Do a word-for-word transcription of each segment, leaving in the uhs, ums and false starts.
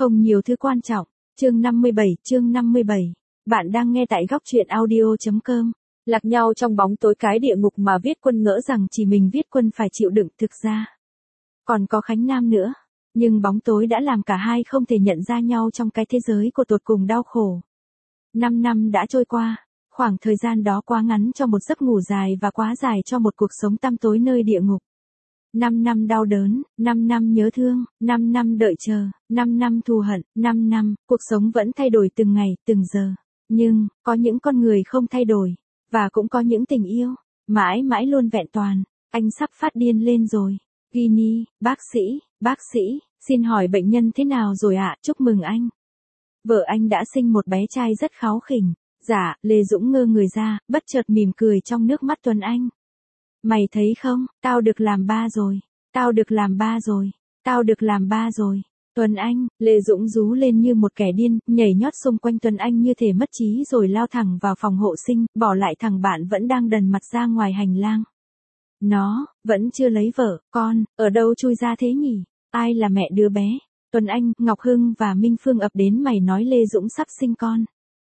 Không nhiều thứ quan trọng. Chương năm mươi bảy, chương năm mươi bảy. Bạn đang nghe tại góc truyện audio.com. Lạc nhau trong bóng tối cái địa ngục mà Viết Quân ngỡ rằng chỉ mình Viết Quân phải chịu đựng, thực ra còn có Khánh Nam nữa. Nhưng bóng tối đã làm cả hai không thể nhận ra nhau trong cái thế giới của tột cùng đau khổ. Năm năm đã trôi qua, khoảng thời gian đó quá ngắn cho một giấc ngủ dài và quá dài cho một cuộc sống tăm tối nơi địa ngục. Năm năm đau đớn, năm năm nhớ thương, năm năm đợi chờ, năm năm thù hận, năm năm, cuộc sống vẫn thay đổi từng ngày, từng giờ. Nhưng, có những con người không thay đổi, và cũng có những tình yêu, mãi mãi luôn vẹn toàn. Anh sắp phát điên lên rồi. Ginny, bác sĩ, bác sĩ, xin hỏi bệnh nhân thế nào rồi ạ? Chúc mừng anh. Vợ anh đã sinh một bé trai rất kháu khỉnh. Dạ, Lê Dũng ngơ người ra, bất chợt mỉm cười trong nước mắt Tuấn Anh. Mày thấy không, tao được làm ba rồi, tao được làm ba rồi, tao được làm ba rồi. Tuấn Anh, Lê Dũng rú lên như một kẻ điên, nhảy nhót xung quanh Tuấn Anh như thể mất trí rồi lao thẳng vào phòng hộ sinh, bỏ lại thằng bạn vẫn đang đần mặt ra ngoài hành lang. Nó, vẫn chưa lấy vợ, con, ở đâu chui ra thế nhỉ? Ai là mẹ đứa bé? Tuấn Anh, Ngọc Hưng và Minh Phương ập đến, mày nói Lê Dũng sắp sinh con.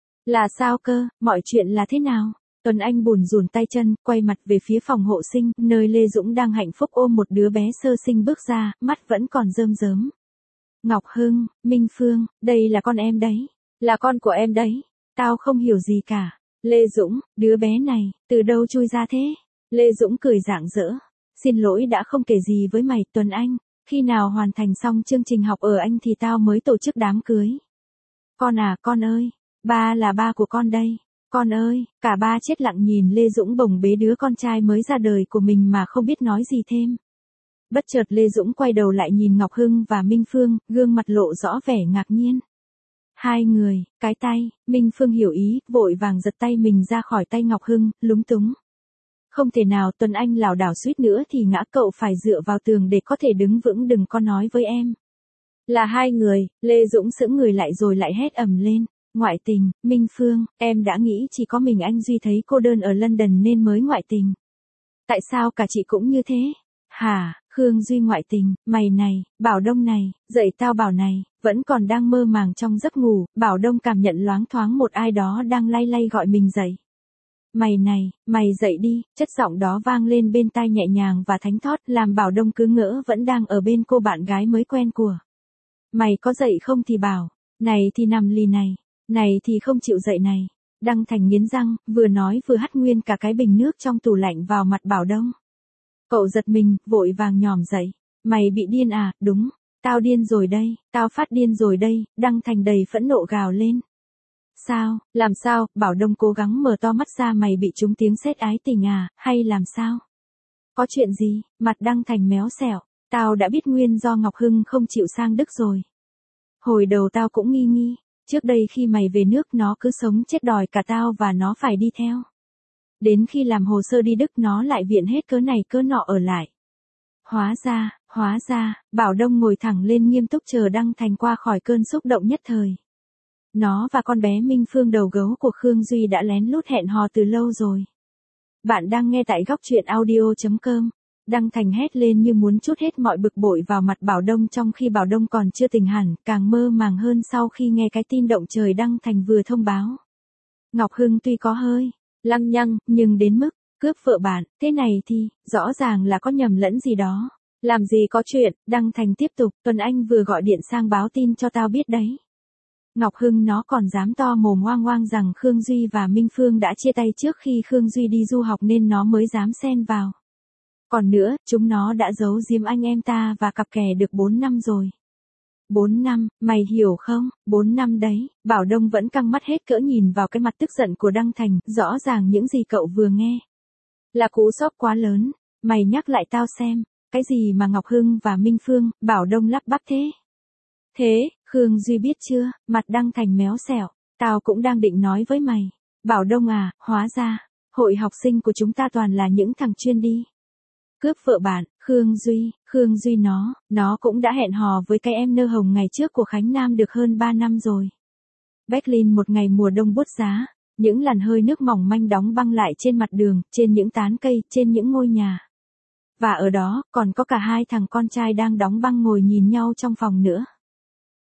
Là sao cơ, mọi chuyện là thế nào? Tuấn Anh bủn rủn tay chân, quay mặt về phía phòng hộ sinh, nơi Lê Dũng đang hạnh phúc ôm một đứa bé sơ sinh bước ra, mắt vẫn còn rơm rớm. Ngọc Hưng, Minh Phương, đây là con em đấy, là con của em đấy, tao không hiểu gì cả. Lê Dũng, đứa bé này, từ đâu chui ra thế? Lê Dũng cười rạng rỡ, xin lỗi đã không kể gì với mày. Tuấn Anh, khi nào hoàn thành xong chương trình học ở Anh thì tao mới tổ chức đám cưới. Con à, con ơi, ba là ba của con đây. Con ơi, cả ba chết lặng nhìn Lê Dũng bồng bế đứa con trai mới ra đời của mình mà không biết nói gì thêm. Bất chợt Lê Dũng quay đầu lại nhìn Ngọc Hưng và Minh Phương, gương mặt lộ rõ vẻ ngạc nhiên. Hai người, cái tay, Minh Phương hiểu ý, vội vàng giật tay mình ra khỏi tay Ngọc Hưng, lúng túng. Không thể nào, Tuấn Anh lảo đảo suýt nữa thì ngã, cậu phải dựa vào tường để có thể đứng vững, đừng có nói với em. Là hai người. Lê Dũng sững người lại rồi lại hét ầm lên. Ngoại tình, Minh Phương, em đã nghĩ chỉ có mình anh Duy thấy cô đơn ở London nên mới ngoại tình. Tại sao cả chị cũng như thế? Hả, Khương Duy ngoại tình, mày này, Bảo Đông này, dậy tao bảo này, vẫn còn đang mơ màng trong giấc ngủ, Bảo Đông cảm nhận loáng thoáng một ai đó đang lay lay gọi mình dậy. Mày này, mày dậy đi, chất giọng đó vang lên bên tai nhẹ nhàng và thánh thót, làm Bảo Đông cứ ngỡ vẫn đang ở bên cô bạn gái mới quen của. Mày có dậy không thì bảo, này thì nằm lì này. Này thì không chịu dậy này. Đăng Thành nghiến răng, vừa nói vừa hắt nguyên cả cái bình nước trong tủ lạnh vào mặt Bảo Đông. Cậu giật mình, vội vàng nhòm dậy. Mày bị điên à? Đúng, tao điên rồi đây, tao phát điên rồi đây. Đăng Thành đầy phẫn nộ gào lên. Sao, làm sao? Bảo Đông cố gắng mở to mắt ra, mày bị trúng tiếng sét ái tình à, hay làm sao? Có chuyện gì? Mặt Đăng Thành méo xẹo. Tao đã biết nguyên do Ngọc Hưng không chịu sang Đức rồi. Hồi đầu tao cũng nghi nghi. Trước đây khi mày về nước nó cứ sống chết đòi cả tao và nó phải đi theo. Đến khi làm hồ sơ đi Đức nó lại viện hết cớ này cớ nọ ở lại. Hóa ra, hóa ra, Bảo Đông ngồi thẳng lên nghiêm túc chờ Đăng Thành qua khỏi cơn xúc động nhất thời. Nó và con bé Minh Phương đầu gấu của Khương Duy đã lén lút hẹn hò từ lâu rồi. Bạn đang nghe tại góc truyện audio.com. Đăng Thành hét lên như muốn trút hết mọi bực bội vào mặt Bảo Đông, trong khi Bảo Đông còn chưa tỉnh hẳn, càng mơ màng hơn sau khi nghe cái tin động trời Đăng Thành vừa thông báo. Ngọc Hưng tuy có hơi lăng nhăng, nhưng đến mức cướp vợ bạn, thế này thì, rõ ràng là có nhầm lẫn gì đó. Làm gì có chuyện, Đăng Thành tiếp tục, Tuấn Anh vừa gọi điện sang báo tin cho tao biết đấy. Ngọc Hưng nó còn dám to mồm oang oang rằng Khương Duy và Minh Phương đã chia tay trước khi Khương Duy đi du học nên nó mới dám xen vào. Còn nữa, chúng nó đã giấu giếm anh em ta và cặp kè được bốn năm rồi. bốn năm, mày hiểu không? bốn năm đấy. Bảo Đông vẫn căng mắt hết cỡ nhìn vào cái mặt tức giận của Đăng Thành, rõ ràng những gì cậu vừa nghe là cú sốc quá lớn. Mày nhắc lại tao xem, cái gì mà Ngọc Hưng và Minh Phương? Bảo Đông lắp bắp thế. Thế, Khương Duy biết chưa? Mặt Đăng Thành méo xẹo. Tao cũng đang định nói với mày. Bảo Đông à, hóa ra, hội học sinh của chúng ta toàn là những thằng chuyên đi cướp vợ bạn. Khương Duy, Khương Duy nó, nó cũng đã hẹn hò với cái em nơ hồng ngày trước của Khánh Nam được hơn ba năm rồi. Berlin một ngày mùa đông buốt giá, những làn hơi nước mỏng manh đóng băng lại trên mặt đường, trên những tán cây, trên những ngôi nhà. Và ở đó, còn có cả hai thằng con trai đang đóng băng ngồi nhìn nhau trong phòng nữa.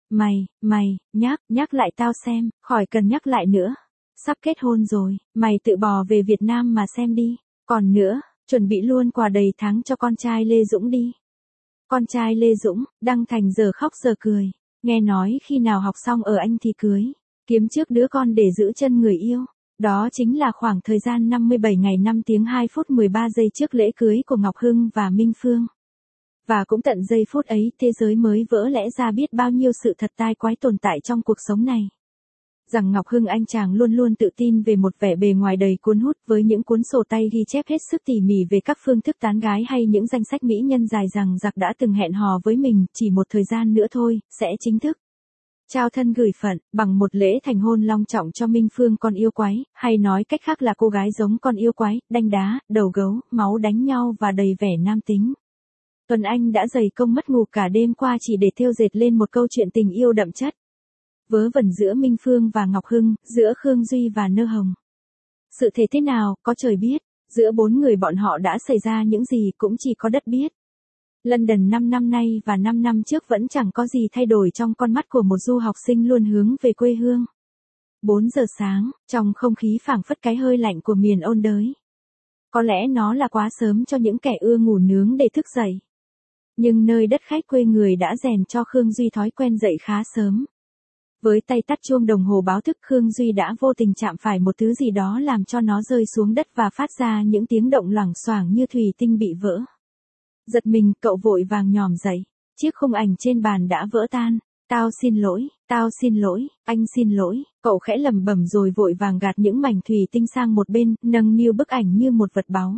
Mày, mày, nhắc, nhắc lại tao xem, khỏi cần nhắc lại nữa. Sắp kết hôn rồi, mày tự bò về Việt Nam mà xem đi. Còn nữa, chuẩn bị luôn quà đầy tháng cho con trai Lê Dũng đi. Con trai Lê Dũng, Đăng Thành giờ khóc giờ cười. Nghe nói khi nào học xong ở Anh thì cưới. Kiếm trước đứa con để giữ chân người yêu. Đó chính là khoảng thời gian năm mươi bảy ngày năm tiếng hai phút mười ba giây trước lễ cưới của Ngọc Hưng và Minh Phương. Và cũng tận giây phút ấy, thế giới mới vỡ lẽ ra biết bao nhiêu sự thật tai quái tồn tại trong cuộc sống này. Rằng Ngọc Hưng anh chàng luôn luôn tự tin về một vẻ bề ngoài đầy cuốn hút với những cuốn sổ tay ghi chép hết sức tỉ mỉ về các phương thức tán gái hay những danh sách mỹ nhân dài rằng giặc đã từng hẹn hò với mình, chỉ một thời gian nữa thôi, sẽ chính thức trao thân gửi phận, bằng một lễ thành hôn long trọng cho Minh Phương con yêu quái, hay nói cách khác là cô gái giống con yêu quái, đanh đá, đầu gấu, máu đánh nhau và đầy vẻ nam tính. Tuấn Anh đã dày công mất ngủ cả đêm qua chỉ để thêu dệt lên một câu chuyện tình yêu đậm chất. Vớ vẩn giữa Minh Phương và Ngọc Hưng, giữa Khương Duy và Nơ Hồng. Sự thể thế nào, có trời biết, giữa bốn người bọn họ đã xảy ra những gì cũng chỉ có đất biết. London năm năm nay và năm năm trước vẫn chẳng có gì thay đổi trong con mắt của một du học sinh luôn hướng về quê hương. bốn giờ sáng, trong không khí phảng phất cái hơi lạnh của miền ôn đới. Có lẽ nó là quá sớm cho những kẻ ưa ngủ nướng để thức dậy. Nhưng nơi đất khách quê người đã rèn cho Khương Duy thói quen dậy khá sớm. Với tay tắt chuông đồng hồ báo thức, Khương Duy đã vô tình chạm phải một thứ gì đó làm cho nó rơi xuống đất và phát ra những tiếng động loảng xoảng như thủy tinh bị vỡ. Giật mình, cậu vội vàng nhòm dậy. Chiếc khung ảnh trên bàn đã vỡ tan. Tao xin lỗi, tao xin lỗi, anh xin lỗi. Cậu khẽ lẩm bẩm rồi vội vàng gạt những mảnh thủy tinh sang một bên, nâng niu bức ảnh như một vật báu.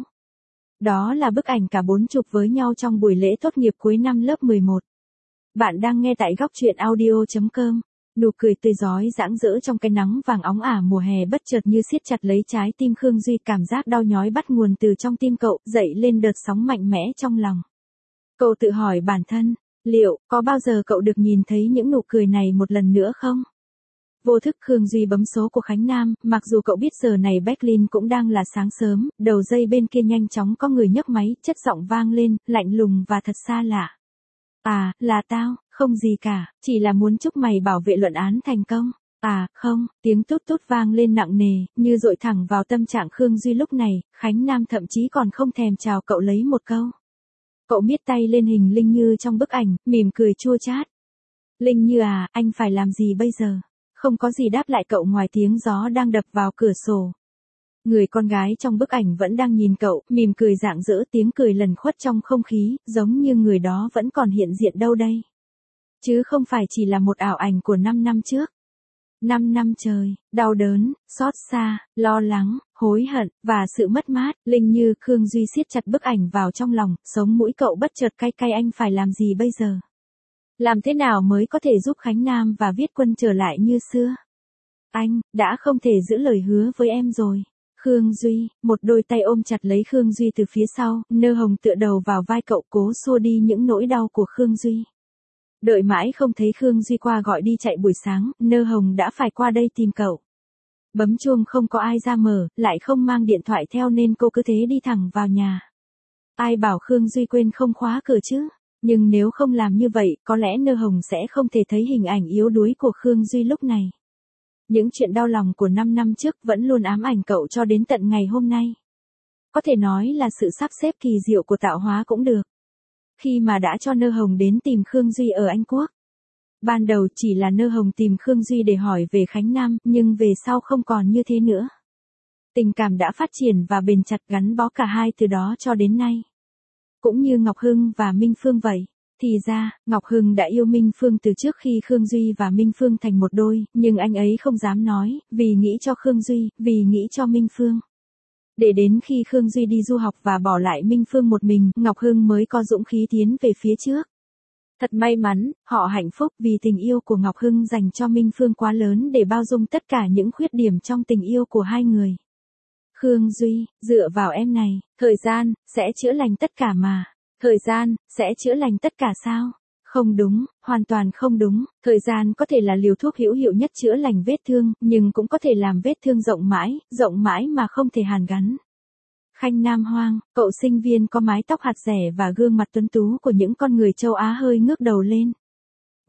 Đó là bức ảnh cả bốn chụp với nhau trong buổi lễ tốt nghiệp cuối năm lớp mười một. Bạn đang nghe tại góc truyện audio chấm com. Nụ cười tươi rói rạng rỡ trong cái nắng vàng óng ả mùa hè bất chợt như siết chặt lấy trái tim Khương Duy, cảm giác đau nhói bắt nguồn từ trong tim cậu, dậy lên đợt sóng mạnh mẽ trong lòng. Cậu tự hỏi bản thân, liệu có bao giờ cậu được nhìn thấy những nụ cười này một lần nữa không? Vô thức Khương Duy bấm số của Khánh Nam, mặc dù cậu biết giờ này Berlin cũng đang là sáng sớm, đầu dây bên kia nhanh chóng có người nhấc máy, chất giọng vang lên, lạnh lùng và thật xa lạ. À, là tao, không gì cả, chỉ là muốn chúc mày bảo vệ luận án thành công. À, không, tiếng tút tút vang lên nặng nề, như dội thẳng vào tâm trạng Khương Duy lúc này, Khánh Nam thậm chí còn không thèm chào cậu lấy một câu. Cậu miết tay lên hình Linh Như trong bức ảnh, mỉm cười chua chát. Linh Như à, anh phải làm gì bây giờ? Không có gì đáp lại cậu ngoài tiếng gió đang đập vào cửa sổ. Người con gái trong bức ảnh vẫn đang nhìn cậu, mỉm cười rạng rỡ, tiếng cười lẩn khuất trong không khí, giống như người đó vẫn còn hiện diện đâu đây. Chứ không phải chỉ là một ảo ảnh của năm năm trước. Năm năm trời, đau đớn, xót xa, lo lắng, hối hận, và sự mất mát. Linh Như Khương Duy siết chặt bức ảnh vào trong lòng, sống mũi cậu bất chợt cay cay. Anh phải làm gì bây giờ? Làm thế nào mới có thể giúp Khánh Nam và Viết Quân trở lại như xưa? Anh, đã không thể giữ lời hứa với em rồi. Khương Duy, một đôi tay ôm chặt lấy Khương Duy từ phía sau, Nơ Hồng tựa đầu vào vai cậu cố xua đi những nỗi đau của Khương Duy. Đợi mãi không thấy Khương Duy qua gọi đi chạy buổi sáng, Nơ Hồng đã phải qua đây tìm cậu. Bấm chuông không có ai ra mở, lại không mang điện thoại theo nên cô cứ thế đi thẳng vào nhà. Ai bảo Khương Duy quên không khóa cửa chứ? Nhưng nếu không làm như vậy, có lẽ Nơ Hồng sẽ không thể thấy hình ảnh yếu đuối của Khương Duy lúc này. Những chuyện đau lòng của năm năm trước vẫn luôn ám ảnh cậu cho đến tận ngày hôm nay. Có thể nói là sự sắp xếp kỳ diệu của tạo hóa cũng được. Khi mà đã cho Nơ Hồng đến tìm Khương Duy ở Anh Quốc. Ban đầu chỉ là Nơ Hồng tìm Khương Duy để hỏi về Khánh Nam, nhưng về sau không còn như thế nữa. Tình cảm đã phát triển và bền chặt gắn bó cả hai từ đó cho đến nay. Cũng như Ngọc Hưng và Minh Phương vậy. Thì ra, Ngọc Hưng đã yêu Minh Phương từ trước khi Khương Duy và Minh Phương thành một đôi, nhưng anh ấy không dám nói, vì nghĩ cho Khương Duy, vì nghĩ cho Minh Phương. Để đến khi Khương Duy đi du học và bỏ lại Minh Phương một mình, Ngọc Hưng mới có dũng khí tiến về phía trước. Thật may mắn, họ hạnh phúc vì tình yêu của Ngọc Hưng dành cho Minh Phương quá lớn để bao dung tất cả những khuyết điểm trong tình yêu của hai người. Khương Duy, dựa vào em này, thời gian, sẽ chữa lành tất cả mà. Thời gian, sẽ chữa lành tất cả sao? Không đúng, hoàn toàn không đúng. Thời gian có thể là liều thuốc hữu hiệu nhất chữa lành vết thương, nhưng cũng có thể làm vết thương rộng mãi, rộng mãi mà không thể hàn gắn. Khanh Nam Hoang, cậu sinh viên có mái tóc hạt rẻ và gương mặt tuấn tú của những con người châu Á hơi ngước đầu lên.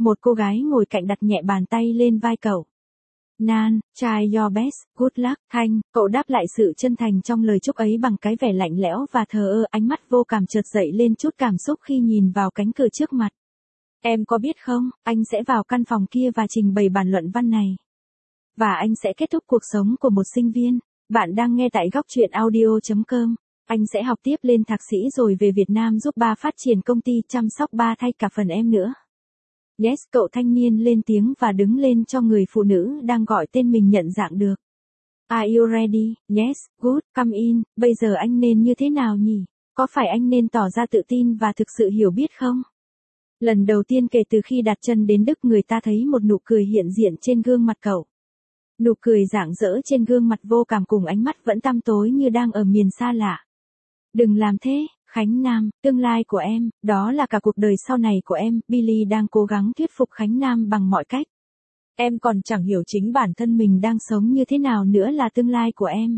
một cô gái ngồi cạnh đặt nhẹ bàn tay lên vai cậu. Nan, try your best, good luck, Thanh, cậu đáp lại sự chân thành trong lời chúc ấy bằng cái vẻ lạnh lẽo và thờ ơ, ánh mắt vô cảm chợt dậy lên chút cảm xúc khi nhìn vào cánh cửa trước mặt. Em có biết không, anh sẽ vào căn phòng kia và trình bày bản luận văn này. Và anh sẽ kết thúc cuộc sống của một sinh viên. Bạn đang nghe tại góc truyện audio chấm com. Anh sẽ học tiếp lên thạc sĩ rồi về Việt Nam giúp ba phát triển công ty, chăm sóc ba thay cả phần em nữa. Yes, cậu thanh niên lên tiếng và đứng lên cho người phụ nữ đang gọi tên mình nhận dạng được. Are you ready? Yes, good, come in. Bây giờ anh nên như thế nào nhỉ? Có phải anh nên tỏ ra tự tin và thực sự hiểu biết không? Lần đầu tiên kể từ khi đặt chân đến Đức, người ta thấy một nụ cười hiện diện trên gương mặt cậu. Nụ cười rạng rỡ trên gương mặt vô cảm cùng ánh mắt vẫn tăm tối như đang ở miền xa lạ. Đừng làm thế, Khánh Nam, tương lai của em, đó là cả cuộc đời sau này của em, Billy đang cố gắng thuyết phục Khánh Nam bằng mọi cách. Em còn chẳng hiểu chính bản thân mình đang sống như thế nào nữa là tương lai của em.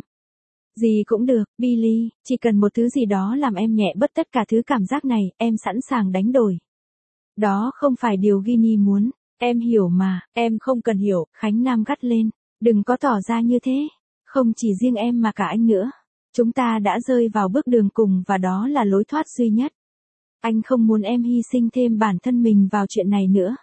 Gì cũng được, Billy, chỉ cần một thứ gì đó làm em nhẹ bớt tất cả thứ cảm giác này, em sẵn sàng đánh đổi. Đó không phải điều Ginny muốn, em hiểu mà, em không cần hiểu, Khánh Nam gắt lên, đừng có tỏ ra như thế, không chỉ riêng em mà cả anh nữa. Chúng ta đã rơi vào bước đường cùng và đó là lối thoát duy nhất. Anh không muốn em hy sinh thêm bản thân mình vào chuyện này nữa.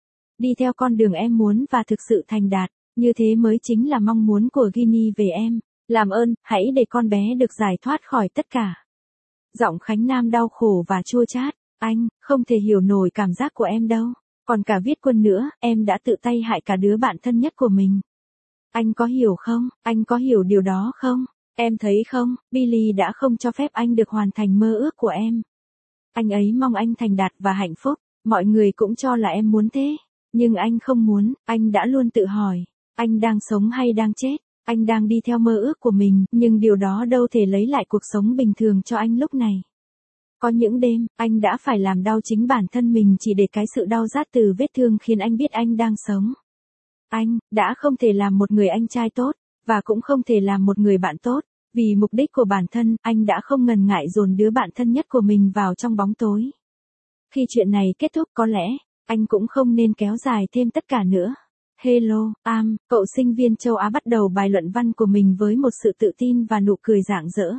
Đi theo con đường em muốn và thực sự thành đạt, như thế mới chính là mong muốn của Ginny về em. Làm ơn, hãy để con bé được giải thoát khỏi tất cả. Giọng Khánh Nam đau khổ và chua chát, anh, không thể hiểu nổi cảm giác của em đâu. Còn cả Viết Quân nữa, em đã tự tay hại cả đứa bạn thân nhất của mình. Anh có hiểu không, anh có hiểu điều đó không? Em thấy không, Billy đã không cho phép anh được hoàn thành mơ ước của em. Anh ấy mong anh thành đạt và hạnh phúc, mọi người cũng cho là em muốn thế. Nhưng anh không muốn, anh đã luôn tự hỏi, anh đang sống hay đang chết? Anh đang đi theo mơ ước của mình, nhưng điều đó đâu thể lấy lại cuộc sống bình thường cho anh lúc này. Có những đêm, anh đã phải làm đau chính bản thân mình chỉ để cái sự đau rát từ vết thương khiến anh biết anh đang sống. Anh, đã không thể làm một người anh trai tốt, và cũng không thể làm một người bạn tốt. Vì mục đích của bản thân, anh đã không ngần ngại dồn đứa bạn thân nhất của mình vào trong bóng tối. Khi chuyện này kết thúc có lẽ, anh cũng không nên kéo dài thêm tất cả nữa. Hello, Am, cậu sinh viên châu Á bắt đầu bài luận văn của mình với một sự tự tin và nụ cười rạng rỡ.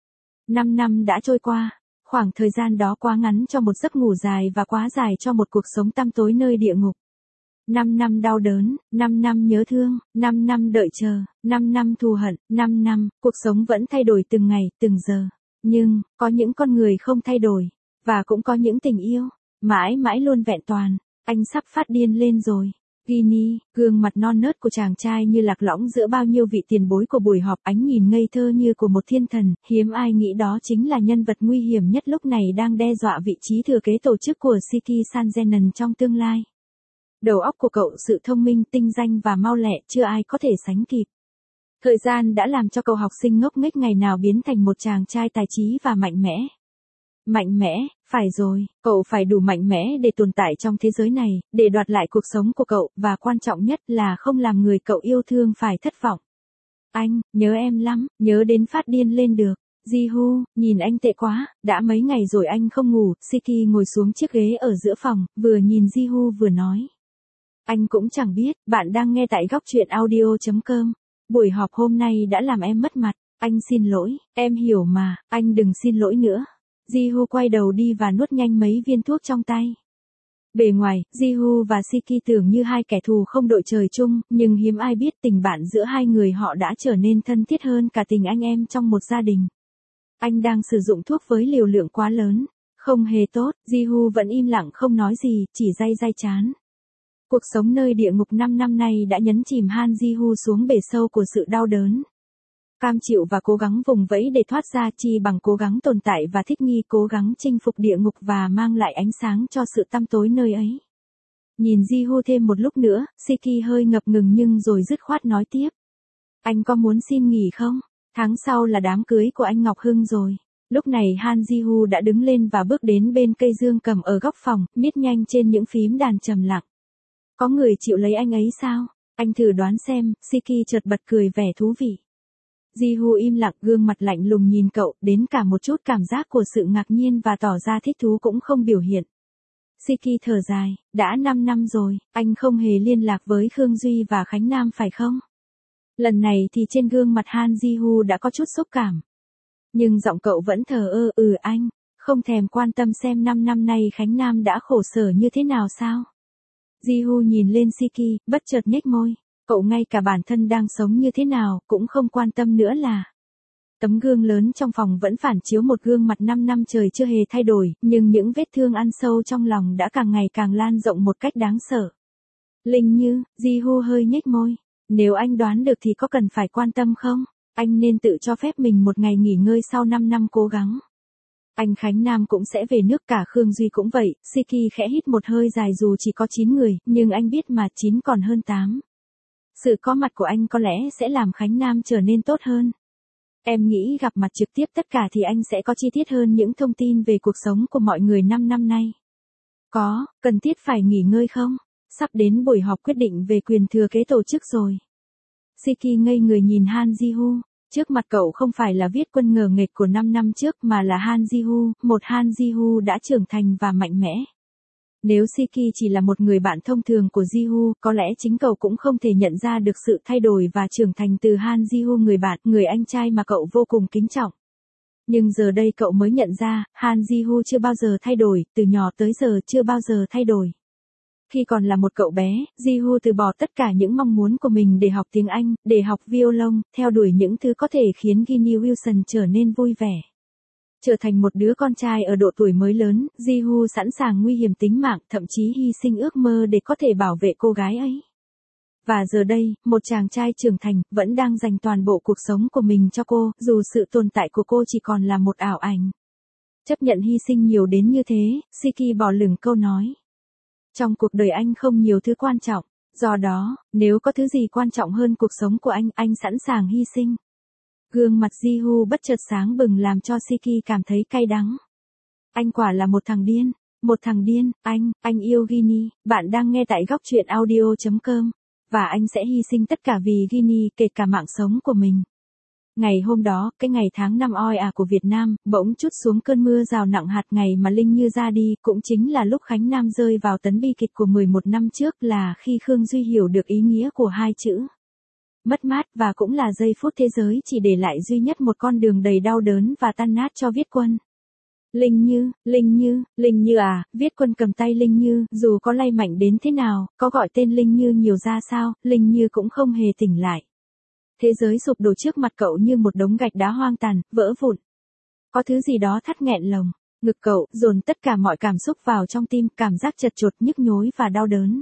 Năm năm đã trôi qua, khoảng thời gian đó quá ngắn cho một giấc ngủ dài và quá dài cho một cuộc sống tăm tối nơi địa ngục. Năm năm đau đớn, năm năm nhớ thương, năm năm đợi chờ, năm năm thù hận, năm năm, cuộc sống vẫn thay đổi từng ngày, từng giờ. Nhưng, có những con người không thay đổi, và cũng có những tình yêu, mãi mãi luôn vẹn toàn. Anh sắp phát điên lên rồi. Ginny, gương mặt non nớt của chàng trai như lạc lõng giữa bao nhiêu vị tiền bối của buổi họp, ánh nhìn ngây thơ như của một thiên thần, hiếm ai nghĩ đó chính là nhân vật nguy hiểm nhất lúc này đang đe dọa vị trí thừa kế tổ chức của City Sanzenon trong tương lai. Đầu óc của cậu sự thông minh, tinh danh và mau lẹ chưa ai có thể sánh kịp. Thời gian đã làm cho cậu học sinh ngốc nghếch ngày nào biến thành một chàng trai tài trí và mạnh mẽ. Mạnh mẽ, phải rồi, cậu phải đủ mạnh mẽ để tồn tại trong thế giới này, để đoạt lại cuộc sống của cậu, và quan trọng nhất là không làm người cậu yêu thương phải thất vọng. Anh, nhớ em lắm, nhớ đến phát điên lên được. Ji-hu, nhìn anh tệ quá, đã mấy ngày rồi anh không ngủ. Siki ngồi xuống chiếc ghế ở giữa phòng, vừa nhìn Ji-hu vừa nói. Anh cũng chẳng biết, bạn đang nghe tại góc truyện audio chấm com. Buổi họp hôm nay đã làm em mất mặt, anh xin lỗi, em hiểu mà, anh đừng xin lỗi nữa. Ji-hu quay đầu đi và nuốt nhanh mấy viên thuốc trong tay. Bề ngoài, Ji-hu và Siki tưởng như hai kẻ thù không đội trời chung, nhưng hiếm ai biết tình bạn giữa hai người họ đã trở nên thân thiết hơn cả tình anh em trong một gia đình. Anh đang sử dụng thuốc với liều lượng quá lớn, không hề tốt. Ji-hu vẫn im lặng không nói gì, chỉ day day chán. Cuộc sống nơi địa ngục năm năm nay đã nhấn chìm Han Ji-hu xuống bể sâu của sự đau đớn. Cam chịu và cố gắng vùng vẫy để thoát ra chi bằng cố gắng tồn tại và thích nghi, cố gắng chinh phục địa ngục và mang lại ánh sáng cho sự tăm tối nơi ấy. Nhìn Ji-hu thêm một lúc nữa, Siki hơi ngập ngừng nhưng rồi dứt khoát nói tiếp. Anh có muốn xin nghỉ không? Tháng sau là đám cưới của anh Ngọc Hưng rồi. Lúc này Han Ji-hu đã đứng lên và bước đến bên cây dương cầm ở góc phòng, miết nhanh trên những phím đàn trầm lặng. Có người chịu lấy anh ấy sao? Anh thử đoán xem. Siki chợt bật cười vẻ thú vị. Ji-hu im lặng, gương mặt lạnh lùng nhìn cậu, đến cả một chút cảm giác của sự ngạc nhiên và tỏ ra thích thú cũng không biểu hiện. Siki thở dài, đã năm năm rồi, anh không hề liên lạc với Khương Duy và Khánh Nam phải không? Lần này thì trên gương mặt Han Ji-woo đã có chút xúc cảm. Nhưng giọng cậu vẫn thờ ơ, ừ anh, không thèm quan tâm xem năm năm nay Khánh Nam đã khổ sở như thế nào sao? Ji-woo nhìn lên Siki, bất chợt nhếch môi, cậu ngay cả bản thân đang sống như thế nào, cũng không quan tâm nữa là. Tấm gương lớn trong phòng vẫn phản chiếu một gương mặt năm năm trời chưa hề thay đổi, nhưng những vết thương ăn sâu trong lòng đã càng ngày càng lan rộng một cách đáng sợ. Linh Như, Ji-woo hơi nhếch môi, nếu anh đoán được thì có cần phải quan tâm không? Anh nên tự cho phép mình một ngày nghỉ ngơi sau năm năm cố gắng. Anh Khánh Nam cũng sẽ về nước, cả Khương Duy cũng vậy. Siki khẽ hít một hơi dài, dù chỉ có chín người, nhưng anh biết mà chín còn hơn tám. Sự có mặt của anh có lẽ sẽ làm Khánh Nam trở nên tốt hơn. Em nghĩ gặp mặt trực tiếp tất cả thì anh sẽ có chi tiết hơn những thông tin về cuộc sống của mọi người năm năm nay. Có, cần thiết phải nghỉ ngơi không? Sắp đến buổi họp quyết định về quyền thừa kế tổ chức rồi. Siki ngây người nhìn Han Ji-woo. Trước mặt cậu không phải là Viết Quân ngờ nghệch của năm năm trước mà là Han Ji-woo, một Han Ji-woo đã trưởng thành và mạnh mẽ. Nếu Siki chỉ là một người bạn thông thường của Ji-woo, có lẽ chính cậu cũng không thể nhận ra được sự thay đổi và trưởng thành từ Han Ji-woo, người bạn, người anh trai mà cậu vô cùng kính trọng. Nhưng giờ đây cậu mới nhận ra, Han Ji-woo chưa bao giờ thay đổi, từ nhỏ tới giờ chưa bao giờ thay đổi. Khi còn là một cậu bé, Ji-woo từ bỏ tất cả những mong muốn của mình để học tiếng Anh, để học violon, theo đuổi những thứ có thể khiến Ginny Wilson trở nên vui vẻ. Trở thành một đứa con trai ở độ tuổi mới lớn, Ji-woo sẵn sàng nguy hiểm tính mạng, thậm chí hy sinh ước mơ để có thể bảo vệ cô gái ấy. Và giờ đây, một chàng trai trưởng thành, vẫn đang dành toàn bộ cuộc sống của mình cho cô, dù sự tồn tại của cô chỉ còn là một ảo ảnh. Chấp nhận hy sinh nhiều đến như thế, Siki bỏ lửng câu nói. Trong cuộc đời anh không nhiều thứ quan trọng, do đó, nếu có thứ gì quan trọng hơn cuộc sống của anh, anh sẵn sàng hy sinh. Gương mặt Ji-woo bất chợt sáng bừng làm cho Siki cảm thấy cay đắng. Anh quả là một thằng điên, một thằng điên, anh, anh yêu Ginny, bạn đang nghe tại góc truyện audio chấm com, và anh sẽ hy sinh tất cả vì Ginny, kể cả mạng sống của mình. Ngày hôm đó, cái ngày tháng năm oi ả của Việt Nam, bỗng trút xuống cơn mưa rào nặng hạt, ngày mà Linh Như ra đi, cũng chính là lúc Khánh Nam rơi vào tấn bi kịch của mười một năm trước, là khi Khương Duy hiểu được ý nghĩa của hai chữ mất mát, và cũng là giây phút thế giới chỉ để lại duy nhất một con đường đầy đau đớn và tan nát cho Viết Quân. Linh Như, Linh Như, Linh Như à, Viết Quân cầm tay Linh Như, dù có lay mạnh đến thế nào, có gọi tên Linh Như nhiều ra sao, Linh Như cũng không hề tỉnh lại. Thế giới sụp đổ trước mặt cậu như một đống gạch đá hoang tàn, vỡ vụn. Có thứ gì đó thắt nghẹn lồng ngực cậu, dồn tất cả mọi cảm xúc vào trong tim, cảm giác chật chội, nhức nhối và đau đớn.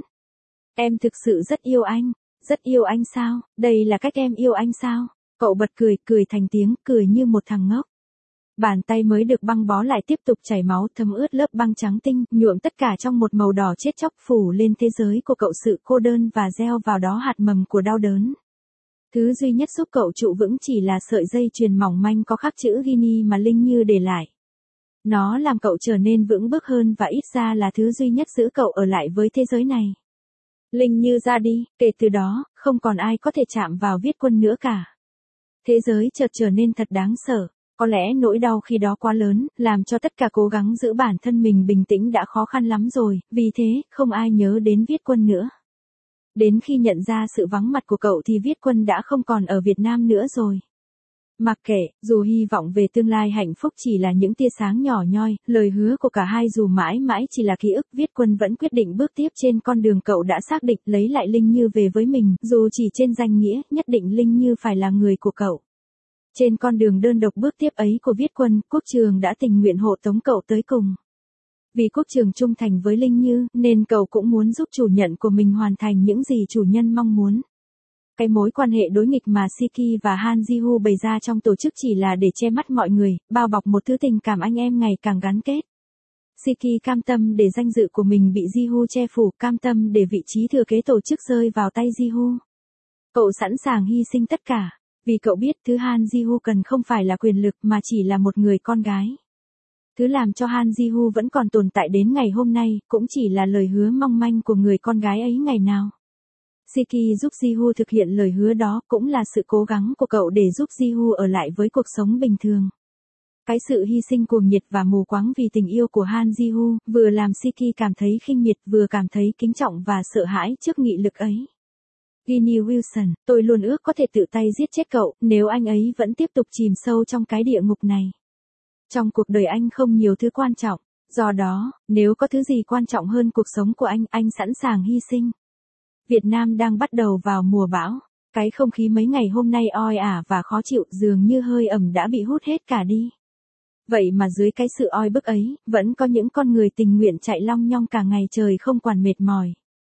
Em thực sự rất yêu anh, rất yêu anh sao, đây là cách em yêu anh sao? Cậu bật cười, cười thành tiếng, cười như một thằng ngốc. Bàn tay mới được băng bó lại tiếp tục chảy máu, thấm ướt lớp băng trắng tinh, nhuộm tất cả trong một màu đỏ chết chóc, phủ lên thế giới của cậu sự cô đơn và gieo vào đó hạt mầm của đau đớn. Thứ duy nhất giúp cậu trụ vững chỉ là sợi dây chuyền mỏng manh có khắc chữ Ginny mà Linh Như để lại. Nó làm cậu trở nên vững bước hơn và ít ra là thứ duy nhất giữ cậu ở lại với thế giới này. Linh Như ra đi, kể từ đó, không còn ai có thể chạm vào Viết Quân nữa cả. Thế giới chợt trở nên thật đáng sợ. Có lẽ nỗi đau khi đó quá lớn, làm cho tất cả cố gắng giữ bản thân mình bình tĩnh đã khó khăn lắm rồi, vì thế, không ai nhớ đến Viết Quân nữa. Đến khi nhận ra sự vắng mặt của cậu thì Viết Quân đã không còn ở Việt Nam nữa rồi. Mặc kệ, dù hy vọng về tương lai hạnh phúc chỉ là những tia sáng nhỏ nhoi, lời hứa của cả hai dù mãi mãi chỉ là ký ức, Viết Quân vẫn quyết định bước tiếp trên con đường cậu đã xác định, lấy lại Linh Như về với mình, dù chỉ trên danh nghĩa, nhất định Linh Như phải là người của cậu. Trên con đường đơn độc bước tiếp ấy của Viết Quân, Quốc Trường đã tình nguyện hộ tống cậu tới cùng. Vì Quốc Trường trung thành với Linh Như, nên cậu cũng muốn giúp chủ nhận của mình hoàn thành những gì chủ nhân mong muốn. Cái mối quan hệ đối nghịch mà Siki và Han Ji-woo bày ra trong tổ chức chỉ là để che mắt mọi người, bao bọc một thứ tình cảm anh em ngày càng gắn kết. Siki cam tâm để danh dự của mình bị Ji-woo che phủ, cam tâm để vị trí thừa kế tổ chức rơi vào tay Ji-woo. Cậu sẵn sàng hy sinh tất cả, vì cậu biết thứ Han Ji-woo cần không phải là quyền lực mà chỉ là một người con gái. Thứ làm cho Han Ji-woo vẫn còn tồn tại đến ngày hôm nay, cũng chỉ là lời hứa mong manh của người con gái ấy ngày nào. Siki giúp Ji-woo thực hiện lời hứa đó, cũng là sự cố gắng của cậu để giúp Ji-woo ở lại với cuộc sống bình thường. Cái sự hy sinh cuồng nhiệt và mù quáng vì tình yêu của Han Ji-woo, vừa làm Siki cảm thấy khinh miệt vừa cảm thấy kính trọng và sợ hãi trước nghị lực ấy. Ginny Wilson, tôi luôn ước có thể tự tay giết chết cậu, nếu anh ấy vẫn tiếp tục chìm sâu trong cái địa ngục này. Trong cuộc đời anh không nhiều thứ quan trọng, do đó, nếu có thứ gì quan trọng hơn cuộc sống của anh, anh sẵn sàng hy sinh. Việt Nam đang bắt đầu vào mùa bão. Cái không khí mấy ngày hôm nay oi ả và khó chịu, dường như hơi ẩm đã bị hút hết cả đi. Vậy mà dưới cái sự oi bức ấy, vẫn có những con người tình nguyện chạy long nhong cả ngày trời không quản mệt mỏi.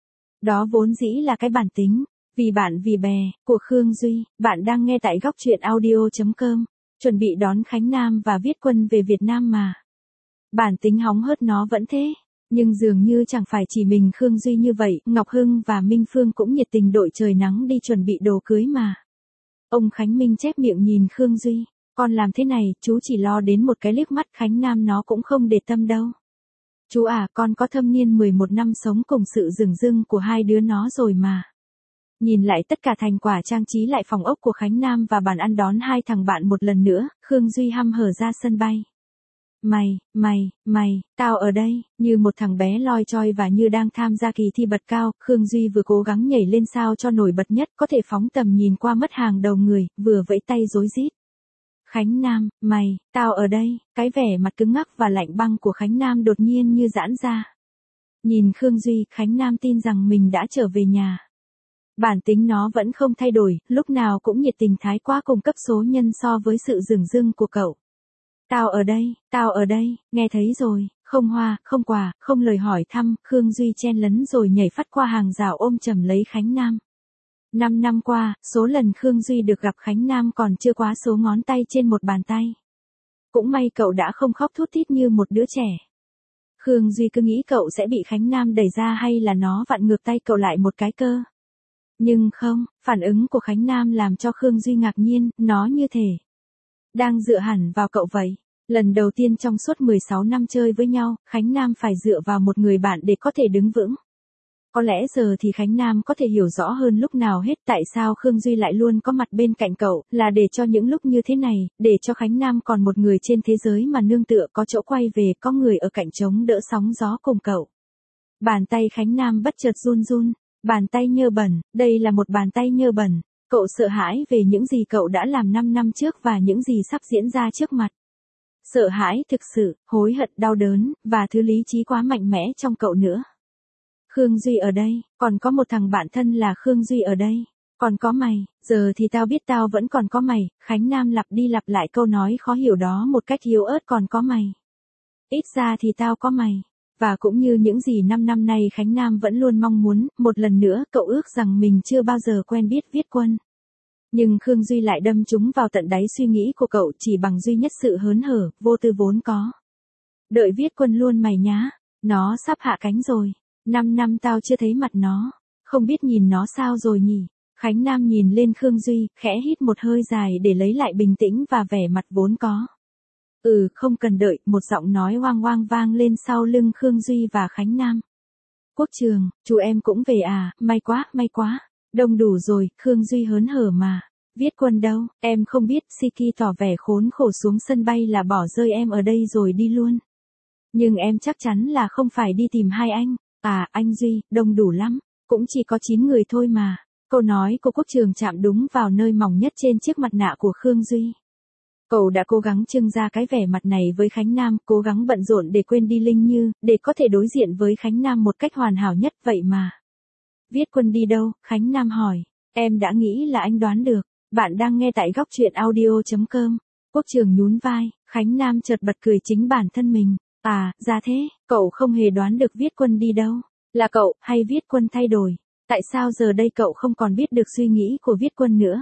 Đó vốn dĩ là cái bản tính, vì bạn vì bè, của Khương Duy. Bạn đang nghe tại góc truyện audio chấm com, chuẩn bị đón Khánh Nam và Viết Quân về Việt Nam mà. Bản tính hóng hớt nó vẫn thế. Nhưng dường như chẳng phải chỉ mình Khương Duy như vậy, Ngọc Hưng và Minh Phương cũng nhiệt tình đội trời nắng đi chuẩn bị đồ cưới mà. Ông Khánh Minh chép miệng nhìn Khương Duy, con làm thế này, chú chỉ lo đến một cái liếc mắt Khánh Nam nó cũng không để tâm đâu. Chú à, con có thâm niên mười một năm sống cùng sự rừng rưng của hai đứa nó rồi mà. Nhìn lại tất cả thành quả trang trí lại phòng ốc của Khánh Nam và bàn ăn đón hai thằng bạn một lần nữa, Khương Duy hăm hở ra sân bay. Mày, mày, mày, tao ở đây, như một thằng bé loi choi và như đang tham gia kỳ thi bật cao, Khương Duy vừa cố gắng nhảy lên sao cho nổi bật nhất, có thể phóng tầm nhìn qua mất hàng đầu người, vừa vẫy tay rối rít. Khánh Nam, mày, tao ở đây, cái vẻ mặt cứng ngắc và lạnh băng của Khánh Nam đột nhiên như giãn ra. Nhìn Khương Duy, Khánh Nam tin rằng mình đã trở về nhà. Bản tính nó vẫn không thay đổi, lúc nào cũng nhiệt tình thái quá cùng cấp số nhân so với sự dửng dưng của cậu. Tao ở đây, tao ở đây, nghe thấy rồi, không hoa, không quà, không lời hỏi thăm, Khương Duy chen lấn rồi nhảy phắt qua hàng rào ôm chầm lấy Khánh Nam. Năm năm qua, số lần Khương Duy được gặp Khánh Nam còn chưa quá số ngón tay trên một bàn tay. Cũng may cậu đã không khóc thút thít như một đứa trẻ. Khương Duy cứ nghĩ cậu sẽ bị Khánh Nam đẩy ra hay là nó vặn ngược tay cậu lại một cái cơ. Nhưng không, phản ứng của Khánh Nam làm cho Khương Duy ngạc nhiên, nó như thể đang dựa hẳn vào cậu vậy. Lần đầu tiên trong suốt mười sáu năm chơi với nhau, Khánh Nam phải dựa vào một người bạn để có thể đứng vững. Có lẽ giờ thì Khánh Nam có thể hiểu rõ hơn lúc nào hết tại sao Khương Duy lại luôn có mặt bên cạnh cậu, là để cho những lúc như thế này, để cho Khánh Nam còn một người trên thế giới mà nương tựa, có chỗ quay về, có người ở cạnh chống đỡ sóng gió cùng cậu. Bàn tay Khánh Nam bất chợt run run, bàn tay nhơ bẩn, đây là một bàn tay nhơ bẩn. Cậu sợ hãi về những gì cậu đã làm năm năm trước và những gì sắp diễn ra trước mặt. Sợ hãi thực sự, hối hận, đau đớn, và thứ lý trí quá mạnh mẽ trong cậu nữa. Khương Duy ở đây, còn có một thằng bạn thân là Khương Duy ở đây, còn có mày, giờ thì tao biết tao vẫn còn có mày, Khánh Nam lặp đi lặp lại câu nói khó hiểu đó một cách yếu ớt, còn có mày. Ít ra thì tao có mày. Và cũng như những gì năm năm nay Khánh Nam vẫn luôn mong muốn, một lần nữa cậu ước rằng mình chưa bao giờ quen biết Viết Quân. Nhưng Khương Duy lại đâm trúng vào tận đáy suy nghĩ của cậu chỉ bằng duy nhất sự hớn hở, vô tư vốn có. Đợi Viết Quân luôn mày nhá, nó sắp hạ cánh rồi, năm năm tao chưa thấy mặt nó, không biết nhìn nó sao rồi nhỉ. Khánh Nam nhìn lên Khương Duy, khẽ hít một hơi dài để lấy lại bình tĩnh và vẻ mặt vốn có. Ừ, không cần đợi, một giọng nói oang oang vang lên sau lưng Khương Duy và Khánh Nam. Quốc Trường, chú em cũng về à, may quá, may quá. Đông đủ rồi, Khương Duy hớn hở mà. Viết Quân đâu, em không biết, Siki tỏ vẻ khốn khổ xuống sân bay là bỏ rơi em ở đây rồi đi luôn. Nhưng em chắc chắn là không phải đi tìm hai anh. À, anh Duy, đông đủ lắm, cũng chỉ có chín người thôi mà. Câu nói của Quốc Trường chạm đúng vào nơi mỏng nhất trên chiếc mặt nạ của Khương Duy. Cậu đã cố gắng trưng ra cái vẻ mặt này với Khánh Nam, cố gắng bận rộn để quên đi Linh Như, để có thể đối diện với Khánh Nam một cách hoàn hảo nhất vậy mà. Viết Quân đi đâu? Khánh Nam hỏi. Em đã nghĩ là anh đoán được. Bạn đang nghe tại góc truyện audio chấm com. Quốc Trường nhún vai, Khánh Nam chợt bật cười chính bản thân mình. À, ra thế, cậu không hề đoán được Viết Quân đi đâu. Là cậu, hay Viết Quân thay đổi? Tại sao giờ đây cậu không còn biết được suy nghĩ của Viết Quân nữa?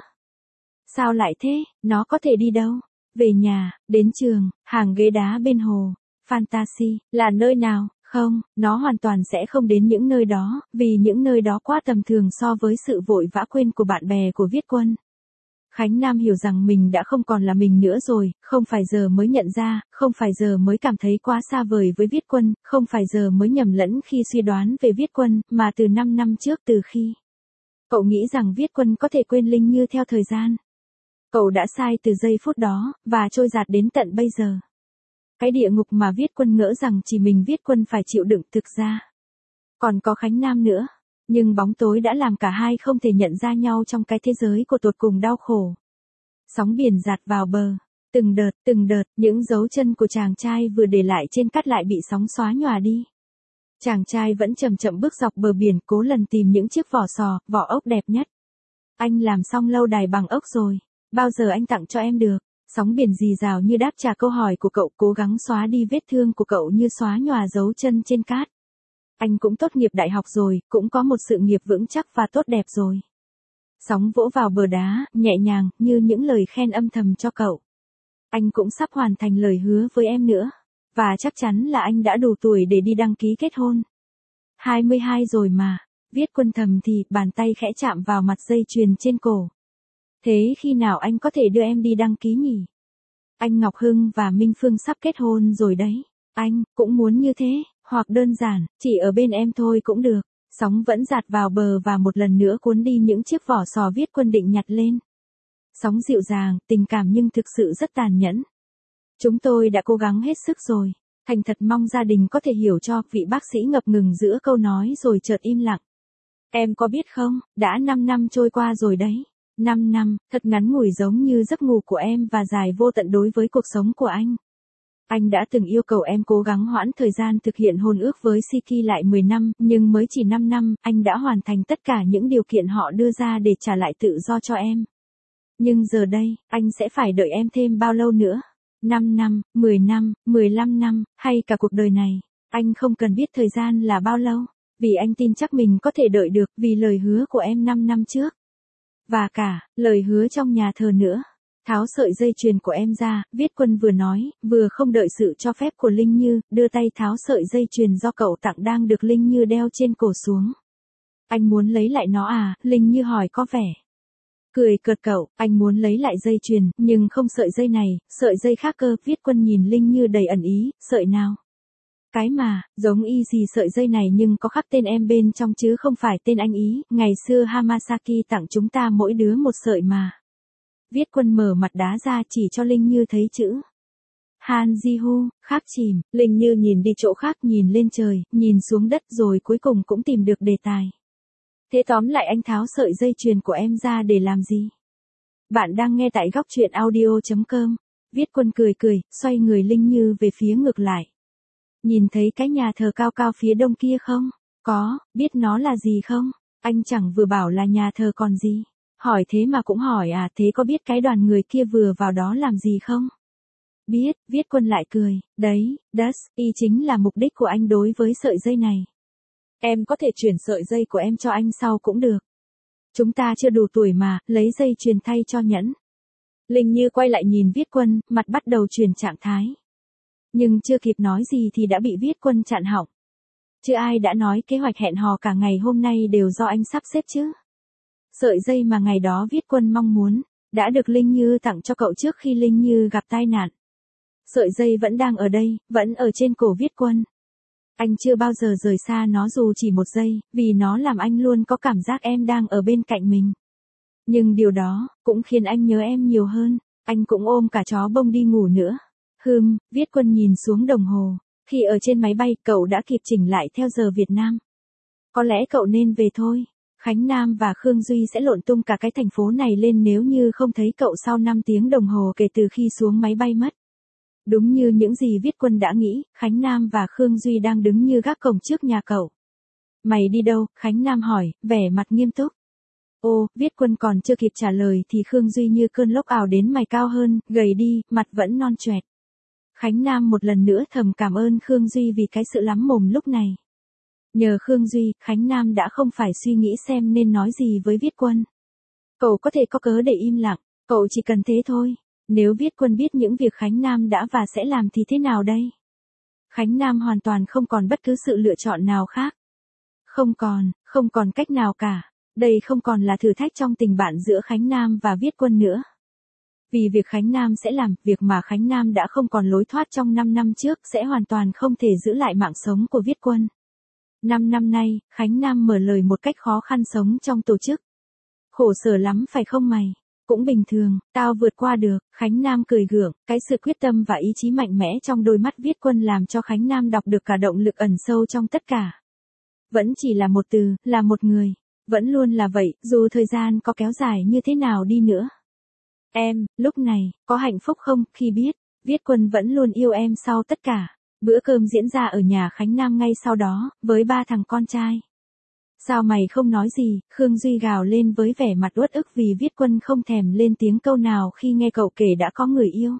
Sao lại thế, nó có thể đi đâu? Về nhà, đến trường, hàng ghế đá bên hồ, Fantasy, là nơi nào? Không, nó hoàn toàn sẽ không đến những nơi đó, vì những nơi đó quá tầm thường so với sự vội vã quên của bạn bè của Viết Quân. Khánh Nam hiểu rằng mình đã không còn là mình nữa rồi, không phải giờ mới nhận ra, không phải giờ mới cảm thấy quá xa vời với Viết Quân, không phải giờ mới nhầm lẫn khi suy đoán về Viết Quân, mà từ năm năm trước, từ khi cậu nghĩ rằng Viết Quân có thể quên Linh Như theo thời gian. Cậu đã sai từ giây phút đó, và trôi dạt đến tận bây giờ. Cái địa ngục mà Viết Quân ngỡ rằng chỉ mình Viết Quân phải chịu đựng thực ra. Còn có Khánh Nam nữa. Nhưng bóng tối đã làm cả hai không thể nhận ra nhau trong cái thế giới của tột cùng đau khổ. Sóng biển dạt vào bờ. Từng đợt, từng đợt, những dấu chân của chàng trai vừa để lại trên cát lại bị sóng xóa nhòa đi. Chàng trai vẫn chậm chậm bước dọc bờ biển cố lần tìm những chiếc vỏ sò, vỏ ốc đẹp nhất. Anh làm xong lâu đài bằng ốc rồi. Bao giờ anh tặng cho em được? Sóng biển rì rào như đáp trả câu hỏi của cậu, cố gắng xóa đi vết thương của cậu như xóa nhòa dấu chân trên cát. Anh cũng tốt nghiệp đại học rồi, cũng có một sự nghiệp vững chắc và tốt đẹp rồi. Sóng vỗ vào bờ đá, nhẹ nhàng, như những lời khen âm thầm cho cậu. Anh cũng sắp hoàn thành lời hứa với em nữa. Và chắc chắn là anh đã đủ tuổi để đi đăng ký kết hôn. hai mươi hai rồi mà. Viết Quân thầm thì, bàn tay khẽ chạm vào mặt dây chuyền trên cổ. Thế khi nào anh có thể đưa em đi đăng ký nhỉ? Anh Ngọc Hưng và Minh Phương sắp kết hôn rồi đấy. Anh cũng muốn như thế, hoặc đơn giản, chỉ ở bên em thôi cũng được. Sóng vẫn dạt vào bờ và một lần nữa cuốn đi những chiếc vỏ sò Viết Quân định nhặt lên. Sóng dịu dàng, tình cảm nhưng thực sự rất tàn nhẫn. Chúng tôi đã cố gắng hết sức rồi. Thành thật mong gia đình có thể hiểu cho, vị bác sĩ ngập ngừng giữa câu nói rồi chợt im lặng. Em có biết không, đã năm năm trôi qua rồi đấy. năm năm, thật ngắn ngủi giống như giấc ngủ của em và dài vô tận đối với cuộc sống của anh. Anh đã từng yêu cầu em cố gắng hoãn thời gian thực hiện hôn ước với Siki lại mười năm, nhưng mới chỉ năm năm, anh đã hoàn thành tất cả những điều kiện họ đưa ra để trả lại tự do cho em. Nhưng giờ đây, anh sẽ phải đợi em thêm bao lâu nữa? năm năm, mười năm, mười lăm năm, hay cả cuộc đời này? Anh không cần biết thời gian là bao lâu, vì anh tin chắc mình có thể đợi được, vì lời hứa của em năm năm trước. Và cả, lời hứa trong nhà thờ nữa. Tháo sợi dây chuyền của em ra, Viết Quân vừa nói, vừa không đợi sự cho phép của Linh Như, đưa tay tháo sợi dây chuyền do cậu tặng đang được Linh Như đeo trên cổ xuống. Anh muốn lấy lại nó à? Linh Như hỏi có vẻ cười cợt cậu, anh muốn lấy lại dây chuyền, nhưng không sợi dây này, sợi dây khác cơ. Viết Quân nhìn Linh Như đầy ẩn ý, sợi nào? Cái mà, giống y gì sợi dây này nhưng có khắc tên em bên trong chứ không phải tên anh ý, ngày xưa Hamasaki tặng chúng ta mỗi đứa một sợi mà. Viết Quân mở mặt đá ra chỉ cho Linh Như thấy chữ Han Ji-hu, khắc chìm. Linh Như nhìn đi chỗ khác, nhìn lên trời, nhìn xuống đất rồi cuối cùng cũng tìm được đề tài. Thế tóm lại anh tháo sợi dây chuyền của em ra để làm gì? Bạn đang nghe tại góc truyện audio chấm com. Viết Quân cười cười, xoay người Linh Như về phía ngược lại. Nhìn thấy cái nhà thờ cao cao phía đông kia không? Có, biết nó là gì không? Anh chẳng vừa bảo là nhà thờ còn gì? Hỏi thế mà cũng hỏi à, thế có biết cái đoàn người kia vừa vào đó làm gì không? Biết, Viết Quân lại cười, đấy, das, y chính là mục đích của anh đối với sợi dây này. Em có thể chuyển sợi dây của em cho anh sau cũng được. Chúng ta chưa đủ tuổi mà, lấy dây chuyền thay cho nhẫn. Linh Như quay lại nhìn Viết Quân, mặt bắt đầu chuyển trạng thái. Nhưng chưa kịp nói gì thì đã bị Viết Quân chặn họng. Chứ ai đã nói kế hoạch hẹn hò cả ngày hôm nay đều do anh sắp xếp chứ? Sợi dây mà ngày đó Viết Quân mong muốn, đã được Linh Như tặng cho cậu trước khi Linh Như gặp tai nạn. Sợi dây vẫn đang ở đây, vẫn ở trên cổ Viết Quân. Anh chưa bao giờ rời xa nó dù chỉ một giây, vì nó làm anh luôn có cảm giác em đang ở bên cạnh mình. Nhưng điều đó, cũng khiến anh nhớ em nhiều hơn, anh cũng ôm cả chó bông đi ngủ nữa. Hừm, Viết Quân nhìn xuống đồng hồ, khi ở trên máy bay cậu đã kịp chỉnh lại theo giờ Việt Nam. Có lẽ cậu nên về thôi, Khánh Nam và Khương Duy sẽ lộn tung cả cái thành phố này lên nếu như không thấy cậu sau năm tiếng đồng hồ kể từ khi xuống máy bay mất. Đúng như những gì Viết Quân đã nghĩ, Khánh Nam và Khương Duy đang đứng như gác cổng trước nhà cậu. Mày đi đâu? Khánh Nam hỏi, vẻ mặt nghiêm túc. Ô, Viết Quân còn chưa kịp trả lời thì Khương Duy như cơn lốc ảo đến, mày cao hơn, gầy đi, mặt vẫn non choẹt. Khánh Nam một lần nữa thầm cảm ơn Khương Duy vì cái sự lắm mồm lúc này. Nhờ Khương Duy, Khánh Nam đã không phải suy nghĩ xem nên nói gì với Viết Quân. Cậu có thể có cớ để im lặng, cậu chỉ cần thế thôi. Nếu Viết Quân biết những việc Khánh Nam đã và sẽ làm thì thế nào đây? Khánh Nam hoàn toàn không còn bất cứ sự lựa chọn nào khác. Không còn, không còn cách nào cả. Đây không còn là thử thách trong tình bạn giữa Khánh Nam và Viết Quân nữa. Vì việc Khánh Nam sẽ làm, việc mà Khánh Nam đã không còn lối thoát trong năm năm trước sẽ hoàn toàn không thể giữ lại mạng sống của Viết Quân. Năm năm nay, Khánh Nam mở lời một cách khó khăn sống trong tổ chức. Khổ sở lắm phải không mày? Cũng bình thường, tao vượt qua được, Khánh Nam cười gượng, cái sự quyết tâm và ý chí mạnh mẽ trong đôi mắt Viết Quân làm cho Khánh Nam đọc được cả động lực ẩn sâu trong tất cả. Vẫn chỉ là một từ, là một người. Vẫn luôn là vậy, dù thời gian có kéo dài như thế nào đi nữa. Em, lúc này, có hạnh phúc không, khi biết, Viết Quân vẫn luôn yêu em sau tất cả. Bữa cơm diễn ra ở nhà Khánh Nam ngay sau đó, với ba thằng con trai. Sao mày không nói gì, Khương Duy gào lên với vẻ mặt uất ức vì Viết Quân không thèm lên tiếng câu nào khi nghe cậu kể đã có người yêu.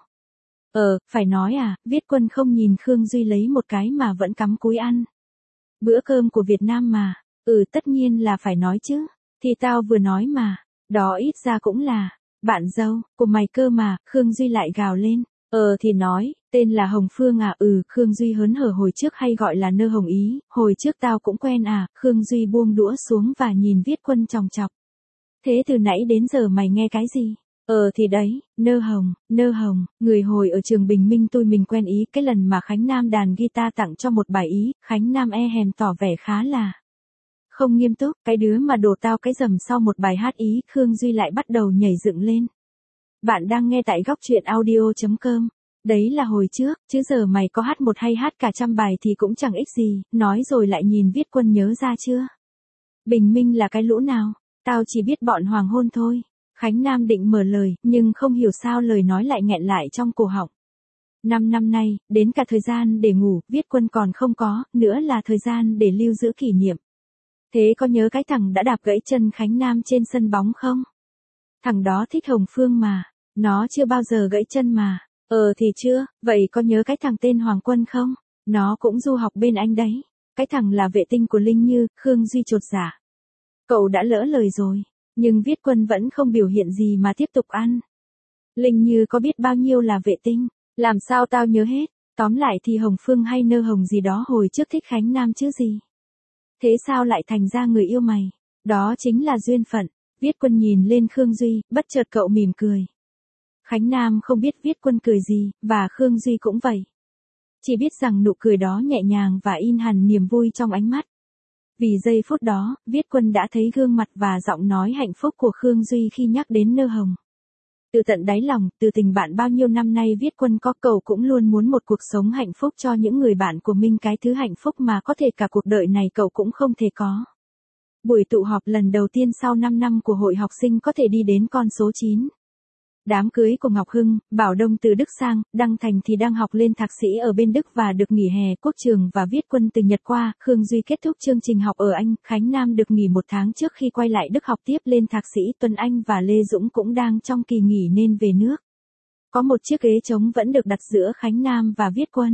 Ờ, phải nói à, Viết Quân không nhìn Khương Duy lấy một cái mà vẫn cắm cúi ăn. Bữa cơm của Việt Nam mà, ừ tất nhiên là phải nói chứ, thì tao vừa nói mà, đó ít ra cũng là, bạn dâu, của mày cơ mà, Khương Duy lại gào lên. Ờ thì nói, tên là Hồng Phương à, ừ, Khương Duy hớn hở hồi trước hay gọi là Nơ Hồng Ý, hồi trước tao cũng quen à, Khương Duy buông đũa xuống và nhìn Viết Quân chòng chọc. Thế từ nãy đến giờ mày nghe cái gì? Ờ thì đấy, Nơ Hồng, Nơ Hồng, người hồi ở trường Bình Minh tôi mình quen ý, cái lần mà Khánh Nam đàn guitar tặng cho một bài ý, Khánh Nam e hèm tỏ vẻ khá là không nghiêm túc, cái đứa mà đổ tao cái dầm sau một bài hát ý, Khương Duy lại bắt đầu nhảy dựng lên. Bạn đang nghe tại góc truyện audio.com. Đấy là hồi trước, chứ giờ mày có hát một hay hát cả trăm bài thì cũng chẳng ích gì, nói rồi lại nhìn Viết Quân nhớ ra chưa? Bình Minh là cái lũ nào? Tao chỉ biết bọn hoàng hôn thôi. Khánh Nam định mở lời, nhưng không hiểu sao lời nói lại nghẹn lại trong cổ họng. Năm năm nay, đến cả thời gian để ngủ, Viết Quân còn không có, nữa là thời gian để lưu giữ kỷ niệm. Thế có nhớ cái thằng đã đạp gãy chân Khánh Nam trên sân bóng không? Thằng đó thích Hồng Phương mà, nó chưa bao giờ gãy chân mà. Ờ thì chưa, vậy có nhớ cái thằng tên Hoàng Quân không? Nó cũng du học bên anh đấy. Cái thằng là vệ tinh của Linh Như, Khương Duy chột dạ. Cậu đã lỡ lời rồi, nhưng Viết Quân vẫn không biểu hiện gì mà tiếp tục ăn. Linh Như có biết bao nhiêu là vệ tinh, làm sao tao nhớ hết, tóm lại thì Hồng Phương hay Nơ Hồng gì đó hồi trước thích Khánh Nam chứ gì. Thế sao lại thành ra người yêu mày? Đó chính là duyên phận. Viết Quân nhìn lên Khương Duy, bất chợt cậu mỉm cười. Khánh Nam không biết Viết Quân cười gì, và Khương Duy cũng vậy. Chỉ biết rằng nụ cười đó nhẹ nhàng và in hẳn niềm vui trong ánh mắt. Vì giây phút đó, Viết Quân đã thấy gương mặt và giọng nói hạnh phúc của Khương Duy khi nhắc đến Nơ Hồng. Từ tận đáy lòng, từ tình bạn bao nhiêu năm nay Viết Quân có cậu cũng luôn muốn một cuộc sống hạnh phúc cho những người bạn của mình, cái thứ hạnh phúc mà có thể cả cuộc đời này cậu cũng không thể có. Buổi tụ họp lần đầu tiên sau năm năm của hội học sinh có thể đi đến con số chín. Đám cưới của Ngọc Hưng, Bảo Đông từ Đức sang, Đăng Thành thì đang học lên thạc sĩ ở bên Đức và được nghỉ hè. Quốc Trường và Viết Quân từ Nhật qua, Khương Duy kết thúc chương trình học ở Anh, Khánh Nam được nghỉ một tháng trước khi quay lại Đức học tiếp lên thạc sĩ. Tuấn Anh và Lê Dũng cũng đang trong kỳ nghỉ nên về nước. Có một chiếc ghế trống vẫn được đặt giữa Khánh Nam và Viết Quân.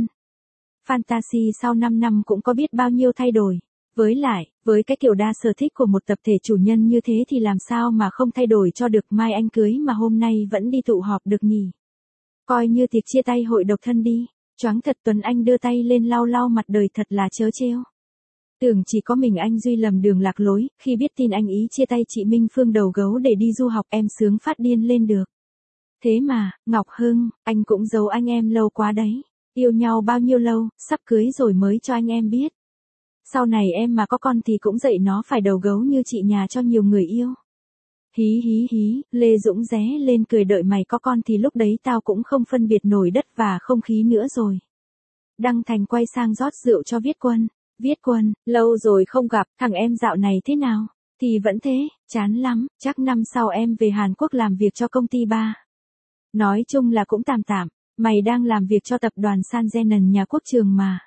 Fantasy sau năm năm cũng có biết bao nhiêu thay đổi. Với lại, với cái kiểu đa sở thích của một tập thể chủ nhân như thế thì làm sao mà không thay đổi cho được. Mai anh cưới mà hôm nay vẫn đi tụ họp được nhỉ? Coi như tiệc chia tay hội độc thân đi. Choáng thật. Tuấn Anh đưa tay lên lau lau mặt, đời thật là trớ trêu. Tưởng chỉ có mình anh Duy lầm đường lạc lối, khi biết tin anh ý chia tay chị Minh Phương đầu gấu để đi du học, em sướng phát điên lên được. Thế mà, Ngọc Hưng, anh cũng giấu anh em lâu quá đấy. Yêu nhau bao nhiêu lâu, sắp cưới rồi mới cho anh em biết. Sau này em mà có con thì cũng dạy nó phải đầu gấu như chị nhà cho nhiều người yêu. Hí hí hí, Lê Dũng ré lên cười, đợi mày có con thì lúc đấy tao cũng không phân biệt nổi đất và không khí nữa rồi. Đăng Thành quay sang rót rượu cho Viết Quân. Viết Quân, lâu rồi không gặp, thằng em dạo này thế nào? Thì vẫn thế, chán lắm, chắc năm sau em về Hàn Quốc làm việc cho công ty ba. Nói chung là cũng tạm tạm, mày đang làm việc cho tập đoàn San Zenon nhà Quốc Trường mà.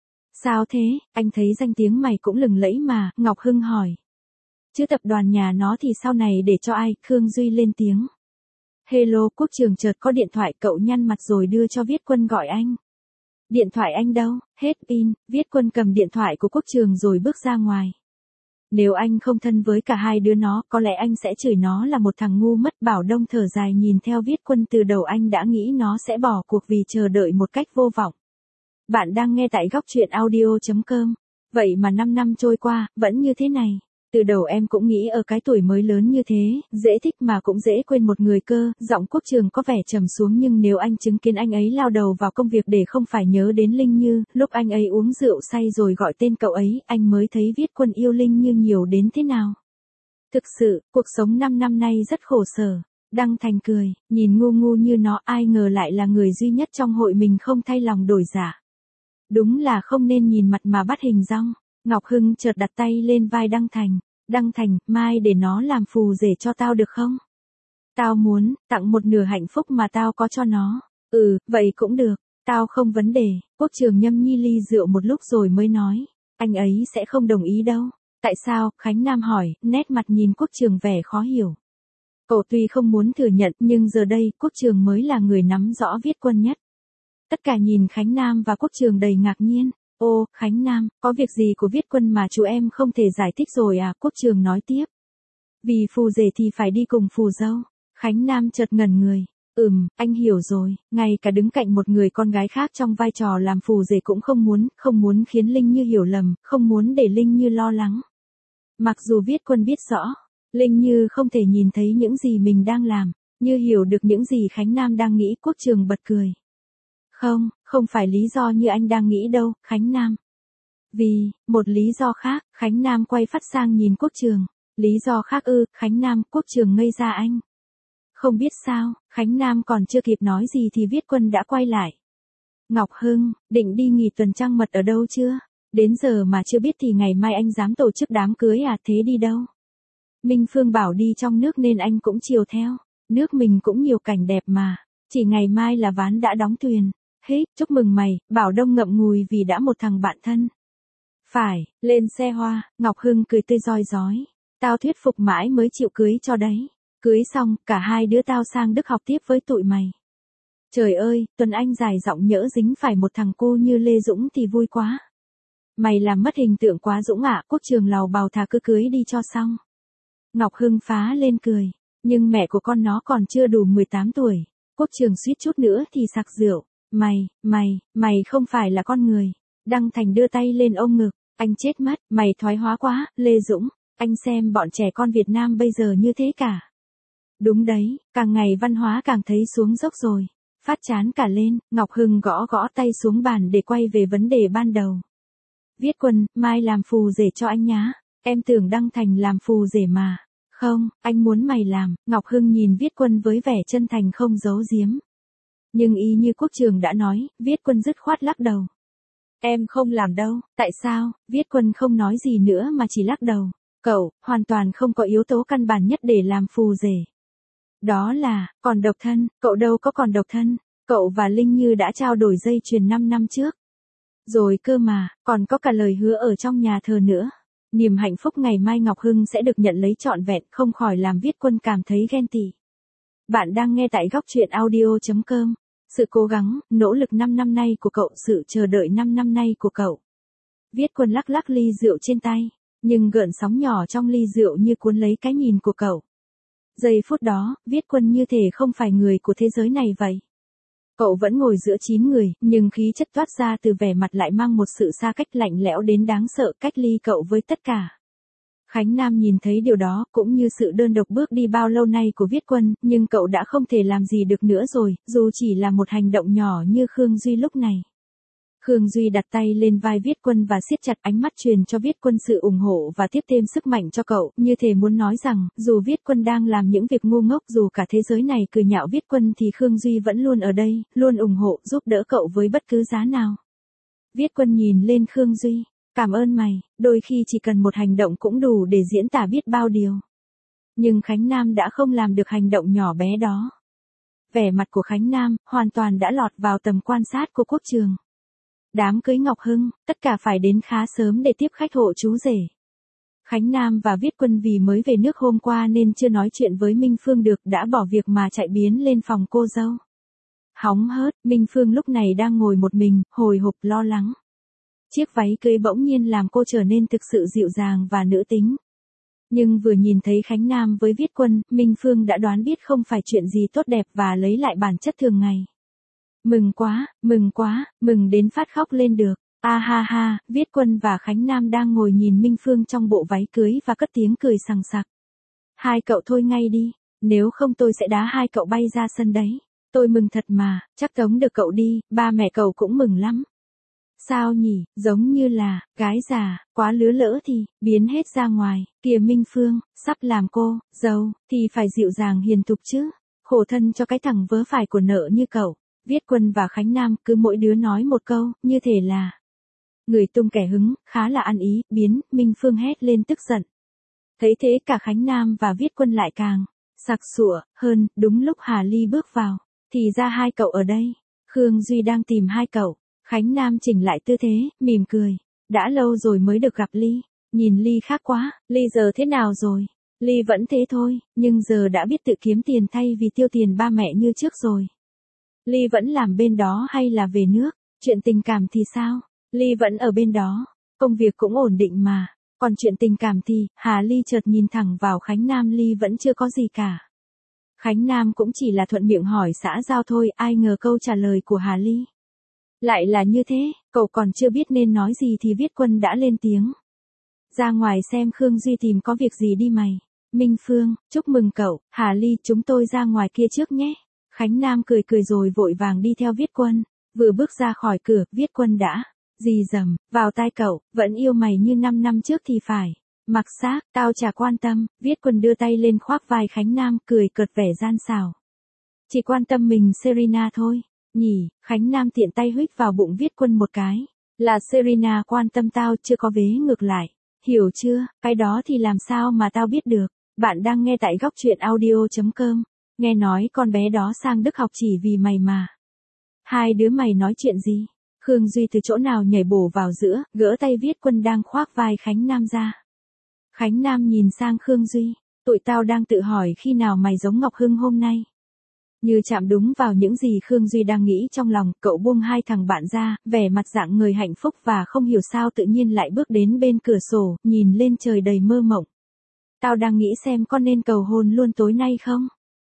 Sao thế, anh thấy danh tiếng mày cũng lừng lẫy mà, Ngọc Hưng hỏi. Chứ tập đoàn nhà nó thì sau này để cho ai, Khương Duy lên tiếng. Hello, Quốc Trường chợt có điện thoại, cậu nhăn mặt rồi đưa cho Viết Quân gọi anh. Điện thoại anh đâu, hết pin, Viết Quân cầm điện thoại của Quốc Trường rồi bước ra ngoài. Nếu anh không thân với cả hai đứa nó, có lẽ anh sẽ chửi nó là một thằng ngu mất. Bảo Đông thở dài nhìn theo Viết Quân, từ đầu anh đã nghĩ nó sẽ bỏ cuộc vì chờ đợi một cách vô vọng. Bạn đang nghe tại góc truyện audio.com. Vậy mà năm năm trôi qua, vẫn như thế này. Từ đầu em cũng nghĩ ở cái tuổi mới lớn như thế, dễ thích mà cũng dễ quên một người cơ. Giọng Quốc Trường có vẻ trầm xuống, nhưng nếu anh chứng kiến anh ấy lao đầu vào công việc để không phải nhớ đến Linh Như, lúc anh ấy uống rượu say rồi gọi tên cậu ấy, anh mới thấy Viết Quân yêu Linh Như nhiều đến thế nào. Thực sự, cuộc sống năm năm nay rất khổ sở. Đăng Thành cười, nhìn ngu ngu như nó, ai ngờ lại là người duy nhất trong hội mình không thay lòng đổi dạ. Đúng là không nên nhìn mặt mà bắt hình dong. Ngọc Hưng chợt đặt tay lên vai Đăng Thành. Đăng Thành, mai để nó làm phù rể cho tao được không? Tao muốn, tặng một nửa hạnh phúc mà tao có cho nó. Ừ, vậy cũng được, tao không vấn đề. Quốc Trường nhâm nhi ly rượu một lúc rồi mới nói. Anh ấy sẽ không đồng ý đâu. Tại sao? Khánh Nam hỏi, nét mặt nhìn Quốc Trường vẻ khó hiểu. Cậu tuy không muốn thừa nhận nhưng giờ đây Quốc Trường mới là người nắm rõ Viết Quân nhất. Tất cả nhìn Khánh Nam và Quốc Trường đầy ngạc nhiên. Ô, Khánh Nam, có việc gì của Viết Quân mà chú em không thể giải thích rồi à? Quốc Trường nói tiếp. Vì phù rể thì phải đi cùng phù dâu. Khánh Nam chợt ngẩn người. Ừm, anh hiểu rồi, ngay cả đứng cạnh một người con gái khác trong vai trò làm phù rể cũng không muốn, không muốn khiến Linh Như hiểu lầm, không muốn để Linh Như lo lắng. Mặc dù Viết Quân biết rõ, Linh Như không thể nhìn thấy những gì mình đang làm, như hiểu được những gì Khánh Nam đang nghĩ. Quốc Trường bật cười. Không, không phải lý do như anh đang nghĩ đâu, Khánh Nam. Vì, một lý do khác, Khánh Nam quay phát sang nhìn Quốc Trường. Lý do khác ư? Khánh Nam. Quốc Trường ngây ra anh. Không biết sao, Khánh Nam còn chưa kịp nói gì thì Viết Quân đã quay lại. Ngọc Hưng, định đi nghỉ tuần trăng mật ở đâu chưa? Đến giờ mà chưa biết thì ngày mai anh dám tổ chức đám cưới à? Thế đi đâu? Minh Phương bảo đi trong nước nên anh cũng chiều theo. Nước mình cũng nhiều cảnh đẹp mà. Chỉ ngày mai là ván đã đóng thuyền. Hết, chúc mừng mày, Bảo Đông ngậm ngùi vì đã một thằng bạn thân. Phải, lên xe hoa, Ngọc Hưng cười tươi rói rói. Tao thuyết phục mãi mới chịu cưới cho đấy. Cưới xong, cả hai đứa tao sang Đức học tiếp với tụi mày. Trời ơi, Tuấn Anh dài giọng nhỡ dính phải một thằng cô như Lê Dũng thì vui quá. Mày làm mất hình tượng quá Dũng ạ. Quốc Trường làu bào thà cứ cưới đi cho xong. Ngọc Hưng phá lên cười. Nhưng mẹ của con nó còn chưa đủ mười tám tuổi. Quốc Trường suýt chút nữa thì sặc rượu. Mày, mày, mày không phải là con người. Đăng Thành đưa tay lên ôm ngực. Anh chết mất, mày thoái hóa quá, Lê Dũng. Anh xem bọn trẻ con Việt Nam bây giờ như thế cả. Đúng đấy, càng ngày văn hóa càng thấy xuống dốc rồi. Phát chán cả lên, Ngọc Hưng gõ gõ tay xuống bàn để quay về vấn đề ban đầu. Viết Quân, mai làm phù rể cho anh nhá. Em tưởng Đăng Thành làm phù rể mà. Không, anh muốn mày làm. Ngọc Hưng nhìn Viết Quân với vẻ chân thành không giấu giếm. Nhưng y như Quốc Trường đã nói, Viết Quân dứt khoát lắc đầu. Em không làm đâu. Tại sao? Viết Quân không nói gì nữa mà chỉ lắc đầu. Cậu, hoàn toàn không có yếu tố căn bản nhất để làm phù rể. Đó là, còn độc thân. Cậu đâu có còn độc thân. Cậu và Linh Như đã trao đổi dây chuyền năm năm trước. Rồi cơ mà, còn có cả lời hứa ở trong nhà thờ nữa. Niềm hạnh phúc ngày mai Ngọc Hưng sẽ được nhận lấy trọn vẹn, không khỏi làm Viết Quân cảm thấy ghen tị. Bạn đang nghe tại góc truyện audio chấm com. Sự cố gắng, nỗ lực năm năm nay của cậu, sự chờ đợi năm năm nay của cậu. Viết Quân lắc lắc ly rượu trên tay, nhưng gợn sóng nhỏ trong ly rượu như cuốn lấy cái nhìn của cậu. Giây phút đó, Viết Quân như thể không phải người của thế giới này vậy. Cậu vẫn ngồi giữa chín người, nhưng khí chất toát ra từ vẻ mặt lại mang một sự xa cách lạnh lẽo đến đáng sợ, cách ly cậu với tất cả. Khánh Nam nhìn thấy điều đó, cũng như sự đơn độc bước đi bao lâu nay của Viết Quân, nhưng cậu đã không thể làm gì được nữa rồi, dù chỉ là một hành động nhỏ như Khương Duy lúc này. Khương Duy đặt tay lên vai Viết Quân và siết chặt, ánh mắt truyền cho Viết Quân sự ủng hộ và tiếp thêm sức mạnh cho cậu, như thể muốn nói rằng, dù Viết Quân đang làm những việc ngu ngốc, dù cả thế giới này cười nhạo Viết Quân thì Khương Duy vẫn luôn ở đây, luôn ủng hộ, giúp đỡ cậu với bất cứ giá nào. Viết Quân nhìn lên Khương Duy. Cảm ơn mày, đôi khi chỉ cần một hành động cũng đủ để diễn tả biết bao điều. Nhưng Khánh Nam đã không làm được hành động nhỏ bé đó. Vẻ mặt của Khánh Nam hoàn toàn đã lọt vào tầm quan sát của Quốc Trường. Đám cưới Ngọc Hưng, tất cả phải đến khá sớm để tiếp khách hộ chú rể. Khánh Nam và Viết Quân vì mới về nước hôm qua nên chưa nói chuyện với Minh Phương được, đã bỏ việc mà chạy biến lên phòng cô dâu. Hóng hớt, Minh Phương lúc này đang ngồi một mình, hồi hộp lo lắng. Chiếc váy cưới bỗng nhiên làm cô trở nên thực sự dịu dàng và nữ tính. Nhưng vừa nhìn thấy Khánh Nam với Viết Quân, Minh Phương đã đoán biết không phải chuyện gì tốt đẹp và lấy lại bản chất thường ngày. Mừng quá, mừng quá, mừng đến phát khóc lên được. A ha ha, Viết Quân và Khánh Nam đang ngồi nhìn Minh Phương trong bộ váy cưới và cất tiếng cười sằng sặc. Hai cậu thôi ngay đi, nếu không tôi sẽ đá hai cậu bay ra sân đấy. Tôi mừng thật mà, chắc tống được cậu đi, ba mẹ cậu cũng mừng lắm. Sao nhỉ, giống như là, gái già, quá lứa lỡ thì, biến hết ra ngoài, kìa Minh Phương, sắp làm cô, dâu, thì phải dịu dàng hiền thục chứ. Khổ thân cho cái thằng vớ phải của nợ như cậu. Viết Quân và Khánh Nam cứ mỗi đứa nói một câu, như thể là người tung kẻ hứng, khá là ăn ý, biến, Minh Phương hét lên tức giận. Thấy thế cả Khánh Nam và Viết Quân lại càng sặc sụa hơn. Đúng lúc Hà Ly bước vào, thì ra hai cậu ở đây. Khương Duy đang tìm hai cậu. Khánh Nam chỉnh lại tư thế, mỉm cười. Đã lâu rồi mới được gặp Ly. Nhìn Ly khác quá, Ly giờ thế nào rồi? Ly vẫn thế thôi, nhưng giờ đã biết tự kiếm tiền thay vì tiêu tiền ba mẹ như trước rồi. Ly vẫn làm bên đó hay là về nước? Chuyện tình cảm thì sao? Ly vẫn ở bên đó. Công việc cũng ổn định mà. Còn chuyện tình cảm thì, Hà Ly chợt nhìn thẳng vào Khánh Nam. Ly vẫn chưa có gì cả. Khánh Nam cũng chỉ là thuận miệng hỏi xã giao thôi, ai ngờ câu trả lời của Hà Ly lại là như thế. Cậu còn chưa biết nên nói gì thì Viết Quân đã lên tiếng. Ra ngoài xem Khương Duy tìm có việc gì đi mày. Minh Phương, chúc mừng cậu. Hà Ly, chúng tôi ra ngoài kia trước nhé. Khánh Nam cười cười rồi vội vàng đi theo Viết Quân. Vừa bước ra khỏi cửa, Viết Quân đã rì rầm vào tai cậu, vẫn yêu mày như năm năm trước thì phải. Mặc xác, tao chả quan tâm. Viết Quân đưa tay lên khoác vai Khánh Nam, cười cợt vẻ gian xảo. Chỉ quan tâm mình Serena thôi. Nhỉ, Khánh Nam tiện tay huých vào bụng Viết Quân một cái. Là Serena quan tâm tao, chưa có vế ngược lại. Hiểu chưa, cái đó thì làm sao mà tao biết được. Bạn đang nghe tại góc truyện audio chấm com. Nghe nói con bé đó sang Đức học chỉ vì mày mà. Hai đứa mày nói chuyện gì? Khương Duy từ chỗ nào nhảy bổ vào giữa, gỡ tay Viết Quân đang khoác vai Khánh Nam ra. Khánh Nam nhìn sang Khương Duy. Tụi tao đang tự hỏi khi nào mày giống Ngọc Hưng hôm nay. Như chạm đúng vào những gì Khương Duy đang nghĩ trong lòng, cậu buông hai thằng bạn ra, vẻ mặt dạng người hạnh phúc và không hiểu sao tự nhiên lại bước đến bên cửa sổ, nhìn lên trời đầy mơ mộng. Tao đang nghĩ xem có nên cầu hôn luôn tối nay không?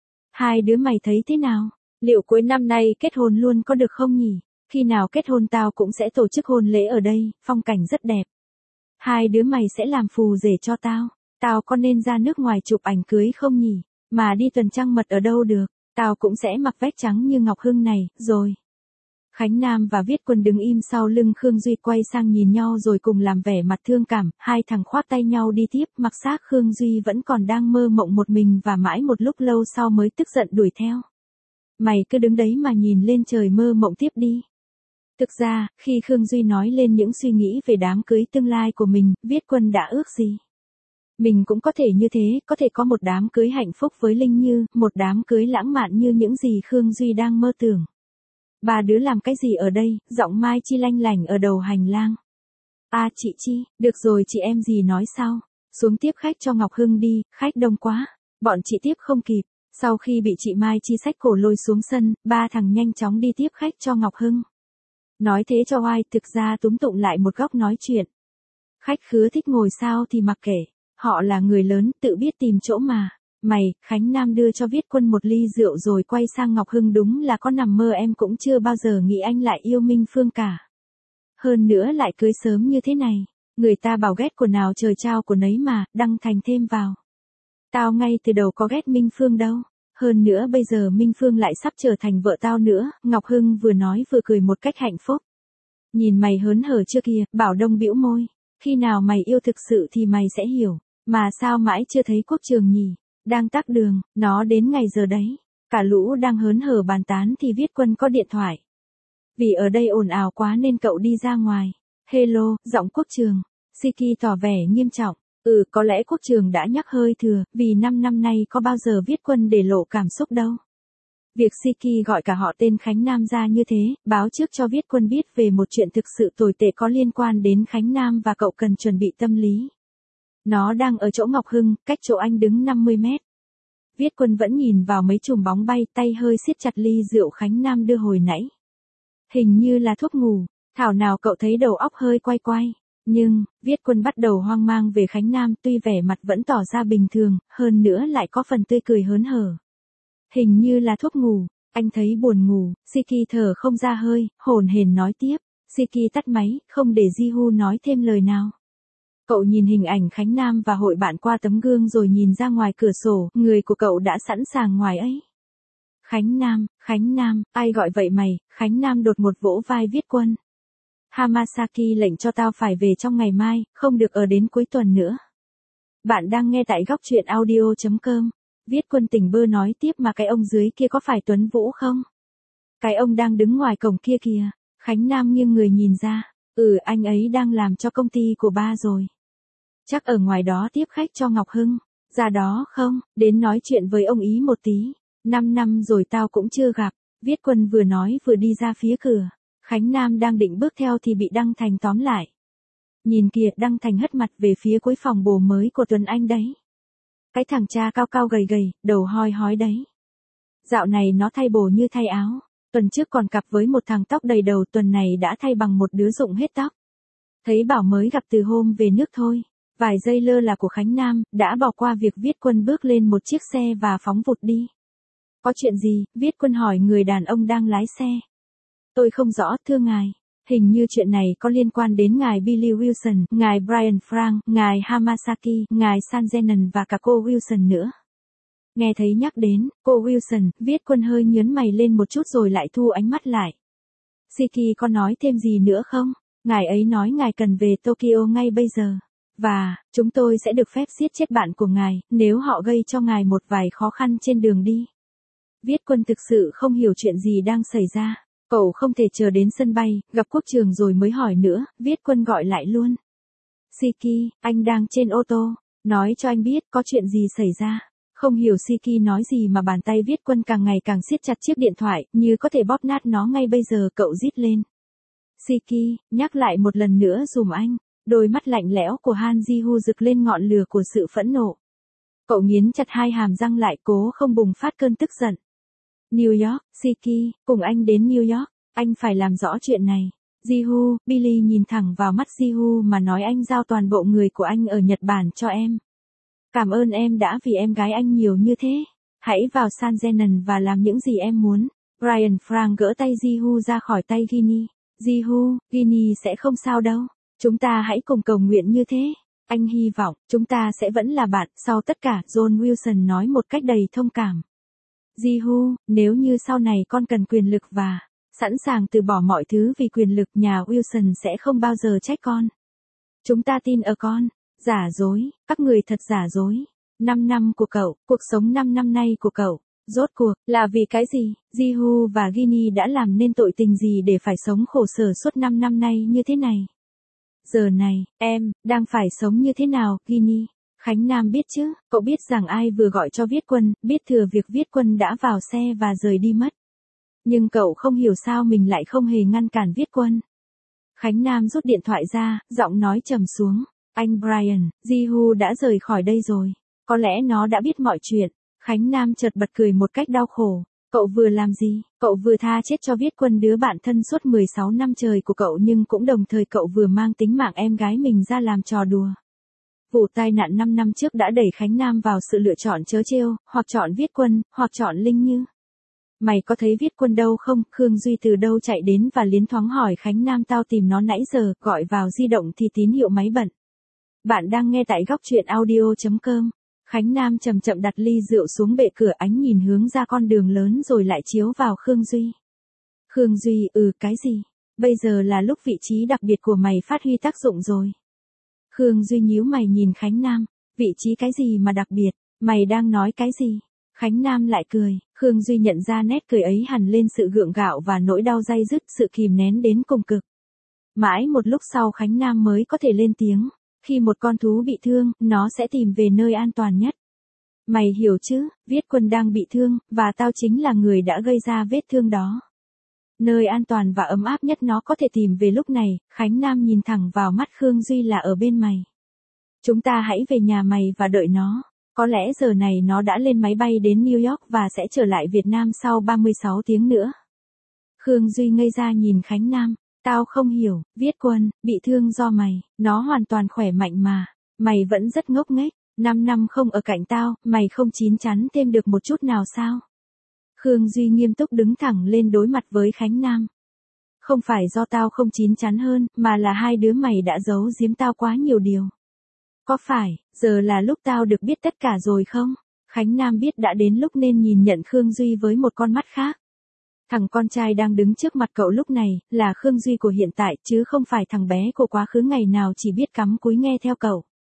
Hai đứa mày thấy thế nào? Liệu cuối năm nay kết hôn luôn có được không nhỉ? Khi nào kết hôn tao cũng sẽ tổ chức hôn lễ ở đây, phong cảnh rất đẹp. Hai đứa mày sẽ làm phù rể cho tao. Tao có nên ra nước ngoài chụp ảnh cưới không nhỉ? Mà đi tuần trăng mật ở đâu được? Tao cũng sẽ mặc vest trắng như Ngọc Hưng này, rồi. Khánh Nam và Viết Quân đứng im sau lưng Khương Duy quay sang nhìn nhau rồi cùng làm vẻ mặt thương cảm, hai thằng khoác tay nhau đi tiếp, mặc xác Khương Duy vẫn còn đang mơ mộng một mình và mãi một lúc lâu sau mới tức giận đuổi theo. Mày cứ đứng đấy mà nhìn lên trời mơ mộng tiếp đi. Thực ra, khi Khương Duy nói lên những suy nghĩ về đám cưới tương lai của mình, Viết Quân đã ước gì? Mình cũng có thể như thế, có thể có một đám cưới hạnh phúc với Linh Như, một đám cưới lãng mạn như những gì Khương Duy đang mơ tưởng. Ba đứa làm cái gì ở đây? Giọng Mai Chi lanh lảnh ở đầu hành lang. À chị Chi, được rồi chị em gì nói sao? Xuống tiếp khách cho Ngọc Hưng đi, khách đông quá. Bọn chị tiếp không kịp. Sau khi bị chị Mai Chi xách cổ lôi xuống sân, ba thằng nhanh chóng đi tiếp khách cho Ngọc Hưng. Nói thế cho oai, thực ra túm tụng lại một góc nói chuyện. Khách khứa thích ngồi sao thì mặc kệ. Họ là người lớn, tự biết tìm chỗ mà. Mày, Khánh Nam đưa cho Viết Quân một ly rượu rồi quay sang Ngọc Hưng, đúng là có nằm mơ em cũng chưa bao giờ nghĩ anh lại yêu Minh Phương cả. Hơn nữa lại cưới sớm như thế này. Người ta bảo ghét của nào trời trao của nấy mà, đăng thành thêm vào. Tao ngay từ đầu có ghét Minh Phương đâu. Hơn nữa bây giờ Minh Phương lại sắp trở thành vợ tao nữa. Ngọc Hưng vừa nói vừa cười một cách hạnh phúc. Nhìn mày hớn hở chưa kìa, Bảo Đông bĩu môi. Khi nào mày yêu thực sự thì mày sẽ hiểu. Mà sao mãi chưa thấy Quốc Trường nhỉ? Đang tắc đường, nó đến ngày giờ đấy. Cả lũ đang hớn hở bàn tán thì Viết Quân có điện thoại. Vì ở đây ồn ào quá nên cậu đi ra ngoài. Hello, giọng Quốc Trường. Siki tỏ vẻ nghiêm trọng. Ừ, có lẽ Quốc Trường đã nhắc hơi thừa, vì năm năm nay có bao giờ Viết Quân để lộ cảm xúc đâu. Việc Siki gọi cả họ tên Khánh Nam ra như thế, báo trước cho Viết Quân biết về một chuyện thực sự tồi tệ có liên quan đến Khánh Nam và cậu cần chuẩn bị tâm lý. Nó đang ở chỗ Ngọc Hưng, cách chỗ anh đứng năm mươi mét. Viết Quân vẫn nhìn vào mấy chùm bóng bay, tay hơi siết chặt ly rượu Khánh Nam đưa hồi nãy. Hình như là thuốc ngủ, thảo nào cậu thấy đầu óc hơi quay quay. Nhưng, Viết Quân bắt đầu hoang mang về Khánh Nam, tuy vẻ mặt vẫn tỏ ra bình thường, hơn nữa lại có phần tươi cười hớn hở. Hình như là thuốc ngủ, anh thấy buồn ngủ. Siki thở không ra hơi, hổn hển nói tiếp. Siki tắt máy, không để Jihu nói thêm lời nào. Cậu nhìn hình ảnh Khánh Nam và hội bạn qua tấm gương rồi nhìn ra ngoài cửa sổ, người của cậu đã sẵn sàng ngoài ấy. Khánh Nam, Khánh Nam, ai gọi vậy mày? Khánh Nam đột một vỗ vai Viết Quân. Hamasaki lệnh cho tao phải về trong ngày mai, không được ở đến cuối tuần nữa. Bạn đang nghe tại góc truyện audio chấm com. Viết Quân tỉnh bơ nói tiếp mà cái ông dưới kia có phải Tuấn Vũ không? Cái ông đang đứng ngoài cổng kia kìa. Khánh Nam nghiêng người nhìn ra. Ừ, anh ấy đang làm cho công ty của ba rồi. Chắc ở ngoài đó tiếp khách cho Ngọc Hưng. Ra đó không, đến nói chuyện với ông ý một tí. Năm năm rồi tao cũng chưa gặp. Viết Quân vừa nói vừa đi ra phía cửa. Khánh Nam đang định bước theo thì bị Đăng Thành tóm lại. Nhìn kìa, Đăng Thành hất mặt về phía cuối phòng bồ mới của Tuấn Anh đấy. Cái thằng cha cao cao gầy gầy, đầu hoi hói đấy. Dạo này nó thay bồ như thay áo. Tuần trước còn cặp với một thằng tóc đầy đầu, tuần này đã thay bằng một đứa rụng hết tóc. Thấy bảo mới gặp từ hôm về nước thôi. Vài giây lơ là của Khánh Nam, đã bỏ qua việc Viết Quân bước lên một chiếc xe và phóng vụt đi. Có chuyện gì? Viết Quân hỏi người đàn ông đang lái xe. Tôi không rõ, thưa ngài. Hình như chuyện này có liên quan đến ngài Billy Wilson, ngài Brian Frank, ngài Hamasaki, ngài Sanjenan và cả cô Wilson nữa. Nghe thấy nhắc đến, cô Wilson, Viết Quân hơi nhớn mày lên một chút rồi lại thu ánh mắt lại. Siki có nói thêm gì nữa không? Ngài ấy nói ngài cần về Tokyo ngay bây giờ. Và, chúng tôi sẽ được phép giết chết bạn của ngài, nếu họ gây cho ngài một vài khó khăn trên đường đi. Viết Quân thực sự không hiểu chuyện gì đang xảy ra. Cậu không thể chờ đến sân bay, gặp Quốc Trường rồi mới hỏi nữa, Viết Quân gọi lại luôn. Siki, anh đang trên ô tô, nói cho anh biết có chuyện gì xảy ra. Không hiểu Siki nói gì mà bàn tay Viết Quân càng ngày càng siết chặt chiếc điện thoại, như có thể bóp nát nó ngay bây giờ. Cậu rít lên. Siki, nhắc lại một lần nữa dùm anh. Đôi mắt lạnh lẽo của Han Ji-hu rực lên ngọn lửa của sự phẫn nộ. Cậu nghiến chặt hai hàm răng lại cố không bùng phát cơn tức giận. New York, Siki, cùng anh đến New York, anh phải làm rõ chuyện này. Ji-hu, Billy nhìn thẳng vào mắt Ji-hu mà nói anh giao toàn bộ người của anh ở Nhật Bản cho em. Cảm ơn em đã vì em gái anh nhiều như thế. Hãy vào San Zenon và làm những gì em muốn. Brian Frank gỡ tay Ji-hu ra khỏi tay Ginny. Ji-hu, Ginny sẽ không sao đâu. Chúng ta hãy cùng cầu nguyện như thế. Anh hy vọng, chúng ta sẽ vẫn là bạn, sau tất cả, John Wilson nói một cách đầy thông cảm. Ji-hu, nếu như sau này con cần quyền lực và sẵn sàng từ bỏ mọi thứ vì quyền lực, nhà Wilson sẽ không bao giờ trách con. Chúng ta tin ở con. Giả dối, các người thật giả dối. Năm năm của cậu, cuộc sống năm năm nay của cậu, rốt cuộc, là vì cái gì? Ji-hu và Ginny đã làm nên tội tình gì để phải sống khổ sở suốt năm năm nay như thế này? Giờ này, em, đang phải sống như thế nào, Ginny? Khánh Nam biết chứ, cậu biết rằng ai vừa gọi cho Viết Quân, biết thừa việc Viết Quân đã vào xe và rời đi mất. Nhưng cậu không hiểu sao mình lại không hề ngăn cản Viết Quân. Khánh Nam rút điện thoại ra, giọng nói trầm xuống. Anh Brian, Ji-hu đã rời khỏi đây rồi. Có lẽ nó đã biết mọi chuyện. Khánh Nam chợt bật cười một cách đau khổ. Cậu vừa làm gì? Cậu vừa tha chết cho Viết Quân, đứa bạn thân suốt mười sáu năm trời của cậu, nhưng cũng đồng thời cậu vừa mang tính mạng em gái mình ra làm trò đùa. Vụ tai nạn năm năm trước đã đẩy Khánh Nam vào sự lựa chọn trớ trêu, hoặc chọn Viết Quân, hoặc chọn Linh Như. Mày có thấy Viết Quân đâu không? Khương Duy từ đâu chạy đến và liến thoáng hỏi Khánh Nam. Tao tìm nó nãy giờ, gọi vào di động thì tín hiệu máy bận. Bạn đang nghe tại góc truyện audio chấm com. Khánh Nam chậm chậm đặt ly rượu xuống bệ cửa, ánh nhìn hướng ra con đường lớn rồi lại chiếu vào Khương Duy. Khương Duy, ừ cái gì? Bây giờ là lúc vị trí đặc biệt của mày phát huy tác dụng rồi. Khương Duy nhíu mày nhìn Khánh Nam. Vị trí cái gì mà đặc biệt? Mày đang nói cái gì? Khánh Nam lại cười. Khương Duy nhận ra nét cười ấy hằn lên sự gượng gạo và nỗi đau day dứt, sự kìm nén đến cùng cực. Mãi một lúc sau Khánh Nam mới có thể lên tiếng. Khi một con thú bị thương, nó sẽ tìm về nơi an toàn nhất. Mày hiểu chứ, Viết Quân đang bị thương, và tao chính là người đã gây ra vết thương đó. Nơi an toàn và ấm áp nhất nó có thể tìm về lúc này, Khánh Nam nhìn thẳng vào mắt Khương Duy, là ở bên mày. Chúng ta hãy về nhà mày và đợi nó. Có lẽ giờ này nó đã lên máy bay đến New York và sẽ trở lại Việt Nam sau ba mươi sáu tiếng nữa. Khương Duy ngây ra nhìn Khánh Nam. Tao không hiểu, Viết Quân, bị thương do mày, nó hoàn toàn khỏe mạnh mà. Mày vẫn rất ngốc nghếch, năm năm không ở cạnh tao, mày không chín chắn thêm được một chút nào sao? Khương Duy nghiêm túc đứng thẳng lên đối mặt với Khánh Nam. Không phải do tao không chín chắn hơn, mà là hai đứa mày đã giấu giếm tao quá nhiều điều. Có phải, giờ là lúc tao được biết tất cả rồi không? Khánh Nam biết đã đến lúc nên nhìn nhận Khương Duy với một con mắt khác. Thằng con trai đang đứng trước mặt cậu lúc này, là Khương Duy của hiện tại, chứ không phải thằng bé của quá khứ ngày nào chỉ biết cắm cúi nghe theo cậu.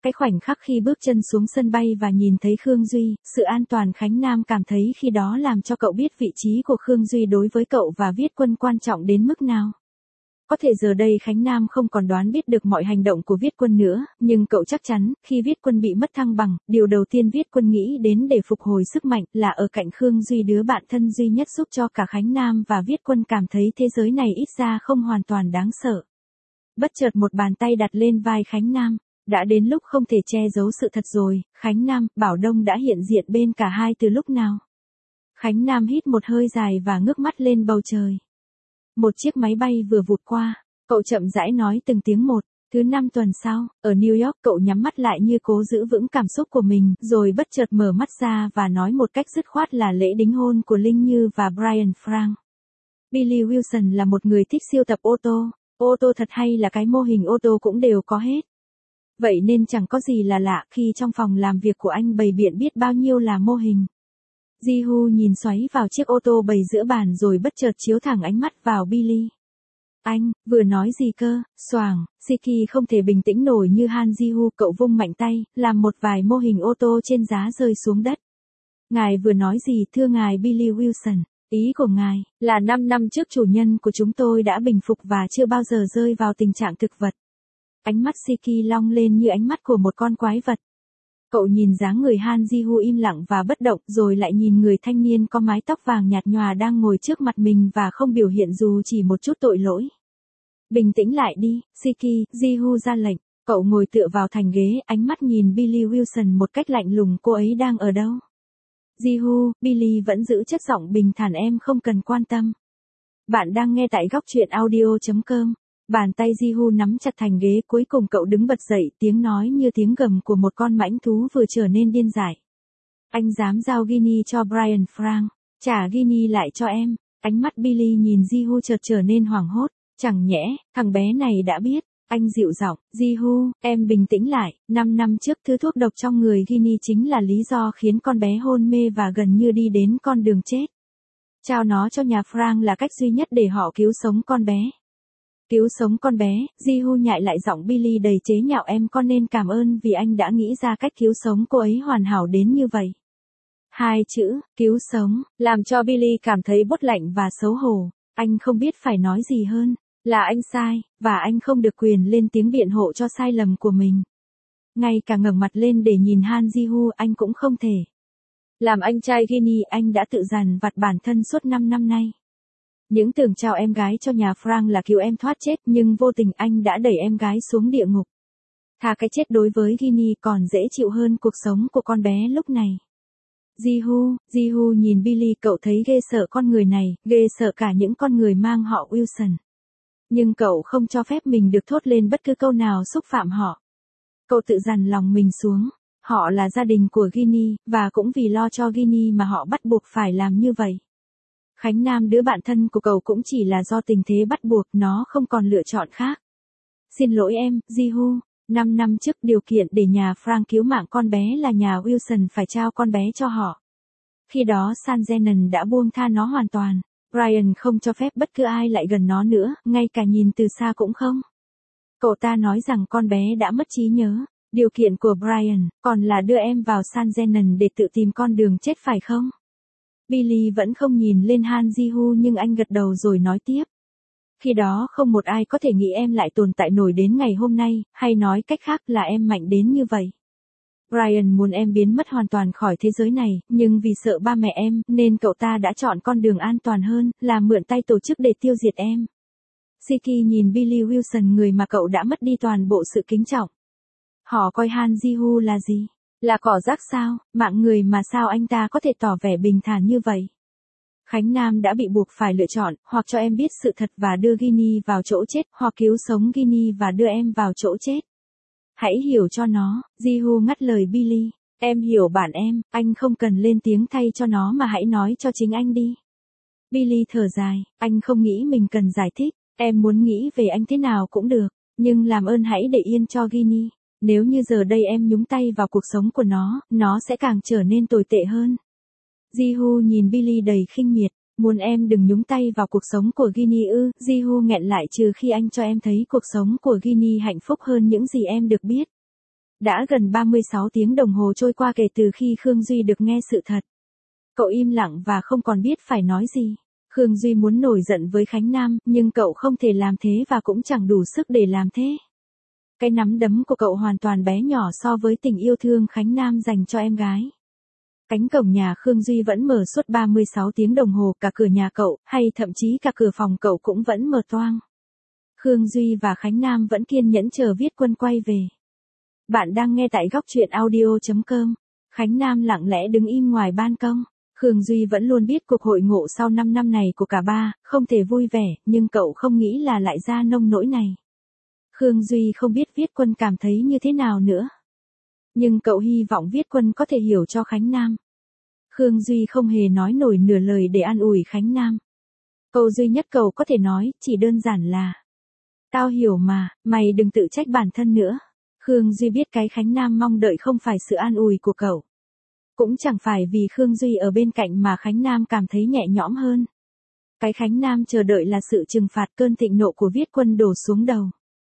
Cái khoảnh khắc khi bước chân xuống sân bay và nhìn thấy Khương Duy, sự an toàn Khánh Nam cảm thấy khi đó làm cho cậu biết vị trí của Khương Duy đối với cậu và Viết Quân quan trọng đến mức nào. Có thể giờ đây Khánh Nam không còn đoán biết được mọi hành động của Viết Quân nữa, nhưng cậu chắc chắn, khi Viết Quân bị mất thăng bằng, điều đầu tiên Viết Quân nghĩ đến để phục hồi sức mạnh là ở cạnh Khương Duy, đứa bạn thân duy nhất giúp cho cả Khánh Nam và Viết Quân cảm thấy thế giới này ít ra không hoàn toàn đáng sợ. Bất chợt một bàn tay đặt lên vai Khánh Nam. Đã đến lúc không thể che giấu sự thật rồi, Khánh Nam, Bảo Đông đã hiện diện bên cả hai từ lúc nào. Khánh Nam hít một hơi dài và ngước mắt lên bầu trời. Một chiếc máy bay vừa vụt qua, cậu chậm rãi nói từng tiếng một. Thứ năm tuần sau, ở New York, cậu nhắm mắt lại như cố giữ vững cảm xúc của mình, rồi bất chợt mở mắt ra và nói một cách dứt khoát là lễ đính hôn của Linh Như và Brian Frank. Billy Wilson là một người thích sưu tập ô tô, ô tô thật hay là cái mô hình ô tô cũng đều có hết. Vậy nên chẳng có gì là lạ khi trong phòng làm việc của anh bày biện biết bao nhiêu là mô hình. Ji-hu nhìn xoáy vào chiếc ô tô bày giữa bàn rồi bất chợt chiếu thẳng ánh mắt vào Billy. Anh, vừa nói gì cơ, xoàng, Siki không thể bình tĩnh nổi như Han Ji-hu, cậu vung mạnh tay, làm một vài mô hình ô tô trên giá rơi xuống đất. Ngài vừa nói gì thưa ngài Billy Wilson? Ý của ngài là năm năm trước chủ nhân của chúng tôi đã bình phục và chưa bao giờ rơi vào tình trạng thực vật. Ánh mắt Siki long lên như ánh mắt của một con quái vật. Cậu nhìn dáng người Han Ji-hu im lặng và bất động rồi lại nhìn người thanh niên có mái tóc vàng nhạt nhòa đang ngồi trước mặt mình và không biểu hiện dù chỉ một chút tội lỗi. Bình tĩnh lại đi, Siki, Ji-hu ra lệnh. Cậu ngồi tựa vào thành ghế, ánh mắt nhìn Billy Wilson một cách lạnh lùng, cô ấy đang ở đâu? Ji-hu, Billy vẫn giữ chất giọng bình thản, em không cần quan tâm. Bạn đang nghe tại góc truyện audio chấm com. Bàn tay Ji-hu nắm chặt thành ghế, cuối cùng cậu đứng bật dậy, tiếng nói như tiếng gầm của một con mãnh thú vừa trở nên điên dại. Anh dám giao Ginny cho Brian Frank, trả Ginny lại cho em. Ánh mắt Billy nhìn Ji-hu chợt trở nên hoảng hốt, chẳng nhẽ, thằng bé này đã biết. Anh dịu giọng, Ji-hu, em bình tĩnh lại, năm năm trước thứ thuốc độc trong người Ginny chính là lý do khiến con bé hôn mê và gần như đi đến con đường chết. Trao nó cho nhà Frank là cách duy nhất để họ cứu sống con bé. Cứu sống con bé, Ji-hu nhại lại giọng Billy đầy chế nhạo, em có nên cảm ơn vì anh đã nghĩ ra cách cứu sống cô ấy hoàn hảo đến như vậy. Hai chữ, cứu sống, làm cho Billy cảm thấy bốt lạnh và xấu hổ. Anh không biết phải nói gì hơn, là anh sai, và anh không được quyền lên tiếng biện hộ cho sai lầm của mình. Ngay cả ngẩng mặt lên để nhìn Han Ji-hu anh cũng không thể. Làm anh trai Ginny, anh đã tự dằn vặt bản thân suốt năm năm nay. Những tưởng trao em gái cho nhà Frank là cứu em thoát chết, nhưng vô tình anh đã đẩy em gái xuống địa ngục. Thà cái chết đối với Ginny còn dễ chịu hơn cuộc sống của con bé lúc này. Ji-hu, Ji-hu nhìn Billy, cậu thấy ghê sợ con người này, ghê sợ cả những con người mang họ Wilson. Nhưng cậu không cho phép mình được thốt lên bất cứ câu nào xúc phạm họ. Cậu tự dằn lòng mình xuống. Họ là gia đình của Ginny, và cũng vì lo cho Ginny mà họ bắt buộc phải làm như vậy. Khánh Nam, đứa bạn thân của cậu, cũng chỉ là do tình thế bắt buộc, nó không còn lựa chọn khác. Xin lỗi em, Ji-hu. Năm năm trước điều kiện để nhà Frank cứu mạng con bé là nhà Wilson phải trao con bé cho họ. Khi đó San Zenon đã buông tha nó hoàn toàn. Brian không cho phép bất cứ ai lại gần nó nữa, ngay cả nhìn từ xa cũng không. Cậu ta nói rằng con bé đã mất trí nhớ. Điều kiện của Brian còn là đưa em vào San Zenon để tự tìm con đường chết phải không? Billy vẫn không nhìn lên Han Ji-hu nhưng anh gật đầu rồi nói tiếp. Khi đó không một ai có thể nghĩ em lại tồn tại nổi đến ngày hôm nay, hay nói cách khác là em mạnh đến như vậy. Brian muốn em biến mất hoàn toàn khỏi thế giới này, nhưng vì sợ ba mẹ em, nên cậu ta đã chọn con đường an toàn hơn, là mượn tay tổ chức để tiêu diệt em. Siki nhìn Billy Wilson, người mà cậu đã mất đi toàn bộ sự kính trọng. Họ coi Han Ji-hu là gì? Là cỏ rác sao? Mạng người mà sao anh ta có thể tỏ vẻ bình thản như vậy? Khánh Nam đã bị buộc phải lựa chọn, hoặc cho em biết sự thật và đưa Ginny vào chỗ chết, hoặc cứu sống Ginny và đưa em vào chỗ chết. Hãy hiểu cho nó, Ji-hu ngắt lời Billy. Em hiểu bản em, anh không cần lên tiếng thay cho nó mà hãy nói cho chính anh đi. Billy thở dài, anh không nghĩ mình cần giải thích, em muốn nghĩ về anh thế nào cũng được, nhưng làm ơn hãy để yên cho Ginny. Nếu như giờ đây em nhúng tay vào cuộc sống của nó, nó sẽ càng trở nên tồi tệ hơn. Ji-hu nhìn Billy đầy khinh miệt, muốn em đừng nhúng tay vào cuộc sống của Ginny ư? Ji-hu nghẹn lại, trừ khi anh cho em thấy cuộc sống của Ginny hạnh phúc hơn những gì em được biết. Đã gần ba mươi sáu tiếng đồng hồ trôi qua kể từ khi Khương Duy được nghe sự thật. Cậu im lặng và không còn biết phải nói gì. Khương Duy muốn nổi giận với Khánh Nam, nhưng cậu không thể làm thế và cũng chẳng đủ sức để làm thế. Cái nắm đấm của cậu hoàn toàn bé nhỏ so với tình yêu thương Khánh Nam dành cho em gái. Cánh cổng nhà Khương Duy vẫn mở suốt ba mươi sáu tiếng đồng hồ, cả cửa nhà cậu, hay thậm chí cả cửa phòng cậu cũng vẫn mở toang. Khương Duy và Khánh Nam vẫn kiên nhẫn chờ Viết Quân quay về. Bạn đang nghe tại góc truyện audio chấm com. Khánh Nam lặng lẽ đứng im ngoài ban công. Khương Duy vẫn luôn biết cuộc hội ngộ sau năm năm này của cả ba, không thể vui vẻ, nhưng cậu không nghĩ là lại ra nông nỗi này. Khương Duy không biết Viết Quân cảm thấy như thế nào nữa. Nhưng cậu hy vọng Viết Quân có thể hiểu cho Khánh Nam. Khương Duy không hề nói nổi nửa lời để an ủi Khánh Nam. Câu duy nhất cậu có thể nói, chỉ đơn giản là: tao hiểu mà, mày đừng tự trách bản thân nữa. Khương Duy biết cái Khánh Nam mong đợi không phải sự an ủi của cậu. Cũng chẳng phải vì Khương Duy ở bên cạnh mà Khánh Nam cảm thấy nhẹ nhõm hơn. Cái Khánh Nam chờ đợi là sự trừng phạt cơn thịnh nộ của Viết Quân đổ xuống đầu.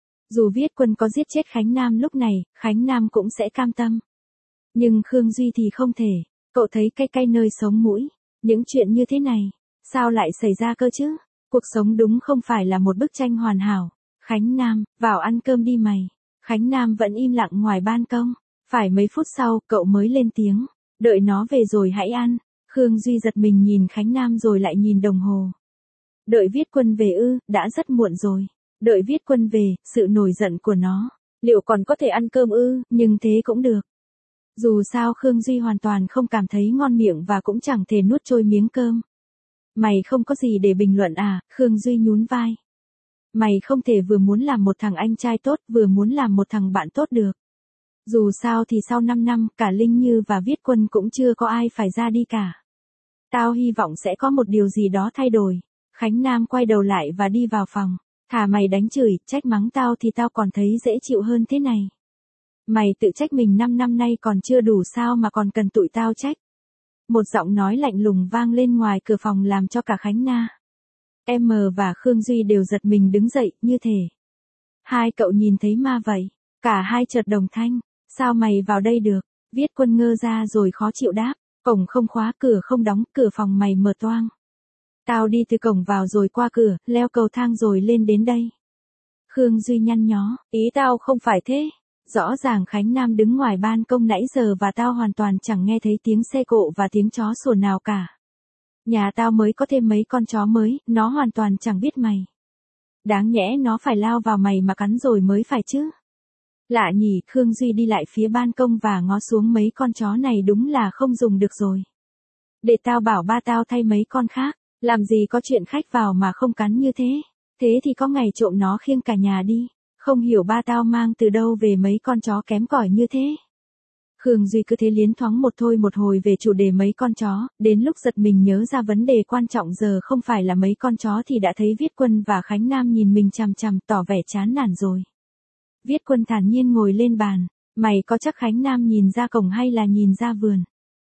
Dù Viết Quân có giết chết Khánh Nam lúc này, Khánh Nam cũng sẽ cam tâm. Nhưng Khương Duy thì không thể. Cậu thấy cay cay nơi sống mũi. Những chuyện như thế này, sao lại xảy ra cơ chứ? Cuộc sống đúng không phải là một bức tranh hoàn hảo. Khánh Nam, vào ăn cơm đi mày. Khánh Nam vẫn im lặng ngoài ban công. Phải mấy phút sau, cậu mới lên tiếng. Đợi nó về rồi hãy ăn. Khương Duy giật mình nhìn Khánh Nam rồi lại nhìn đồng hồ. Đợi Viết Quân về ư, đã rất muộn rồi. Đợi Viết Quân về, sự nổi giận của nó. Liệu còn có thể ăn cơm ư, nhưng thế cũng được. Dù sao Khương Duy hoàn toàn không cảm thấy ngon miệng và cũng chẳng thể nuốt trôi miếng cơm. Mày không có gì để bình luận à, Khương Duy nhún vai. Mày không thể vừa muốn làm một thằng anh trai tốt vừa muốn làm một thằng bạn tốt được. Dù sao thì sau năm năm, cả Linh Như và Viết Quân cũng chưa có ai phải ra đi cả. Tao hy vọng sẽ có một điều gì đó thay đổi. Khánh Nam quay đầu lại và đi vào phòng. Thà mày đánh chửi, trách mắng tao thì tao còn thấy dễ chịu hơn thế này. Mày tự trách mình năm năm nay còn chưa đủ sao mà còn cần tụi tao trách. Một giọng nói lạnh lùng vang lên ngoài cửa phòng làm cho cả Khánh Na, em và Khương Duy đều giật mình đứng dậy, như thể hai cậu nhìn thấy ma vậy. Cả hai chợt đồng thanh, sao mày vào đây được? Viết Quân ngơ ra rồi khó chịu đáp, cổng không khóa, cửa không đóng, cửa phòng mày mở toang. Tao đi từ cổng vào rồi qua cửa, leo cầu thang rồi lên đến đây. Khương Duy nhăn nhó, ý tao không phải thế. Rõ ràng Khánh Nam đứng ngoài ban công nãy giờ và tao hoàn toàn chẳng nghe thấy tiếng xe cộ và tiếng chó sủa nào cả. Nhà tao mới có thêm mấy con chó mới, nó hoàn toàn chẳng biết mày. Đáng nhẽ nó phải lao vào mày mà cắn rồi mới phải chứ. Lạ nhỉ, Khương Duy đi lại phía ban công và ngó xuống mấy con chó này đúng là không dùng được rồi. Để tao bảo ba tao thay mấy con khác, làm gì có chuyện khách vào mà không cắn như thế. Thế thì có ngày trộm nó khiêng cả nhà đi. Không hiểu ba tao mang từ đâu về mấy con chó kém cỏi như thế. Khương Duy cứ thế liến thoáng một thôi một hồi về chủ đề mấy con chó, đến lúc giật mình nhớ ra vấn đề quan trọng giờ không phải là mấy con chó thì đã thấy Viết Quân và Khánh Nam nhìn mình chằm chằm tỏ vẻ chán nản rồi. Viết Quân thản nhiên ngồi lên bàn, mày có chắc Khánh Nam nhìn ra cổng hay là nhìn ra vườn?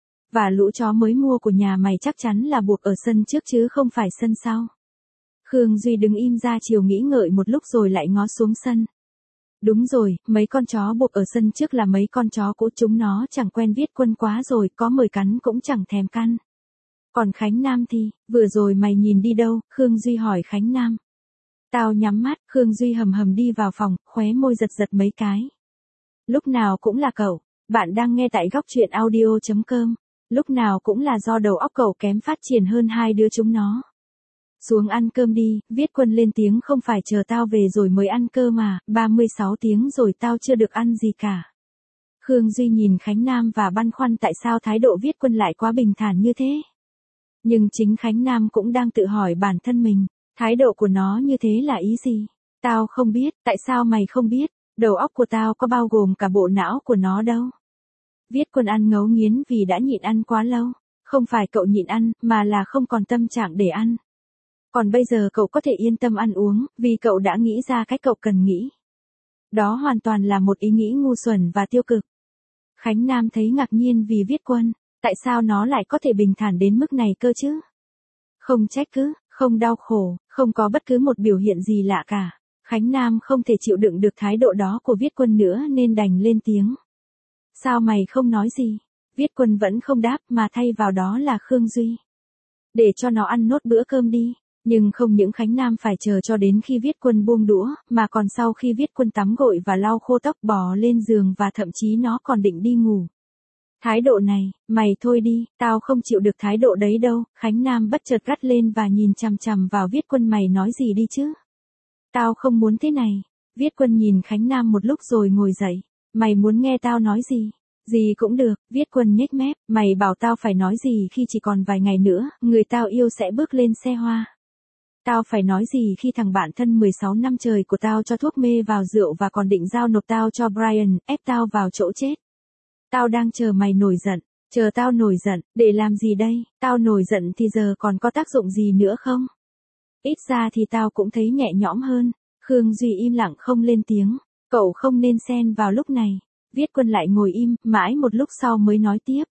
Và lũ chó mới mua của nhà mày chắc chắn là buộc ở sân trước chứ không phải sân sau. Khương Duy đứng im ra chiều nghĩ ngợi một lúc rồi lại ngó xuống sân. Đúng rồi, mấy con chó buộc ở sân trước là mấy con chó cũ, chúng nó chẳng quen Viết Quân quá rồi, có mời cắn cũng chẳng thèm căn. Còn Khánh Nam thì, vừa rồi mày nhìn đi đâu? Khương Duy hỏi Khánh Nam. Tao nhắm mắt, Khương Duy hầm hầm đi vào phòng, khóe môi giật giật mấy cái. Lúc nào cũng là cậu, bạn đang nghe tại góc truyện audio chấm com. Lúc nào cũng là do đầu óc cậu kém phát triển hơn hai đứa chúng nó. Xuống ăn cơm đi, Viết Quân lên tiếng, không phải chờ tao về rồi mới ăn cơm mà, ba mươi sáu tiếng rồi tao chưa được ăn gì cả. Khương Duy nhìn Khánh Nam và băn khoăn tại sao thái độ Viết Quân lại quá bình thản như thế. Nhưng chính Khánh Nam cũng đang tự hỏi bản thân mình, thái độ của nó như thế là ý gì? Tao không biết, tại sao mày không biết? Đầu óc của tao có bao gồm cả bộ não của nó đâu. Viết Quân ăn ngấu nghiến vì đã nhịn ăn quá lâu. Không phải cậu nhịn ăn, mà là không còn tâm trạng để ăn. Còn bây giờ cậu có thể yên tâm ăn uống, vì cậu đã nghĩ ra cách cậu cần nghĩ. Đó hoàn toàn là một ý nghĩ ngu xuẩn và tiêu cực. Khánh Nam thấy ngạc nhiên vì Viết Quân, tại sao nó lại có thể bình thản đến mức này cơ chứ? Không trách cứ, không đau khổ, không có bất cứ một biểu hiện gì lạ cả. Khánh Nam không thể chịu đựng được thái độ đó của Viết Quân nữa nên đành lên tiếng. Sao mày không nói gì? Viết Quân vẫn không đáp mà thay vào đó là Khương Duy. Để cho nó ăn nốt bữa cơm đi. Nhưng không những Khánh Nam phải chờ cho đến khi Viết Quân buông đũa, mà còn sau khi Viết Quân tắm gội và lau khô tóc bò lên giường và thậm chí nó còn định đi ngủ. Thái độ này, mày thôi đi, tao không chịu được thái độ đấy đâu, Khánh Nam bất chợt gắt lên và nhìn chằm chằm vào Viết Quân. Mày nói gì đi chứ? Tao không muốn thế này. Viết Quân nhìn Khánh Nam một lúc rồi ngồi dậy. Mày muốn nghe tao nói gì? Gì cũng được, Viết Quân nhếch mép, mày bảo tao phải nói gì khi chỉ còn vài ngày nữa, người tao yêu sẽ bước lên xe hoa. Tao phải nói gì khi thằng bạn thân mười sáu năm trời của tao cho thuốc mê vào rượu và còn định giao nộp tao cho Brian, ép tao vào chỗ chết. Tao đang chờ mày nổi giận, chờ tao nổi giận, để làm gì đây, tao nổi giận thì giờ còn có tác dụng gì nữa không? Ít ra thì tao cũng thấy nhẹ nhõm hơn. Khương Duy im lặng không lên tiếng, cậu không nên xen vào lúc này. Viết Quân lại ngồi im, mãi một lúc sau mới nói tiếp.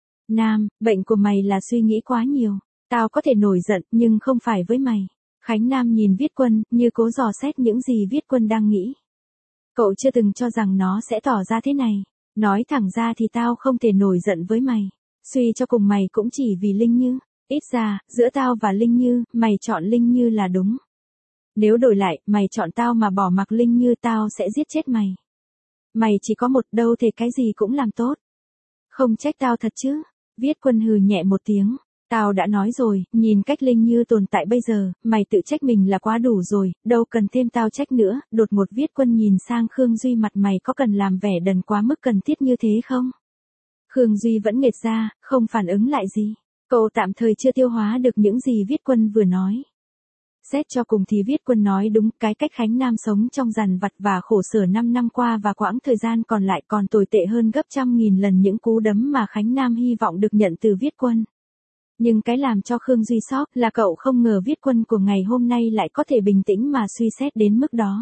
Nam, bệnh của mày là suy nghĩ quá nhiều, tao có thể nổi giận nhưng không phải với mày. Khánh Nam nhìn Viết Quân, như cố dò xét những gì Viết Quân đang nghĩ. Cậu chưa từng cho rằng nó sẽ tỏ ra thế này. Nói thẳng ra thì tao không thể nổi giận với mày. Suy cho cùng mày cũng chỉ vì Linh Như. Ít ra, giữa tao và Linh Như, mày chọn Linh Như là đúng. Nếu đổi lại, mày chọn tao mà bỏ mặc Linh Như, tao sẽ giết chết mày. Mày chỉ có một đâu thể cái gì cũng làm tốt. Không trách tao thật chứ. Viết Quân hừ nhẹ một tiếng. Tao đã nói rồi, nhìn cách Linh Như tồn tại bây giờ, mày tự trách mình là quá đủ rồi, đâu cần thêm tao trách nữa. Đột một Viết Quân nhìn sang Khương Duy, mặt mày có cần làm vẻ đần quá mức cần thiết như thế không? Khương Duy vẫn nghệt ra, không phản ứng lại gì. Cậu tạm thời chưa tiêu hóa được những gì Viết Quân vừa nói. Xét cho cùng thì Viết Quân nói đúng, cái cách Khánh Nam sống trong dằn vặt và khổ sở năm năm qua và quãng thời gian còn lại còn tồi tệ hơn gấp trăm nghìn lần những cú đấm mà Khánh Nam hy vọng được nhận từ Viết Quân. Nhưng cái làm cho Khương Duy sốc là cậu không ngờ Viết Quân của ngày hôm nay lại có thể bình tĩnh mà suy xét đến mức đó.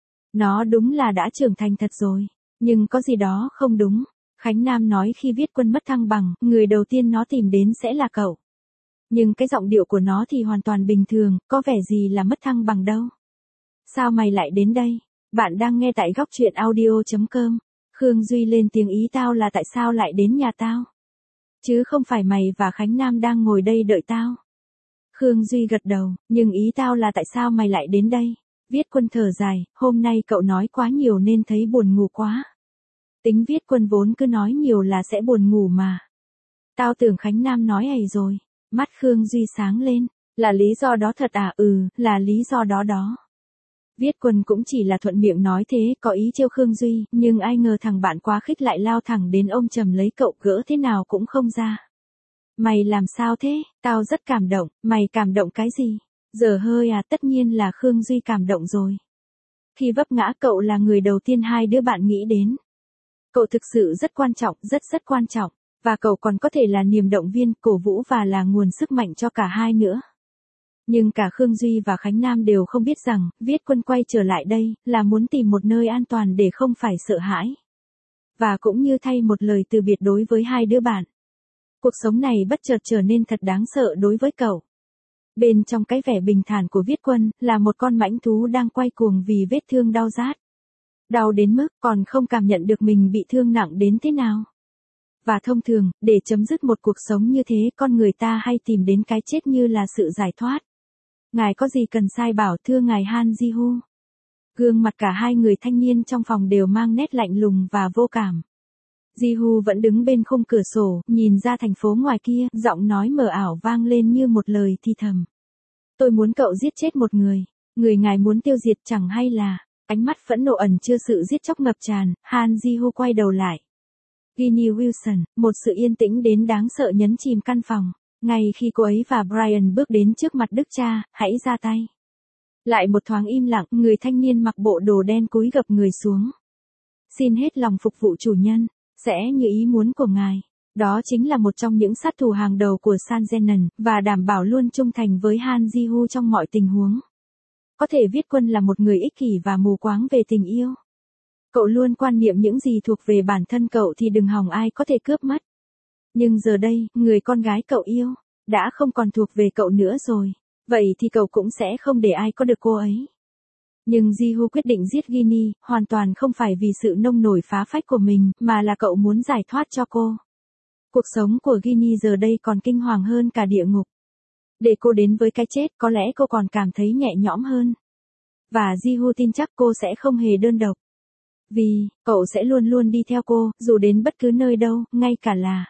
Nó đúng là đã trưởng thành thật rồi, nhưng có gì đó không đúng. Khánh Nam nói khi Viết Quân mất thăng bằng, người đầu tiên nó tìm đến sẽ là cậu. Nhưng cái giọng điệu của nó thì hoàn toàn bình thường, có vẻ gì là mất thăng bằng đâu. Sao mày lại đến đây? Bạn đang nghe tại góc truyện audio chấm com. Khương Duy lên tiếng, ý tao là tại sao lại đến nhà tao? Chứ không phải mày và Khánh Nam đang ngồi đây đợi tao. Khương Duy gật đầu, nhưng ý tao là tại sao mày lại đến đây? Viết Quân thở dài, hôm nay cậu nói quá nhiều nên thấy buồn ngủ quá. Tính Viết Quân vốn cứ nói nhiều là sẽ buồn ngủ mà. Tao tưởng Khánh Nam nói ấy rồi. Mắt Khương Duy sáng lên, là lý do đó thật à? Ừ, là lý do đó đó. Viết Quân cũng chỉ là thuận miệng nói thế, có ý trêu Khương Duy, nhưng ai ngờ thằng bạn quá khích lại lao thẳng đến ôm chầm lấy cậu, gỡ thế nào cũng không ra. Mày làm sao thế? Tao rất cảm động. Mày cảm động cái gì? Giờ hơi à? Tất nhiên là Khương Duy cảm động rồi. Khi vấp ngã cậu là người đầu tiên hai đứa bạn nghĩ đến. Cậu thực sự rất quan trọng, rất rất quan trọng. Và cậu còn có thể là niềm động viên, cổ vũ và là nguồn sức mạnh cho cả hai nữa. Nhưng cả Khương Duy và Khánh Nam đều không biết rằng, Viết Quân quay trở lại đây, là muốn tìm một nơi an toàn để không phải sợ hãi. Và cũng như thay một lời từ biệt đối với hai đứa bạn. Cuộc sống này bất chợt trở nên thật đáng sợ đối với cậu. Bên trong cái vẻ bình thản của Viết Quân, là một con mãnh thú đang quay cuồng vì vết thương đau rát. Đau đến mức còn không cảm nhận được mình bị thương nặng đến thế nào. Và thông thường, để chấm dứt một cuộc sống như thế, con người ta hay tìm đến cái chết như là sự giải thoát. Ngài có gì cần sai bảo, thưa ngài Han Ji-hu? Gương mặt cả hai người thanh niên trong phòng đều mang nét lạnh lùng và vô cảm. Ji-hu vẫn đứng bên khung cửa sổ, nhìn ra thành phố ngoài kia, giọng nói mờ ảo vang lên như một lời thì thầm. Tôi muốn cậu giết chết một người, người ngài muốn tiêu diệt chẳng hay là, ánh mắt phẫn nộ ẩn chứa sự giết chóc ngập tràn, Han Ji-hu quay đầu lại. Ginny Wilson, một sự yên tĩnh đến đáng sợ nhấn chìm căn phòng. Ngay khi cô ấy và Brian bước đến trước mặt đức cha, hãy ra tay. Lại một thoáng im lặng, người thanh niên mặc bộ đồ đen cúi gập người xuống. Xin hết lòng phục vụ chủ nhân, sẽ như ý muốn của ngài. Đó chính là một trong những sát thủ hàng đầu của San Zenon, và đảm bảo luôn trung thành với Han Ji-hu trong mọi tình huống. Có thể Viết Quân là một người ích kỷ và mù quáng về tình yêu. Cậu luôn quan niệm những gì thuộc về bản thân cậu thì đừng hòng ai có thể cướp mất. Nhưng giờ đây, người con gái cậu yêu, đã không còn thuộc về cậu nữa rồi. Vậy thì cậu cũng sẽ không để ai có được cô ấy. Nhưng Jihu quyết định giết Ginny, hoàn toàn không phải vì sự nông nổi phá phách của mình, mà là cậu muốn giải thoát cho cô. Cuộc sống của Ginny giờ đây còn kinh hoàng hơn cả địa ngục. Để cô đến với cái chết, có lẽ cô còn cảm thấy nhẹ nhõm hơn. Và Jihu tin chắc cô sẽ không hề đơn độc. Vì, cậu sẽ luôn luôn đi theo cô, dù đến bất cứ nơi đâu, ngay cả là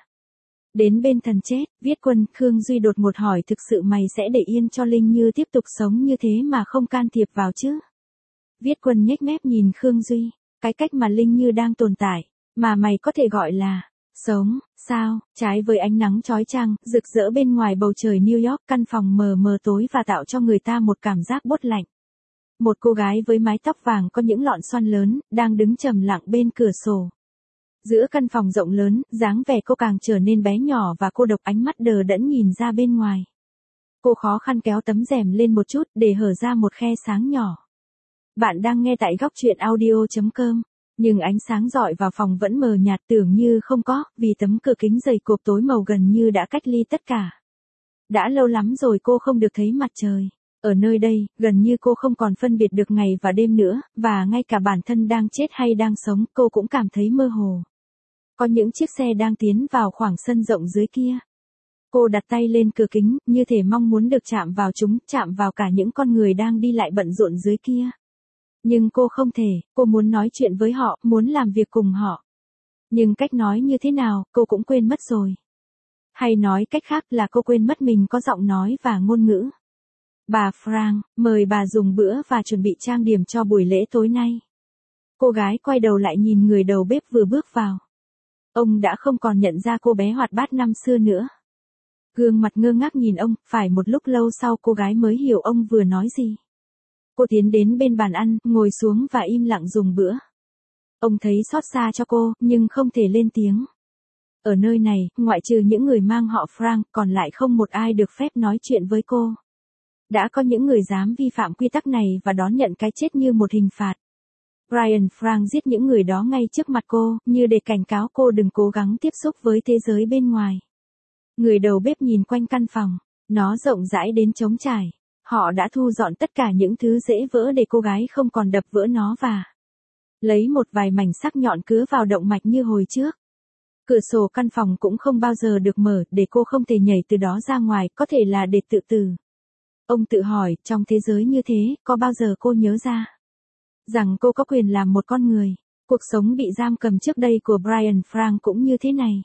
đến bên thần chết. Viết Quân, Khương Duy đột ngột hỏi, thực sự mày sẽ để yên cho Linh Như tiếp tục sống như thế mà không can thiệp vào chứ? Viết Quân nhếch mép nhìn Khương Duy, cái cách mà Linh Như đang tồn tại, mà mày có thể gọi là sống, sao? Trái với ánh nắng chói chang, rực rỡ bên ngoài bầu trời New York, căn phòng mờ mờ tối và tạo cho người ta một cảm giác buốt lạnh. Một cô gái với mái tóc vàng có những lọn xoăn lớn, đang đứng trầm lặng bên cửa sổ. Giữa căn phòng rộng lớn, dáng vẻ cô càng trở nên bé nhỏ và cô độc, ánh mắt đờ đẫn nhìn ra bên ngoài. Cô khó khăn kéo tấm rèm lên một chút để hở ra một khe sáng nhỏ. Bạn đang nghe tại góc truyện audio chấm com. Nhưng ánh sáng rọi vào phòng vẫn mờ nhạt, tưởng như không có, vì tấm cửa kính dày cộp tối màu gần như đã cách ly tất cả. Đã lâu lắm rồi cô không được thấy mặt trời. Ở nơi đây, gần như cô không còn phân biệt được ngày và đêm nữa, và ngay cả bản thân đang chết hay đang sống, cô cũng cảm thấy mơ hồ. Có những chiếc xe đang tiến vào khoảng sân rộng dưới kia. Cô đặt tay lên cửa kính, như thể mong muốn được chạm vào chúng, chạm vào cả những con người đang đi lại bận rộn dưới kia. Nhưng cô không thể, cô muốn nói chuyện với họ, muốn làm việc cùng họ. Nhưng cách nói như thế nào, cô cũng quên mất rồi. Hay nói cách khác là cô quên mất mình có giọng nói và ngôn ngữ. Bà Frank, mời bà dùng bữa và chuẩn bị trang điểm cho buổi lễ tối nay. Cô gái quay đầu lại nhìn người đầu bếp vừa bước vào. Ông đã không còn nhận ra cô bé hoạt bát năm xưa nữa. Gương mặt ngơ ngác nhìn ông, phải một lúc lâu sau cô gái mới hiểu ông vừa nói gì. Cô tiến đến bên bàn ăn, ngồi xuống và im lặng dùng bữa. Ông thấy xót xa cho cô, nhưng không thể lên tiếng. Ở nơi này, ngoại trừ những người mang họ Frank, còn lại không một ai được phép nói chuyện với cô. Đã có những người dám vi phạm quy tắc này và đón nhận cái chết như một hình phạt. Brian Frank giết những người đó ngay trước mặt cô, như để cảnh cáo cô đừng cố gắng tiếp xúc với thế giới bên ngoài. Người đầu bếp nhìn quanh căn phòng, nó rộng rãi đến trống trải. Họ đã thu dọn tất cả những thứ dễ vỡ để cô gái không còn đập vỡ nó và lấy một vài mảnh sắc nhọn cứa vào động mạch như hồi trước. Cửa sổ căn phòng cũng không bao giờ được mở để cô không thể nhảy từ đó ra ngoài, có thể là để tự tử. Ông tự hỏi, trong thế giới như thế, có bao giờ cô nhớ ra rằng cô có quyền làm một con người? Cuộc sống bị giam cầm trước đây của Brian Frank cũng như thế này.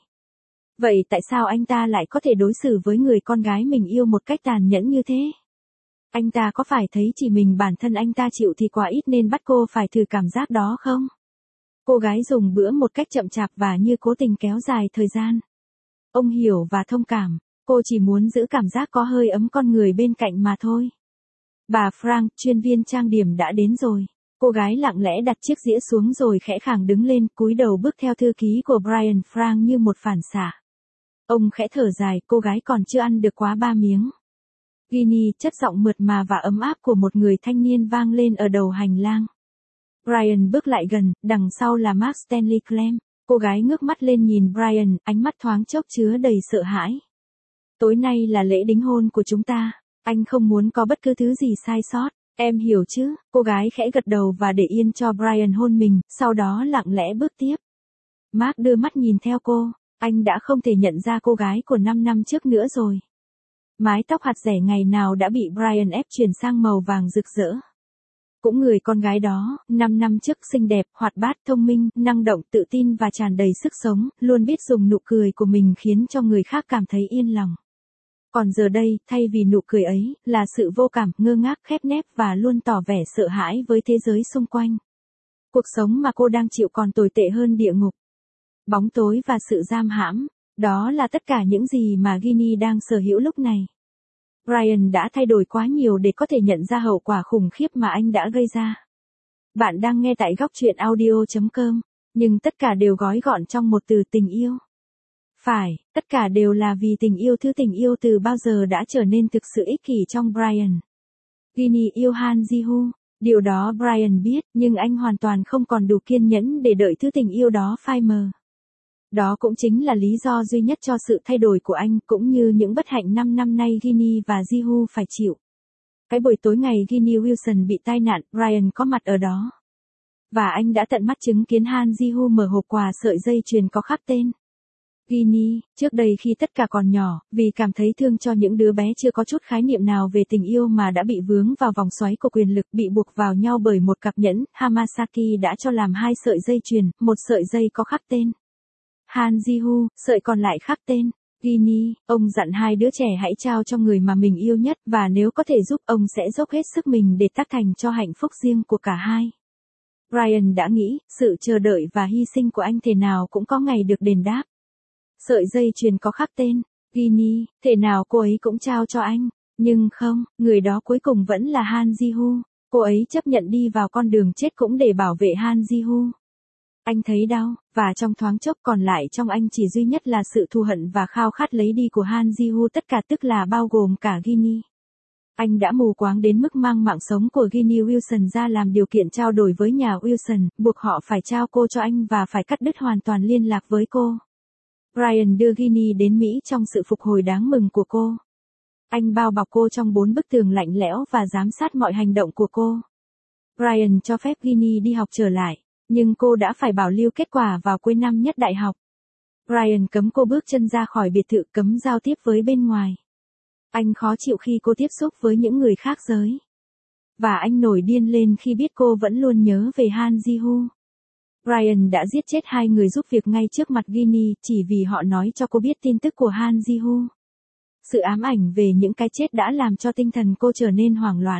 Vậy tại sao anh ta lại có thể đối xử với người con gái mình yêu một cách tàn nhẫn như thế? Anh ta có phải thấy chỉ mình bản thân anh ta chịu thì quá ít nên bắt cô phải thử cảm giác đó không? Cô gái dùng bữa một cách chậm chạp và như cố tình kéo dài thời gian. Ông hiểu và thông cảm, cô chỉ muốn giữ cảm giác có hơi ấm con người bên cạnh mà thôi. Bà Frank, chuyên viên trang điểm đã đến rồi. Cô gái lặng lẽ đặt chiếc dĩa xuống rồi khẽ khàng đứng lên, cúi đầu bước theo thư ký của Brian Frank như một phản xạ. Ông khẽ thở dài, cô gái còn chưa ăn được quá ba miếng. Ginny, chất giọng mượt mà và ấm áp của một người thanh niên vang lên ở đầu hành lang. Brian bước lại gần, đằng sau là Mark Stanley Clem. Cô gái ngước mắt lên nhìn Brian, ánh mắt thoáng chốc chứa đầy sợ hãi. Tối nay là lễ đính hôn của chúng ta. Anh không muốn có bất cứ thứ gì sai sót. Em hiểu chứ? Cô gái khẽ gật đầu và để yên cho Brian hôn mình, sau đó lặng lẽ bước tiếp. Mark đưa mắt nhìn theo cô. Anh đã không thể nhận ra cô gái của năm năm trước nữa rồi. Mái tóc hạt rẻ ngày nào đã bị Brian ép chuyển sang màu vàng rực rỡ. Cũng người con gái đó, năm năm trước xinh đẹp, hoạt bát, thông minh, năng động, tự tin và tràn đầy sức sống, luôn biết dùng nụ cười của mình khiến cho người khác cảm thấy yên lòng. Còn giờ đây, thay vì nụ cười ấy, là sự vô cảm, ngơ ngác, khép nép và luôn tỏ vẻ sợ hãi với thế giới xung quanh. Cuộc sống mà cô đang chịu còn tồi tệ hơn địa ngục. Bóng tối và sự giam hãm, đó là tất cả những gì mà Ginny đang sở hữu lúc này. Brian đã thay đổi quá nhiều để có thể nhận ra hậu quả khủng khiếp mà anh đã gây ra. Bạn đang nghe tại góc truyện audio chấm com, nhưng tất cả đều gói gọn trong một từ tình yêu. Phải, tất cả đều là vì tình yêu, thứ tình yêu từ bao giờ đã trở nên thực sự ích kỷ trong Brian. Ginny yêu Han Ji-woo, điều đó Brian biết, nhưng anh hoàn toàn không còn đủ kiên nhẫn để đợi thứ tình yêu đó phai mờ. Đó cũng chính là lý do duy nhất cho sự thay đổi của anh, cũng như những bất hạnh năm năm nay Ginny và Ji-woo phải chịu. Cái buổi tối ngày Ginny Wilson bị tai nạn, Brian có mặt ở đó. Và anh đã tận mắt chứng kiến Han Ji-woo mở hộp quà sợi dây chuyền có khắc tên Ginny. Trước đây khi tất cả còn nhỏ, vì cảm thấy thương cho những đứa bé chưa có chút khái niệm nào về tình yêu mà đã bị vướng vào vòng xoáy của quyền lực, bị buộc vào nhau bởi một cặp nhẫn, Hamasaki đã cho làm hai sợi dây chuyền, một sợi dây có khắc tên Han Ji-woo, sợi còn lại khắc tên Ginny. Ông dặn hai đứa trẻ hãy trao cho người mà mình yêu nhất, và nếu có thể giúp ông sẽ dốc hết sức mình để tác thành cho hạnh phúc riêng của cả hai. Brian đã nghĩ, sự chờ đợi và hy sinh của anh thể nào cũng có ngày được đền đáp. Sợi dây chuyền có khắc tên Ginny, thể nào cô ấy cũng trao cho anh, nhưng không, người đó cuối cùng vẫn là Han Ji-woo. Cô ấy chấp nhận đi vào con đường chết cũng để bảo vệ Han Ji-woo. Anh thấy đau, và trong thoáng chốc còn lại trong anh chỉ duy nhất là sự thù hận và khao khát lấy đi của Han Ji-woo, tất cả tức là bao gồm cả Ginny. Anh đã mù quáng đến mức mang mạng sống của Ginny Wilson ra làm điều kiện trao đổi với nhà Wilson, buộc họ phải trao cô cho anh và phải cắt đứt hoàn toàn liên lạc với cô. Brian đưa Ginny đến Mỹ trong sự phục hồi đáng mừng của cô. Anh bao bọc cô trong bốn bức tường lạnh lẽo và giám sát mọi hành động của cô. Brian cho phép Ginny đi học trở lại, nhưng cô đã phải bảo lưu kết quả vào cuối năm nhất đại học. Brian cấm cô bước chân ra khỏi biệt thự, cấm giao tiếp với bên ngoài. Anh khó chịu khi cô tiếp xúc với những người khác giới. Và anh nổi điên lên khi biết cô vẫn luôn nhớ về Han Ji-woo. Brian đã giết chết hai người giúp việc ngay trước mặt Ginny chỉ vì họ nói cho cô biết tin tức của Han Ji-woo. Sự ám ảnh về những cái chết đã làm cho tinh thần cô trở nên hoảng loạn.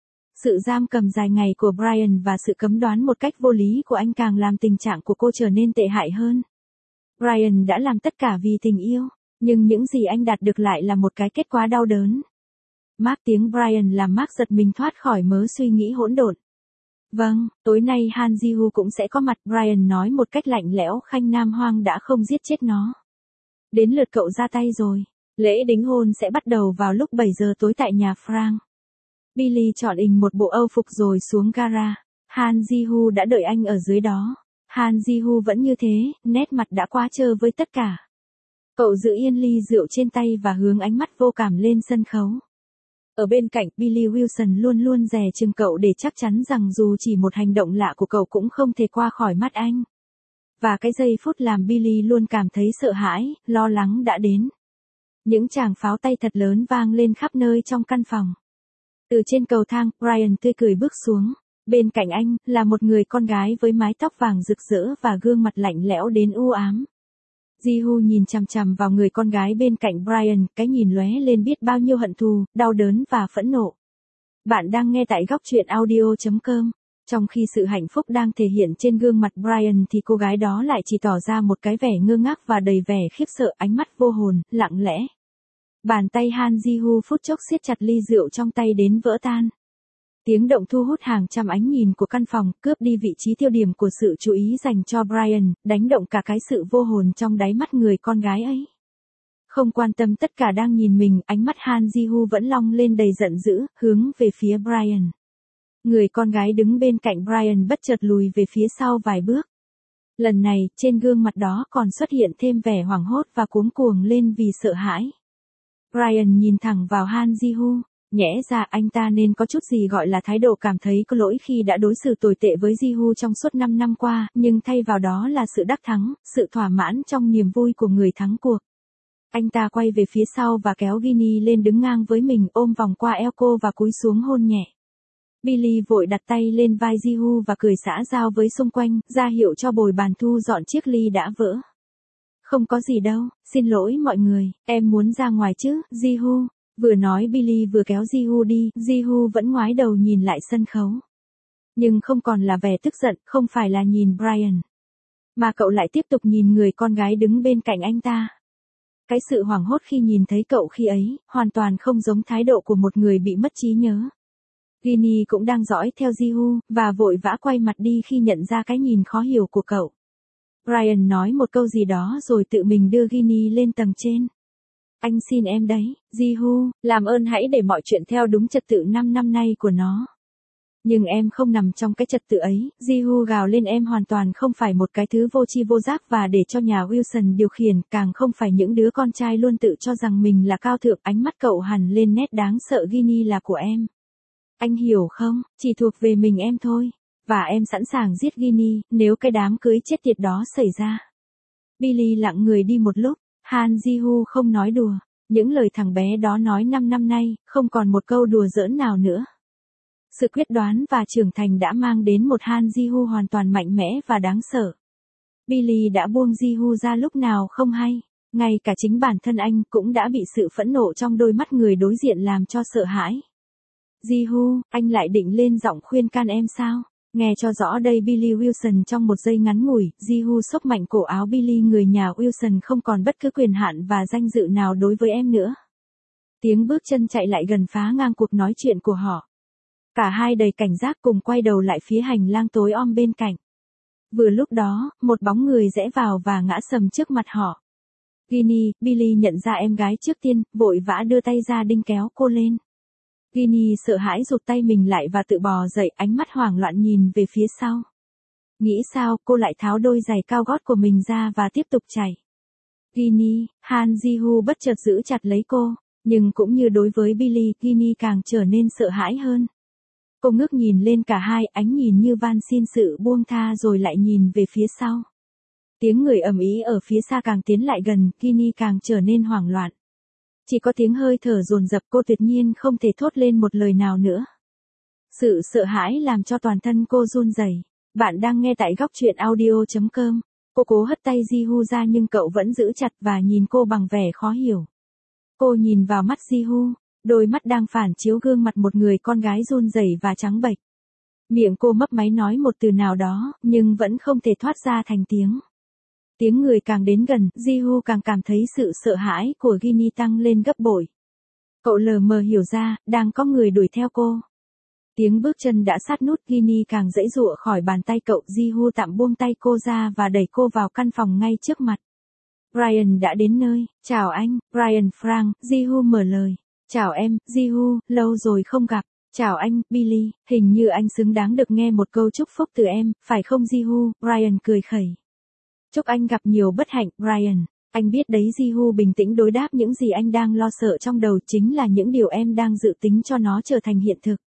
Sự giam cầm dài ngày của Brian và sự cấm đoán một cách vô lý của anh càng làm tình trạng của cô trở nên tệ hại hơn. Brian đã làm tất cả vì tình yêu, nhưng những gì anh đạt được lại là một cái kết quá đau đớn. Mark tiếng Brian làm Mark giật mình thoát khỏi mớ suy nghĩ hỗn độn. Vâng, tối nay Han Ji-woo cũng sẽ có mặt, Brian nói một cách lạnh lẽo, Khanh Nam Hoang đã không giết chết nó. Đến lượt cậu ra tay rồi. Lễ đính hôn sẽ bắt đầu vào lúc bảy giờ tối tại nhà Frank. Billy chọn ình một bộ âu phục rồi xuống gara. Han Ji-woo đã đợi anh ở dưới đó. Han Ji-woo vẫn như thế, nét mặt đã quá trơ với tất cả. Cậu giữ yên ly rượu trên tay và hướng ánh mắt vô cảm lên sân khấu. Ở bên cạnh, Billy Wilson luôn luôn dè chừng cậu để chắc chắn rằng dù chỉ một hành động lạ của cậu cũng không thể qua khỏi mắt anh. Và cái giây phút làm Billy luôn cảm thấy sợ hãi, lo lắng đã đến. Những tràng pháo tay thật lớn vang lên khắp nơi trong căn phòng. Từ trên cầu thang, Brian tươi cười bước xuống. Bên cạnh anh, là một người con gái với mái tóc vàng rực rỡ và gương mặt lạnh lẽo đến u ám. Ji-woo nhìn chằm chằm vào người con gái bên cạnh Brian, cái nhìn lóe lên biết bao nhiêu hận thù, đau đớn và phẫn nộ. Bạn đang nghe tại góc truyện audio chấm com. Trong khi sự hạnh phúc đang thể hiện trên gương mặt Brian thì cô gái đó lại chỉ tỏ ra một cái vẻ ngơ ngác và đầy vẻ khiếp sợ, ánh mắt vô hồn, lặng lẽ. Bàn tay Han Ji-woo phút chốc siết chặt ly rượu trong tay đến vỡ tan. Tiếng động thu hút hàng trăm ánh nhìn của căn phòng, cướp đi vị trí tiêu điểm của sự chú ý dành cho Brian, đánh động cả cái sự vô hồn trong đáy mắt người con gái ấy. Không quan tâm tất cả đang nhìn mình, ánh mắt Han Ji-woo vẫn long lên đầy giận dữ, hướng về phía Brian. Người con gái đứng bên cạnh Brian bất chợt lùi về phía sau vài bước. Lần này, trên gương mặt đó còn xuất hiện thêm vẻ hoảng hốt và cuống cuồng lên vì sợ hãi. Brian nhìn thẳng vào Han Ji-woo. Nhẽ ra anh ta nên có chút gì gọi là thái độ cảm thấy có lỗi khi đã đối xử tồi tệ với Ji-woo trong suốt năm năm qua, nhưng thay vào đó là sự đắc thắng, sự thỏa mãn trong niềm vui của người thắng cuộc. Anh ta quay về phía sau và kéo Ginny lên đứng ngang với mình, ôm vòng qua eo cô và cúi xuống hôn nhẹ. Billy vội đặt tay lên vai Ji-woo và cười xã giao với xung quanh, ra hiệu cho bồi bàn thu dọn chiếc ly đã vỡ. Không có gì đâu, xin lỗi mọi người, em muốn ra ngoài chứ, Ji-woo. Vừa nói Billy vừa kéo Ji-woo đi, Ji-woo vẫn ngoái đầu nhìn lại sân khấu. Nhưng không còn là vẻ tức giận, không phải là nhìn Brian. Mà cậu lại tiếp tục nhìn người con gái đứng bên cạnh anh ta. Cái sự hoảng hốt khi nhìn thấy cậu khi ấy, hoàn toàn không giống thái độ của một người bị mất trí nhớ. Ginny cũng đang dõi theo Ji-woo, và vội vã quay mặt đi khi nhận ra cái nhìn khó hiểu của cậu. Brian nói một câu gì đó rồi tự mình đưa Ginny lên tầng trên. Anh xin em đấy, Ji-woo, làm ơn hãy để mọi chuyện theo đúng trật tự năm năm nay của nó. Nhưng em không nằm trong cái trật tự ấy, Ji-woo gào lên, em hoàn toàn không phải một cái thứ vô tri vô giác và để cho nhà Wilson điều khiển, càng không phải những đứa con trai luôn tự cho rằng mình là cao thượng. Ánh mắt cậu hằn lên nét đáng sợ. Ginny là của em. Anh hiểu không, chỉ thuộc về mình em thôi. Và em sẵn sàng giết Ginny, nếu cái đám cưới chết tiệt đó xảy ra. Billy lặng người đi một lúc, Han Ji-woo không nói đùa. Những lời thằng bé đó nói năm năm nay, không còn một câu đùa giỡn nào nữa. Sự quyết đoán và trưởng thành đã mang đến một Han Ji-woo hoàn toàn mạnh mẽ và đáng sợ. Billy đã buông Ji-woo ra lúc nào không hay. Ngay cả chính bản thân anh cũng đã bị sự phẫn nộ trong đôi mắt người đối diện làm cho sợ hãi. Ji-woo, anh lại định lên giọng khuyên can em sao? Nghe cho rõ đây Billy Wilson. Trong một giây ngắn ngủi, Ji-woo xốc mạnh cổ áo Billy, người nhà Wilson không còn bất cứ quyền hạn và danh dự nào đối với em nữa. Tiếng bước chân chạy lại gần phá ngang cuộc nói chuyện của họ. Cả hai đầy cảnh giác cùng quay đầu lại phía hành lang tối om bên cạnh. Vừa lúc đó, một bóng người rẽ vào và ngã sầm trước mặt họ. Ginny, Billy nhận ra em gái trước tiên, vội vã đưa tay ra đinh kéo cô lên. Ginny sợ hãi rụt tay mình lại và tự bò dậy, ánh mắt hoảng loạn nhìn về phía sau. Nghĩ sao, cô lại tháo đôi giày cao gót của mình ra và tiếp tục chạy. Ginny, Han Ji-woo bất chợt giữ chặt lấy cô, nhưng cũng như đối với Billy, Ginny càng trở nên sợ hãi hơn. Cô ngước nhìn lên cả hai, ánh nhìn như van xin sự buông tha rồi lại nhìn về phía sau. Tiếng người ầm ĩ ở phía xa càng tiến lại gần, Ginny càng trở nên hoảng loạn. Chỉ có tiếng hơi thở dồn dập, cô tuyệt nhiên không thể thốt lên một lời nào nữa. Sự sợ hãi làm cho toàn thân cô run rẩy. Bạn đang nghe tại góc truyện audio chấm com. Cô cố hất tay Ji-woo ra nhưng cậu vẫn giữ chặt và nhìn cô bằng vẻ khó hiểu. Cô nhìn vào mắt Ji-woo, đôi mắt đang phản chiếu gương mặt một người con gái run rẩy và trắng bệch. Miệng cô mấp máy nói một từ nào đó, nhưng vẫn không thể thoát ra thành tiếng. Tiếng người càng đến gần, Ji-woo càng cảm thấy sự sợ hãi của Ginny tăng lên gấp bội. Cậu lờ mờ hiểu ra, đang có người đuổi theo cô. Tiếng bước chân đã sát nút, Ginny càng giãy giụa khỏi bàn tay cậu. Ji-woo tạm buông tay cô ra và đẩy cô vào căn phòng ngay trước mặt. Brian đã đến nơi. Chào anh, Brian Frank, Ji-woo mở lời. Chào em, Ji-woo, lâu rồi không gặp. Chào anh, Billy, hình như anh xứng đáng được nghe một câu chúc phúc từ em, phải không Ji-woo? Brian cười khẩy. Chúc anh gặp nhiều bất hạnh, Brian. Anh biết đấy, Ji-woo bình tĩnh đối đáp, những gì anh đang lo sợ trong đầu chính là những điều em đang dự tính cho nó trở thành hiện thực.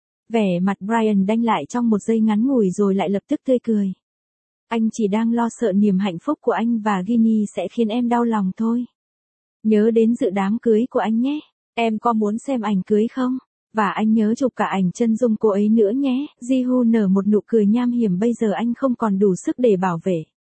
Vẻ mặt Brian đanh lại trong một giây ngắn ngủi rồi lại lập tức tươi cười. Anh chỉ đang lo sợ niềm hạnh phúc của anh và Ginny sẽ khiến em đau lòng thôi. Nhớ đến dự đám cưới của anh nhé. Em có muốn xem ảnh cưới không? Và anh nhớ chụp cả ảnh chân dung cô ấy nữa nhé. Ji-woo nở một nụ cười nham hiểm, bây giờ anh không còn đủ sức để bảo vệ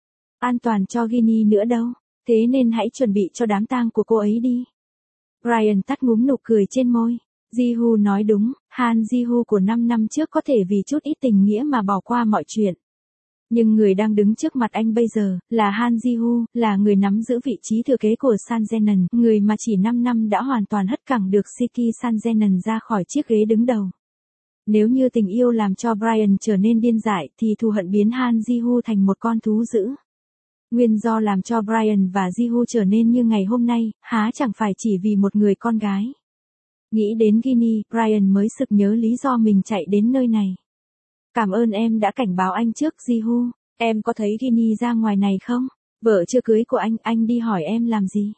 an toàn cho Ginny nữa đâu. Thế nên hãy chuẩn bị cho đám tang của cô ấy đi. Brian tắt ngúm nụ cười trên môi. Ji-woo nói đúng, Han Ji-woo của năm năm trước có thể vì chút ít tình nghĩa mà bỏ qua mọi chuyện. Nhưng người đang đứng trước mặt anh bây giờ, là Han Ji-woo, là người nắm giữ vị trí thừa kế của San Zenon, người mà chỉ năm năm đã hoàn toàn hất cẳng được Siki San Zenon ra khỏi chiếc ghế đứng đầu. Nếu như tình yêu làm cho Brian trở nên điên dại, thì thù hận biến Han Ji-woo thành một con thú dữ. Nguyên do làm cho Brian và Ji-woo trở nên như ngày hôm nay, há chẳng phải chỉ vì một người con gái. Nghĩ đến Ginny, Brian mới sực nhớ lý do mình chạy đến nơi này. Cảm ơn em đã cảnh báo anh trước, Ji-woo. Em có thấy Ginny ra ngoài này không? Vợ chưa cưới của anh, anh đi hỏi em làm gì?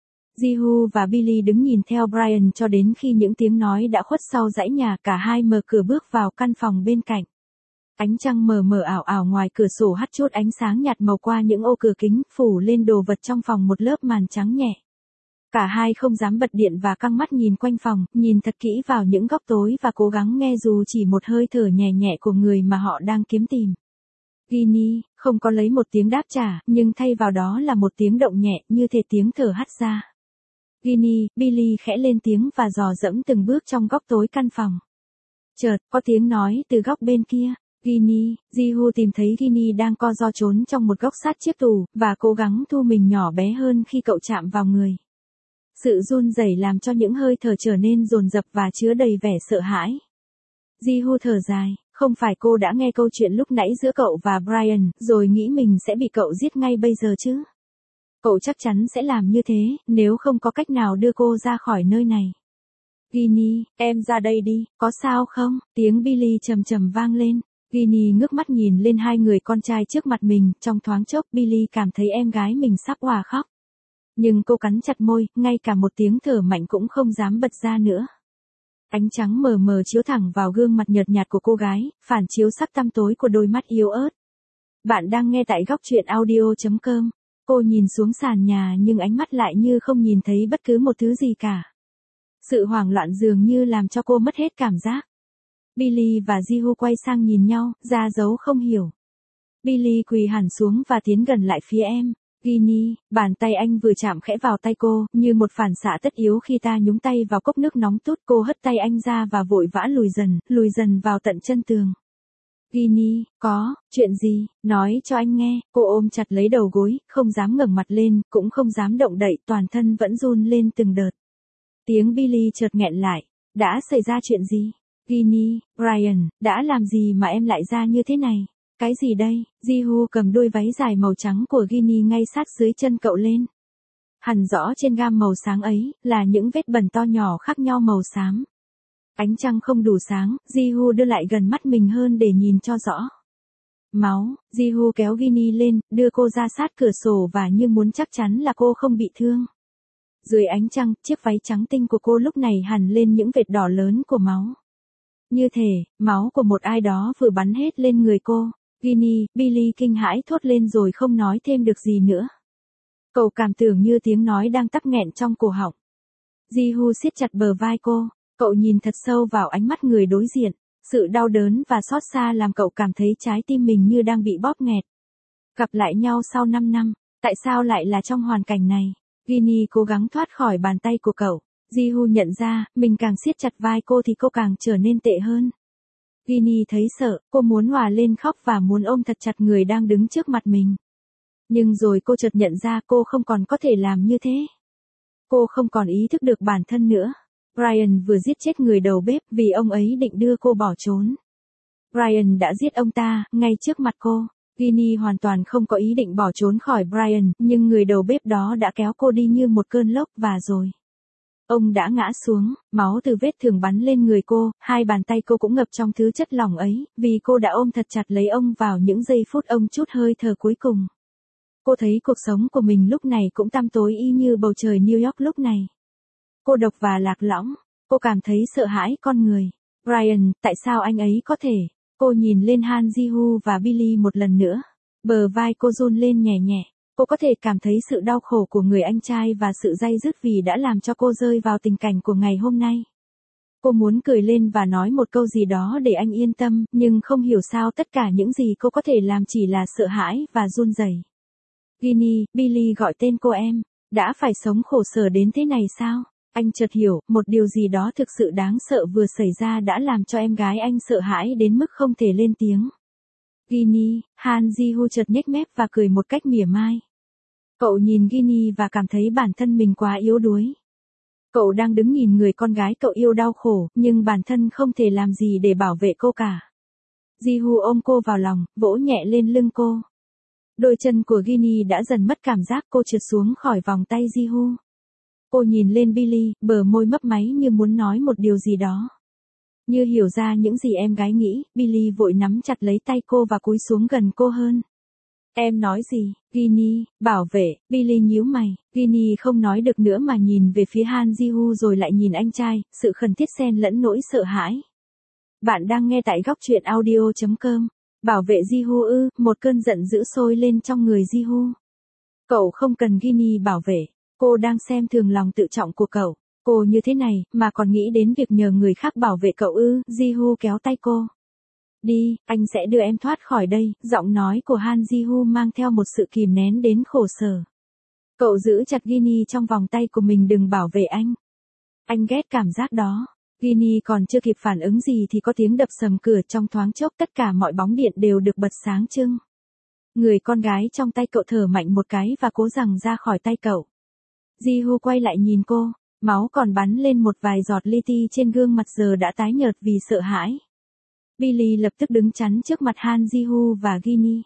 Ji-woo và Billy đứng nhìn theo Brian cho đến khi những tiếng nói đã khuất sau dãy nhà, cả hai mở cửa bước vào căn phòng bên cạnh. Ánh trăng mờ mờ ảo ảo ngoài cửa sổ hắt chút ánh sáng nhạt màu qua những ô cửa kính, phủ lên đồ vật trong phòng một lớp màn trắng nhẹ. Cả hai không dám bật điện và căng mắt nhìn quanh phòng, nhìn thật kỹ vào những góc tối và cố gắng nghe dù chỉ một hơi thở nhẹ nhẹ của người mà họ đang kiếm tìm. Ginny không có lấy một tiếng đáp trả, nhưng thay vào đó là một tiếng động nhẹ, như thể tiếng thở hắt ra. Ginny, Billy khẽ lên tiếng và dò dẫm từng bước trong góc tối căn phòng. Chợt, có tiếng nói từ góc bên kia. Ginny, Ji-woo tìm thấy Ginny đang co ro trốn trong một góc sát chiếc tủ, và cố gắng thu mình nhỏ bé hơn khi cậu chạm vào người. Sự run rẩy làm cho những hơi thở trở nên dồn dập và chứa đầy vẻ sợ hãi. Ji-woo thở dài, không phải cô đã nghe câu chuyện lúc nãy giữa cậu và Brian, rồi nghĩ mình sẽ bị cậu giết ngay bây giờ chứ? Cậu chắc chắn sẽ làm như thế, nếu không có cách nào đưa cô ra khỏi nơi này. Ginny, em ra đây đi, có sao không? Tiếng Billy trầm trầm vang lên. Ginny ngước mắt nhìn lên hai người con trai trước mặt mình, trong thoáng chốc Billy cảm thấy em gái mình sắp òa khóc. Nhưng cô cắn chặt môi, ngay cả một tiếng thở mạnh cũng không dám bật ra nữa. Ánh trắng mờ mờ chiếu thẳng vào gương mặt nhợt nhạt của cô gái, phản chiếu sắc tăm tối của đôi mắt yếu ớt. Bạn đang nghe tại góc truyện audio chấm com. Cô nhìn xuống sàn nhà nhưng ánh mắt lại như không nhìn thấy bất cứ một thứ gì cả. Sự hoảng loạn dường như làm cho cô mất hết cảm giác. Billy và Ji-Hoo quay sang nhìn nhau, ra dấu không hiểu. Billy quỳ hẳn xuống và tiến gần lại phía em. Ginny, bàn tay anh vừa chạm khẽ vào tay cô, như một phản xạ tất yếu khi ta nhúng tay vào cốc nước nóng tút. Cô hất tay anh ra và vội vã lùi dần, lùi dần vào tận chân tường. Ginny, có, chuyện gì, nói cho anh nghe. Cô ôm chặt lấy đầu gối, không dám ngẩng mặt lên, cũng không dám động đậy, toàn thân vẫn run lên từng đợt. Tiếng Billy chợt nghẹn lại. Đã xảy ra chuyện gì? Ginny, Brian, đã làm gì mà em lại ra như thế này? Cái gì đây? Ji-Hoo cầm đôi váy dài màu trắng của Ginny ngay sát dưới chân cậu lên. Hẳn rõ trên gam màu sáng ấy, là những vết bẩn to nhỏ khác nhau màu xám. Ánh trăng không đủ sáng, Ji-Hoo đưa lại gần mắt mình hơn để nhìn cho rõ. Máu, Ji-Hoo kéo Ginny lên, đưa cô ra sát cửa sổ và như muốn chắc chắn là cô không bị thương. Dưới ánh trăng, chiếc váy trắng tinh của cô lúc này hằn lên những vệt đỏ lớn của máu. Như thể, máu của một ai đó vừa bắn hết lên người cô. Ginny, Billy kinh hãi thốt lên rồi không nói thêm được gì nữa. Cậu cảm tưởng như tiếng nói đang tắc nghẹn trong cổ họng. Ji-Hoo siết chặt bờ vai cô, cậu nhìn thật sâu vào ánh mắt người đối diện. Sự đau đớn và xót xa làm cậu cảm thấy trái tim mình như đang bị bóp nghẹt. Gặp lại nhau sau năm năm, tại sao lại là trong hoàn cảnh này? Ginny cố gắng thoát khỏi bàn tay của cậu. Ji-Hoo nhận ra, mình càng siết chặt vai cô thì cô càng trở nên tệ hơn. Ginny thấy sợ, cô muốn hòa lên khóc và muốn ôm thật chặt người đang đứng trước mặt mình. Nhưng rồi cô chợt nhận ra cô không còn có thể làm như thế. Cô không còn ý thức được bản thân nữa. Brian vừa giết chết người đầu bếp vì ông ấy định đưa cô bỏ trốn. Brian đã giết ông ta, ngay trước mặt cô. Ginny hoàn toàn không có ý định bỏ trốn khỏi Brian, nhưng người đầu bếp đó đã kéo cô đi như một cơn lốc và rồi. Ông đã ngã xuống, máu từ vết thương bắn lên người cô, hai bàn tay cô cũng ngập trong thứ chất lỏng ấy, vì cô đã ôm thật chặt lấy ông vào những giây phút ông trút hơi thở cuối cùng. Cô thấy cuộc sống của mình lúc này cũng tăm tối y như bầu trời New York lúc này. Cô độc và lạc lõng, cô cảm thấy sợ hãi con người. Brian, tại sao anh ấy có thể? Cô nhìn lên Han Ji-Hoo và Billy một lần nữa. Bờ vai cô run lên nhẹ nhẹ. Cô có thể cảm thấy sự đau khổ của người anh trai và sự day dứt vì đã làm cho cô rơi vào tình cảnh của ngày hôm nay. Cô muốn cười lên và nói một câu gì đó để anh yên tâm, nhưng không hiểu sao tất cả những gì cô có thể làm chỉ là sợ hãi và run rẩy. Ginny, Billy gọi tên cô em. Đã phải sống khổ sở đến thế này sao? Anh chợt hiểu, một điều gì đó thực sự đáng sợ vừa xảy ra đã làm cho em gái anh sợ hãi đến mức không thể lên tiếng. Ginny, Han Ji-Hoo chợt nhếch mép và cười một cách mỉa mai. Cậu nhìn Ginny và cảm thấy bản thân mình quá yếu đuối. Cậu đang đứng nhìn người con gái cậu yêu đau khổ, nhưng bản thân không thể làm gì để bảo vệ cô cả. Ji-Hoo ôm cô vào lòng, vỗ nhẹ lên lưng cô. Đôi chân của Ginny đã dần mất cảm giác, cô trượt xuống khỏi vòng tay Ji-Hoo. Cô nhìn lên Billy, bờ môi mấp máy như muốn nói một điều gì đó. Như hiểu ra những gì em gái nghĩ, Billy vội nắm chặt lấy tay cô và cúi xuống gần cô hơn. Em nói gì? Ginny, bảo vệ. Billy nhíu mày. Ginny không nói được nữa mà nhìn về phía Han Ji-Hoo rồi lại nhìn anh trai, sự khẩn thiết xen lẫn nỗi sợ hãi. Bạn đang nghe tại góc truyện audio chấm com. Bảo vệ Ji-Hoo ư? Một cơn giận dữ sôi lên trong người Ji-Hoo. Cậu không cần Ginny bảo vệ. Cô đang xem thường lòng tự trọng của cậu. Cô như thế này, mà còn nghĩ đến việc nhờ người khác bảo vệ cậu ư? Ji-Hoo kéo tay cô. Đi, anh sẽ đưa em thoát khỏi đây. Giọng nói của Han Ji-Hoo mang theo một sự kìm nén đến khổ sở. Cậu giữ chặt Ginny trong vòng tay của mình, đừng bảo vệ anh. Anh ghét cảm giác đó. Ginny còn chưa kịp phản ứng gì thì có tiếng đập sầm cửa, trong thoáng chốc tất cả mọi bóng điện đều được bật sáng trưng. Người con gái trong tay cậu thở mạnh một cái và cố giằng ra khỏi tay cậu. Ji-Hoo quay lại nhìn cô, máu còn bắn lên một vài giọt li ti trên gương mặt giờ đã tái nhợt vì sợ hãi. Billy lập tức đứng chắn trước mặt Han Ji-Hoo và Ginny.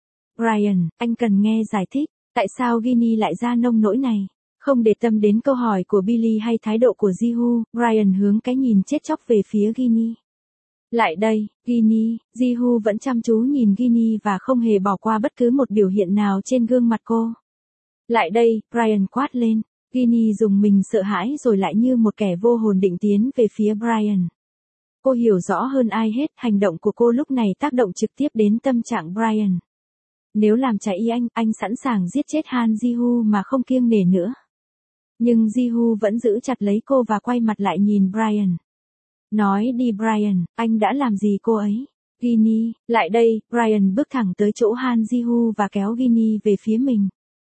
Brian, anh cần nghe giải thích, tại sao Ginny lại ra nông nỗi này? Không để tâm đến câu hỏi của Billy hay thái độ của Ji-Hoo, Brian hướng cái nhìn chết chóc về phía Ginny. Lại đây, Ginny. Ji-Hoo vẫn chăm chú nhìn Ginny và không hề bỏ qua bất cứ một biểu hiện nào trên gương mặt cô. Lại đây, Brian quát lên. Ginny dùng mình sợ hãi rồi lại như một kẻ vô hồn định tiến về phía Brian. Cô hiểu rõ hơn ai hết, hành động của cô lúc này tác động trực tiếp đến tâm trạng Brian. Nếu làm trái ý anh, anh sẵn sàng giết chết Han Ji-woo mà không kiêng nể nữa. Nhưng Ji-woo vẫn giữ chặt lấy cô và quay mặt lại nhìn Brian. Nói đi Brian, anh đã làm gì cô ấy? Ginny, lại đây, Brian bước thẳng tới chỗ Han Ji-woo và kéo Ginny về phía mình.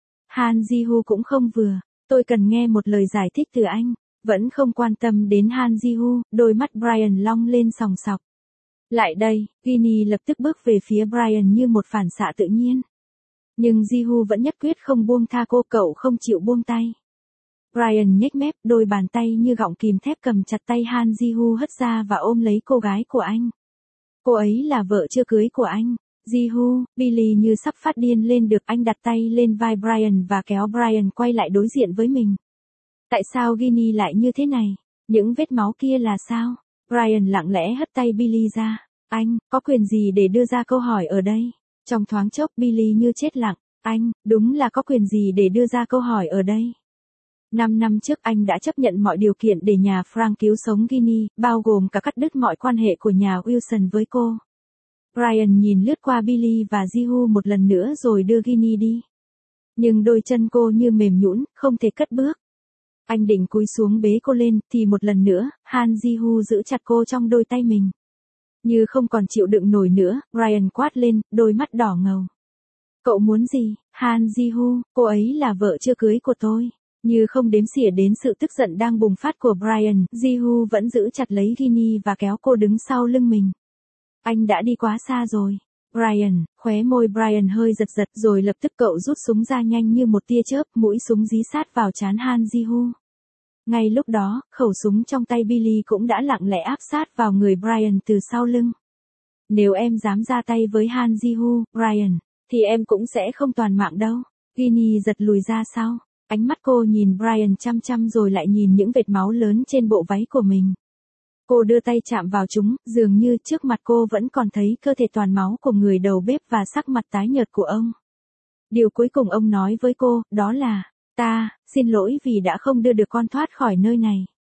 Han Ji-woo cũng không vừa, tôi cần nghe một lời giải thích từ anh. Vẫn không quan tâm đến Han Ji-woo, đôi mắt Brian long lên sòng sọc. Lại đây, Ginny lập tức bước về phía Brian như một phản xạ tự nhiên. Nhưng Ji-woo vẫn nhất quyết không buông tha cô, cậu không chịu buông tay. Brian nhếch mép, đôi bàn tay như gọng kìm thép cầm chặt tay Han Ji-woo hất ra và ôm lấy cô gái của anh. Cô ấy là vợ chưa cưới của anh. Ji-woo, Billy như sắp phát điên lên được, anh đặt tay lên vai Brian và kéo Brian quay lại đối diện với mình. Tại sao Ginny lại như thế này? Những vết máu kia là sao? Brian lặng lẽ hất tay Billy ra. Anh, có quyền gì để đưa ra câu hỏi ở đây? Trong thoáng chốc Billy như chết lặng. Anh, đúng là có quyền gì để đưa ra câu hỏi ở đây? Năm năm trước anh đã chấp nhận mọi điều kiện để nhà Frank cứu sống Ginny, bao gồm cả cắt đứt mọi quan hệ của nhà Wilson với cô. Brian nhìn lướt qua Billy và Ji-woo một lần nữa rồi đưa Ginny đi. Nhưng đôi chân cô như mềm nhũn, không thể cất bước. Anh định cúi xuống bế cô lên, thì một lần nữa, Han Ji-woo giữ chặt cô trong đôi tay mình. Như không còn chịu đựng nổi nữa, Brian quát lên, đôi mắt đỏ ngầu. Cậu muốn gì, Han Ji-woo, cô ấy là vợ chưa cưới của tôi. Như không đếm xỉa đến sự tức giận đang bùng phát của Brian, Ji-woo vẫn giữ chặt lấy Ginny và kéo cô đứng sau lưng mình. Anh đã đi quá xa rồi. Brian, khóe môi Brian hơi giật giật rồi lập tức cậu rút súng ra nhanh như một tia chớp, mũi súng dí sát vào trán Han Ji-woo. Ngay lúc đó, khẩu súng trong tay Billy cũng đã lặng lẽ áp sát vào người Brian từ sau lưng. Nếu em dám ra tay với Han Ji-woo, Brian, thì em cũng sẽ không toàn mạng đâu. Ginny giật lùi ra sau. Ánh mắt cô nhìn Brian chăm chăm rồi lại nhìn những vệt máu lớn trên bộ váy của mình. Cô đưa tay chạm vào chúng, dường như trước mặt cô vẫn còn thấy cơ thể toàn máu của người đầu bếp và sắc mặt tái nhợt của ông. Điều cuối cùng ông nói với cô, đó là, ta, xin lỗi vì đã không đưa được con thoát khỏi nơi này.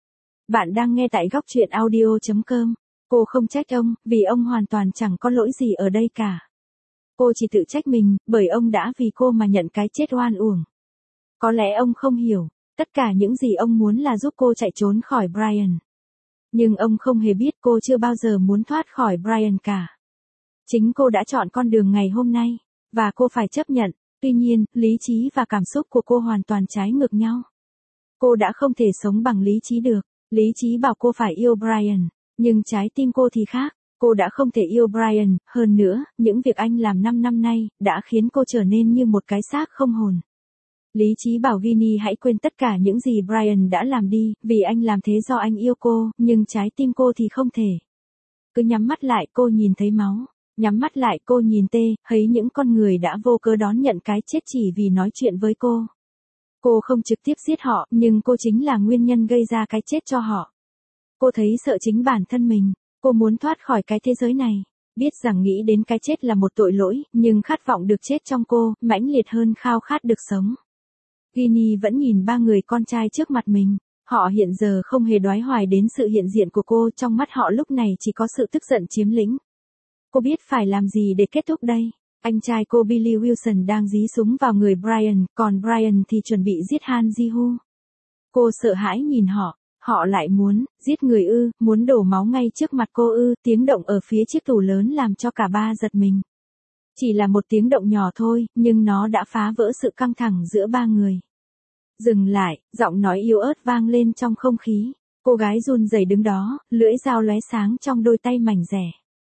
Bạn đang nghe tại góc truyện audio chấm com. Cô không trách ông, vì ông hoàn toàn chẳng có lỗi gì ở đây cả. Cô chỉ tự trách mình, bởi ông đã vì cô mà nhận cái chết oan uổng. Có lẽ ông không hiểu, tất cả những gì ông muốn là giúp cô chạy trốn khỏi Brian. Nhưng ông không hề biết cô chưa bao giờ muốn thoát khỏi Brian cả. Chính cô đã chọn con đường ngày hôm nay, và cô phải chấp nhận, tuy nhiên, lý trí và cảm xúc của cô hoàn toàn trái ngược nhau. Cô đã không thể sống bằng lý trí được, lý trí bảo cô phải yêu Brian, nhưng trái tim cô thì khác, cô đã không thể yêu Brian, hơn nữa, những việc anh làm năm năm nay, đã khiến cô trở nên như một cái xác không hồn. Lý trí bảo Ginny hãy quên tất cả những gì Brian đã làm đi, vì anh làm thế do anh yêu cô, nhưng trái tim cô thì không thể. Cứ nhắm mắt lại cô nhìn thấy máu, nhắm mắt lại cô nhìn tê, thấy những con người đã vô cớ đón nhận cái chết chỉ vì nói chuyện với cô. Cô không trực tiếp giết họ, nhưng cô chính là nguyên nhân gây ra cái chết cho họ. Cô thấy sợ chính bản thân mình, cô muốn thoát khỏi cái thế giới này. Biết rằng nghĩ đến cái chết là một tội lỗi, nhưng khát vọng được chết trong cô, mãnh liệt hơn khao khát được sống. Ginny vẫn nhìn ba người con trai trước mặt mình. Họ hiện giờ không hề đoái hoài đến sự hiện diện của cô, trong mắt họ lúc này chỉ có sự tức giận chiếm lĩnh. Cô biết phải làm gì để kết thúc đây. Anh trai cô Billy Wilson đang dí súng vào người Brian, còn Brian thì chuẩn bị giết Han Ji-woo. Cô sợ hãi nhìn họ, họ lại muốn, giết người ư, muốn đổ máu ngay trước mặt cô ư, tiếng động ở phía chiếc tủ lớn làm cho cả ba giật mình. Chỉ là một tiếng động nhỏ thôi, nhưng nó đã phá vỡ sự căng thẳng giữa ba người. Dừng lại, giọng nói yếu ớt vang lên trong không khí. Cô gái run rẩy đứng đó, lưỡi dao lóe sáng trong đôi tay mảnh dẻ.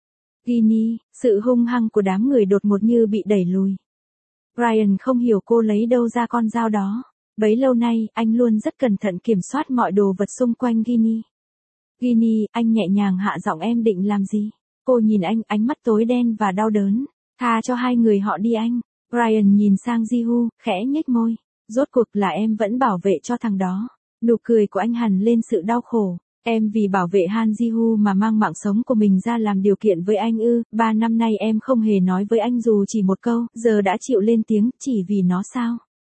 Ginny, sự hung hăng của đám người đột ngột như bị đẩy lùi. Brian không hiểu cô lấy đâu ra con dao đó. Bấy lâu nay, anh luôn rất cẩn thận kiểm soát mọi đồ vật xung quanh Ginny. Ginny, anh nhẹ nhàng hạ giọng, em định làm gì? Cô nhìn anh, ánh mắt tối đen và đau đớn. Tha cho hai người họ đi anh. Brian nhìn sang Ji-woo, khẽ nhếch môi. Rốt cuộc là em vẫn bảo vệ cho thằng đó. Nụ cười của anh hằn lên sự đau khổ. Em vì bảo vệ Han Ji-woo mà mang mạng sống của mình ra làm điều kiện với anh ư? Ba năm nay em không hề nói với anh dù chỉ một câu, giờ đã chịu lên tiếng, chỉ vì nó sao?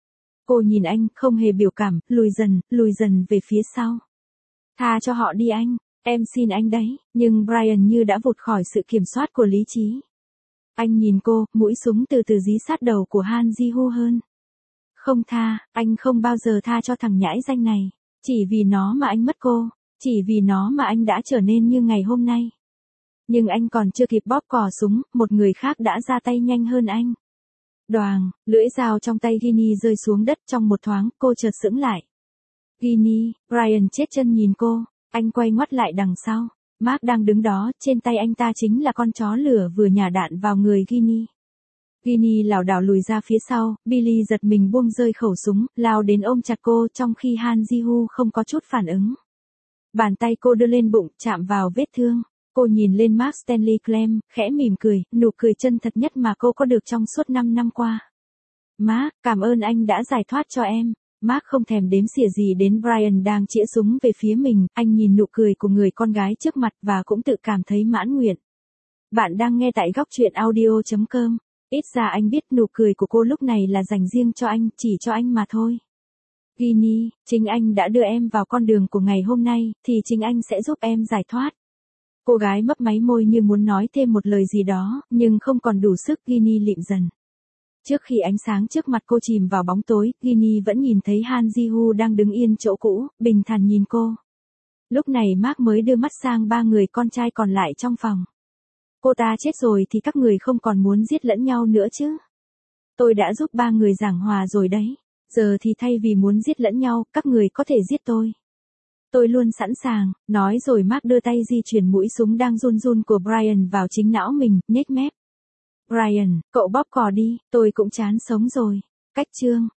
Cô nhìn anh, không hề biểu cảm, lùi dần, lùi dần về phía sau. Tha cho họ đi anh, em xin anh đấy, nhưng Brian như đã vụt khỏi sự kiểm soát của lý trí. Anh nhìn cô, mũi súng từ từ dí sát đầu của Han Ji-woo hơn. Không tha, anh không bao giờ tha cho thằng nhãi danh này. Chỉ vì nó mà anh mất cô, chỉ vì nó mà anh đã trở nên như ngày hôm nay. Nhưng anh còn chưa kịp bóp cò súng, một người khác đã ra tay nhanh hơn anh. Đoàng, lưỡi dao trong tay Ginny rơi xuống đất trong một thoáng, cô chợt sững lại. Ginny, Brian chết chân nhìn cô, anh quay ngoắt lại đằng sau. Mark đang đứng đó, trên tay anh ta chính là con chó lửa vừa nhả đạn vào người Ginny. Ginny lảo đảo lùi ra phía sau, Billy giật mình buông rơi khẩu súng, lao đến ôm chặt cô trong khi Han Ji-woo không có chút phản ứng. Bàn tay cô đưa lên bụng, chạm vào vết thương. Cô nhìn lên Mark Stanley Clem, khẽ mỉm cười, nụ cười chân thật nhất mà cô có được trong suốt năm năm qua. Mark, cảm ơn anh đã giải thoát cho em. Mark không thèm đếm xỉa gì đến Brian đang chĩa súng về phía mình, anh nhìn nụ cười của người con gái trước mặt và cũng tự cảm thấy mãn nguyện. Bạn đang nghe tại góc truyện audio chấm com. Ít ra anh biết nụ cười của cô lúc này là dành riêng cho anh, chỉ cho anh mà thôi. Ginny, chính anh đã đưa em vào con đường của ngày hôm nay, thì chính anh sẽ giúp em giải thoát. Cô gái mấp máy môi như muốn nói thêm một lời gì đó, nhưng không còn đủ sức. Ginny lịm dần. Trước khi ánh sáng trước mặt cô chìm vào bóng tối, Ginny vẫn nhìn thấy Han Ji-woo đang đứng yên chỗ cũ, bình thản nhìn cô. Lúc này Mark mới đưa mắt sang ba người con trai còn lại trong phòng. Cô ta chết rồi thì các người không còn muốn giết lẫn nhau nữa chứ? Tôi đã giúp ba người giảng hòa rồi đấy. Giờ thì thay vì muốn giết lẫn nhau, các người có thể giết tôi. Tôi luôn sẵn sàng, nói rồi Mark đưa tay di chuyển mũi súng đang run run của Brian vào chính não mình, nhếch mép. Brian, cậu bóp cò đi, tôi cũng chán sống rồi. Cách chương.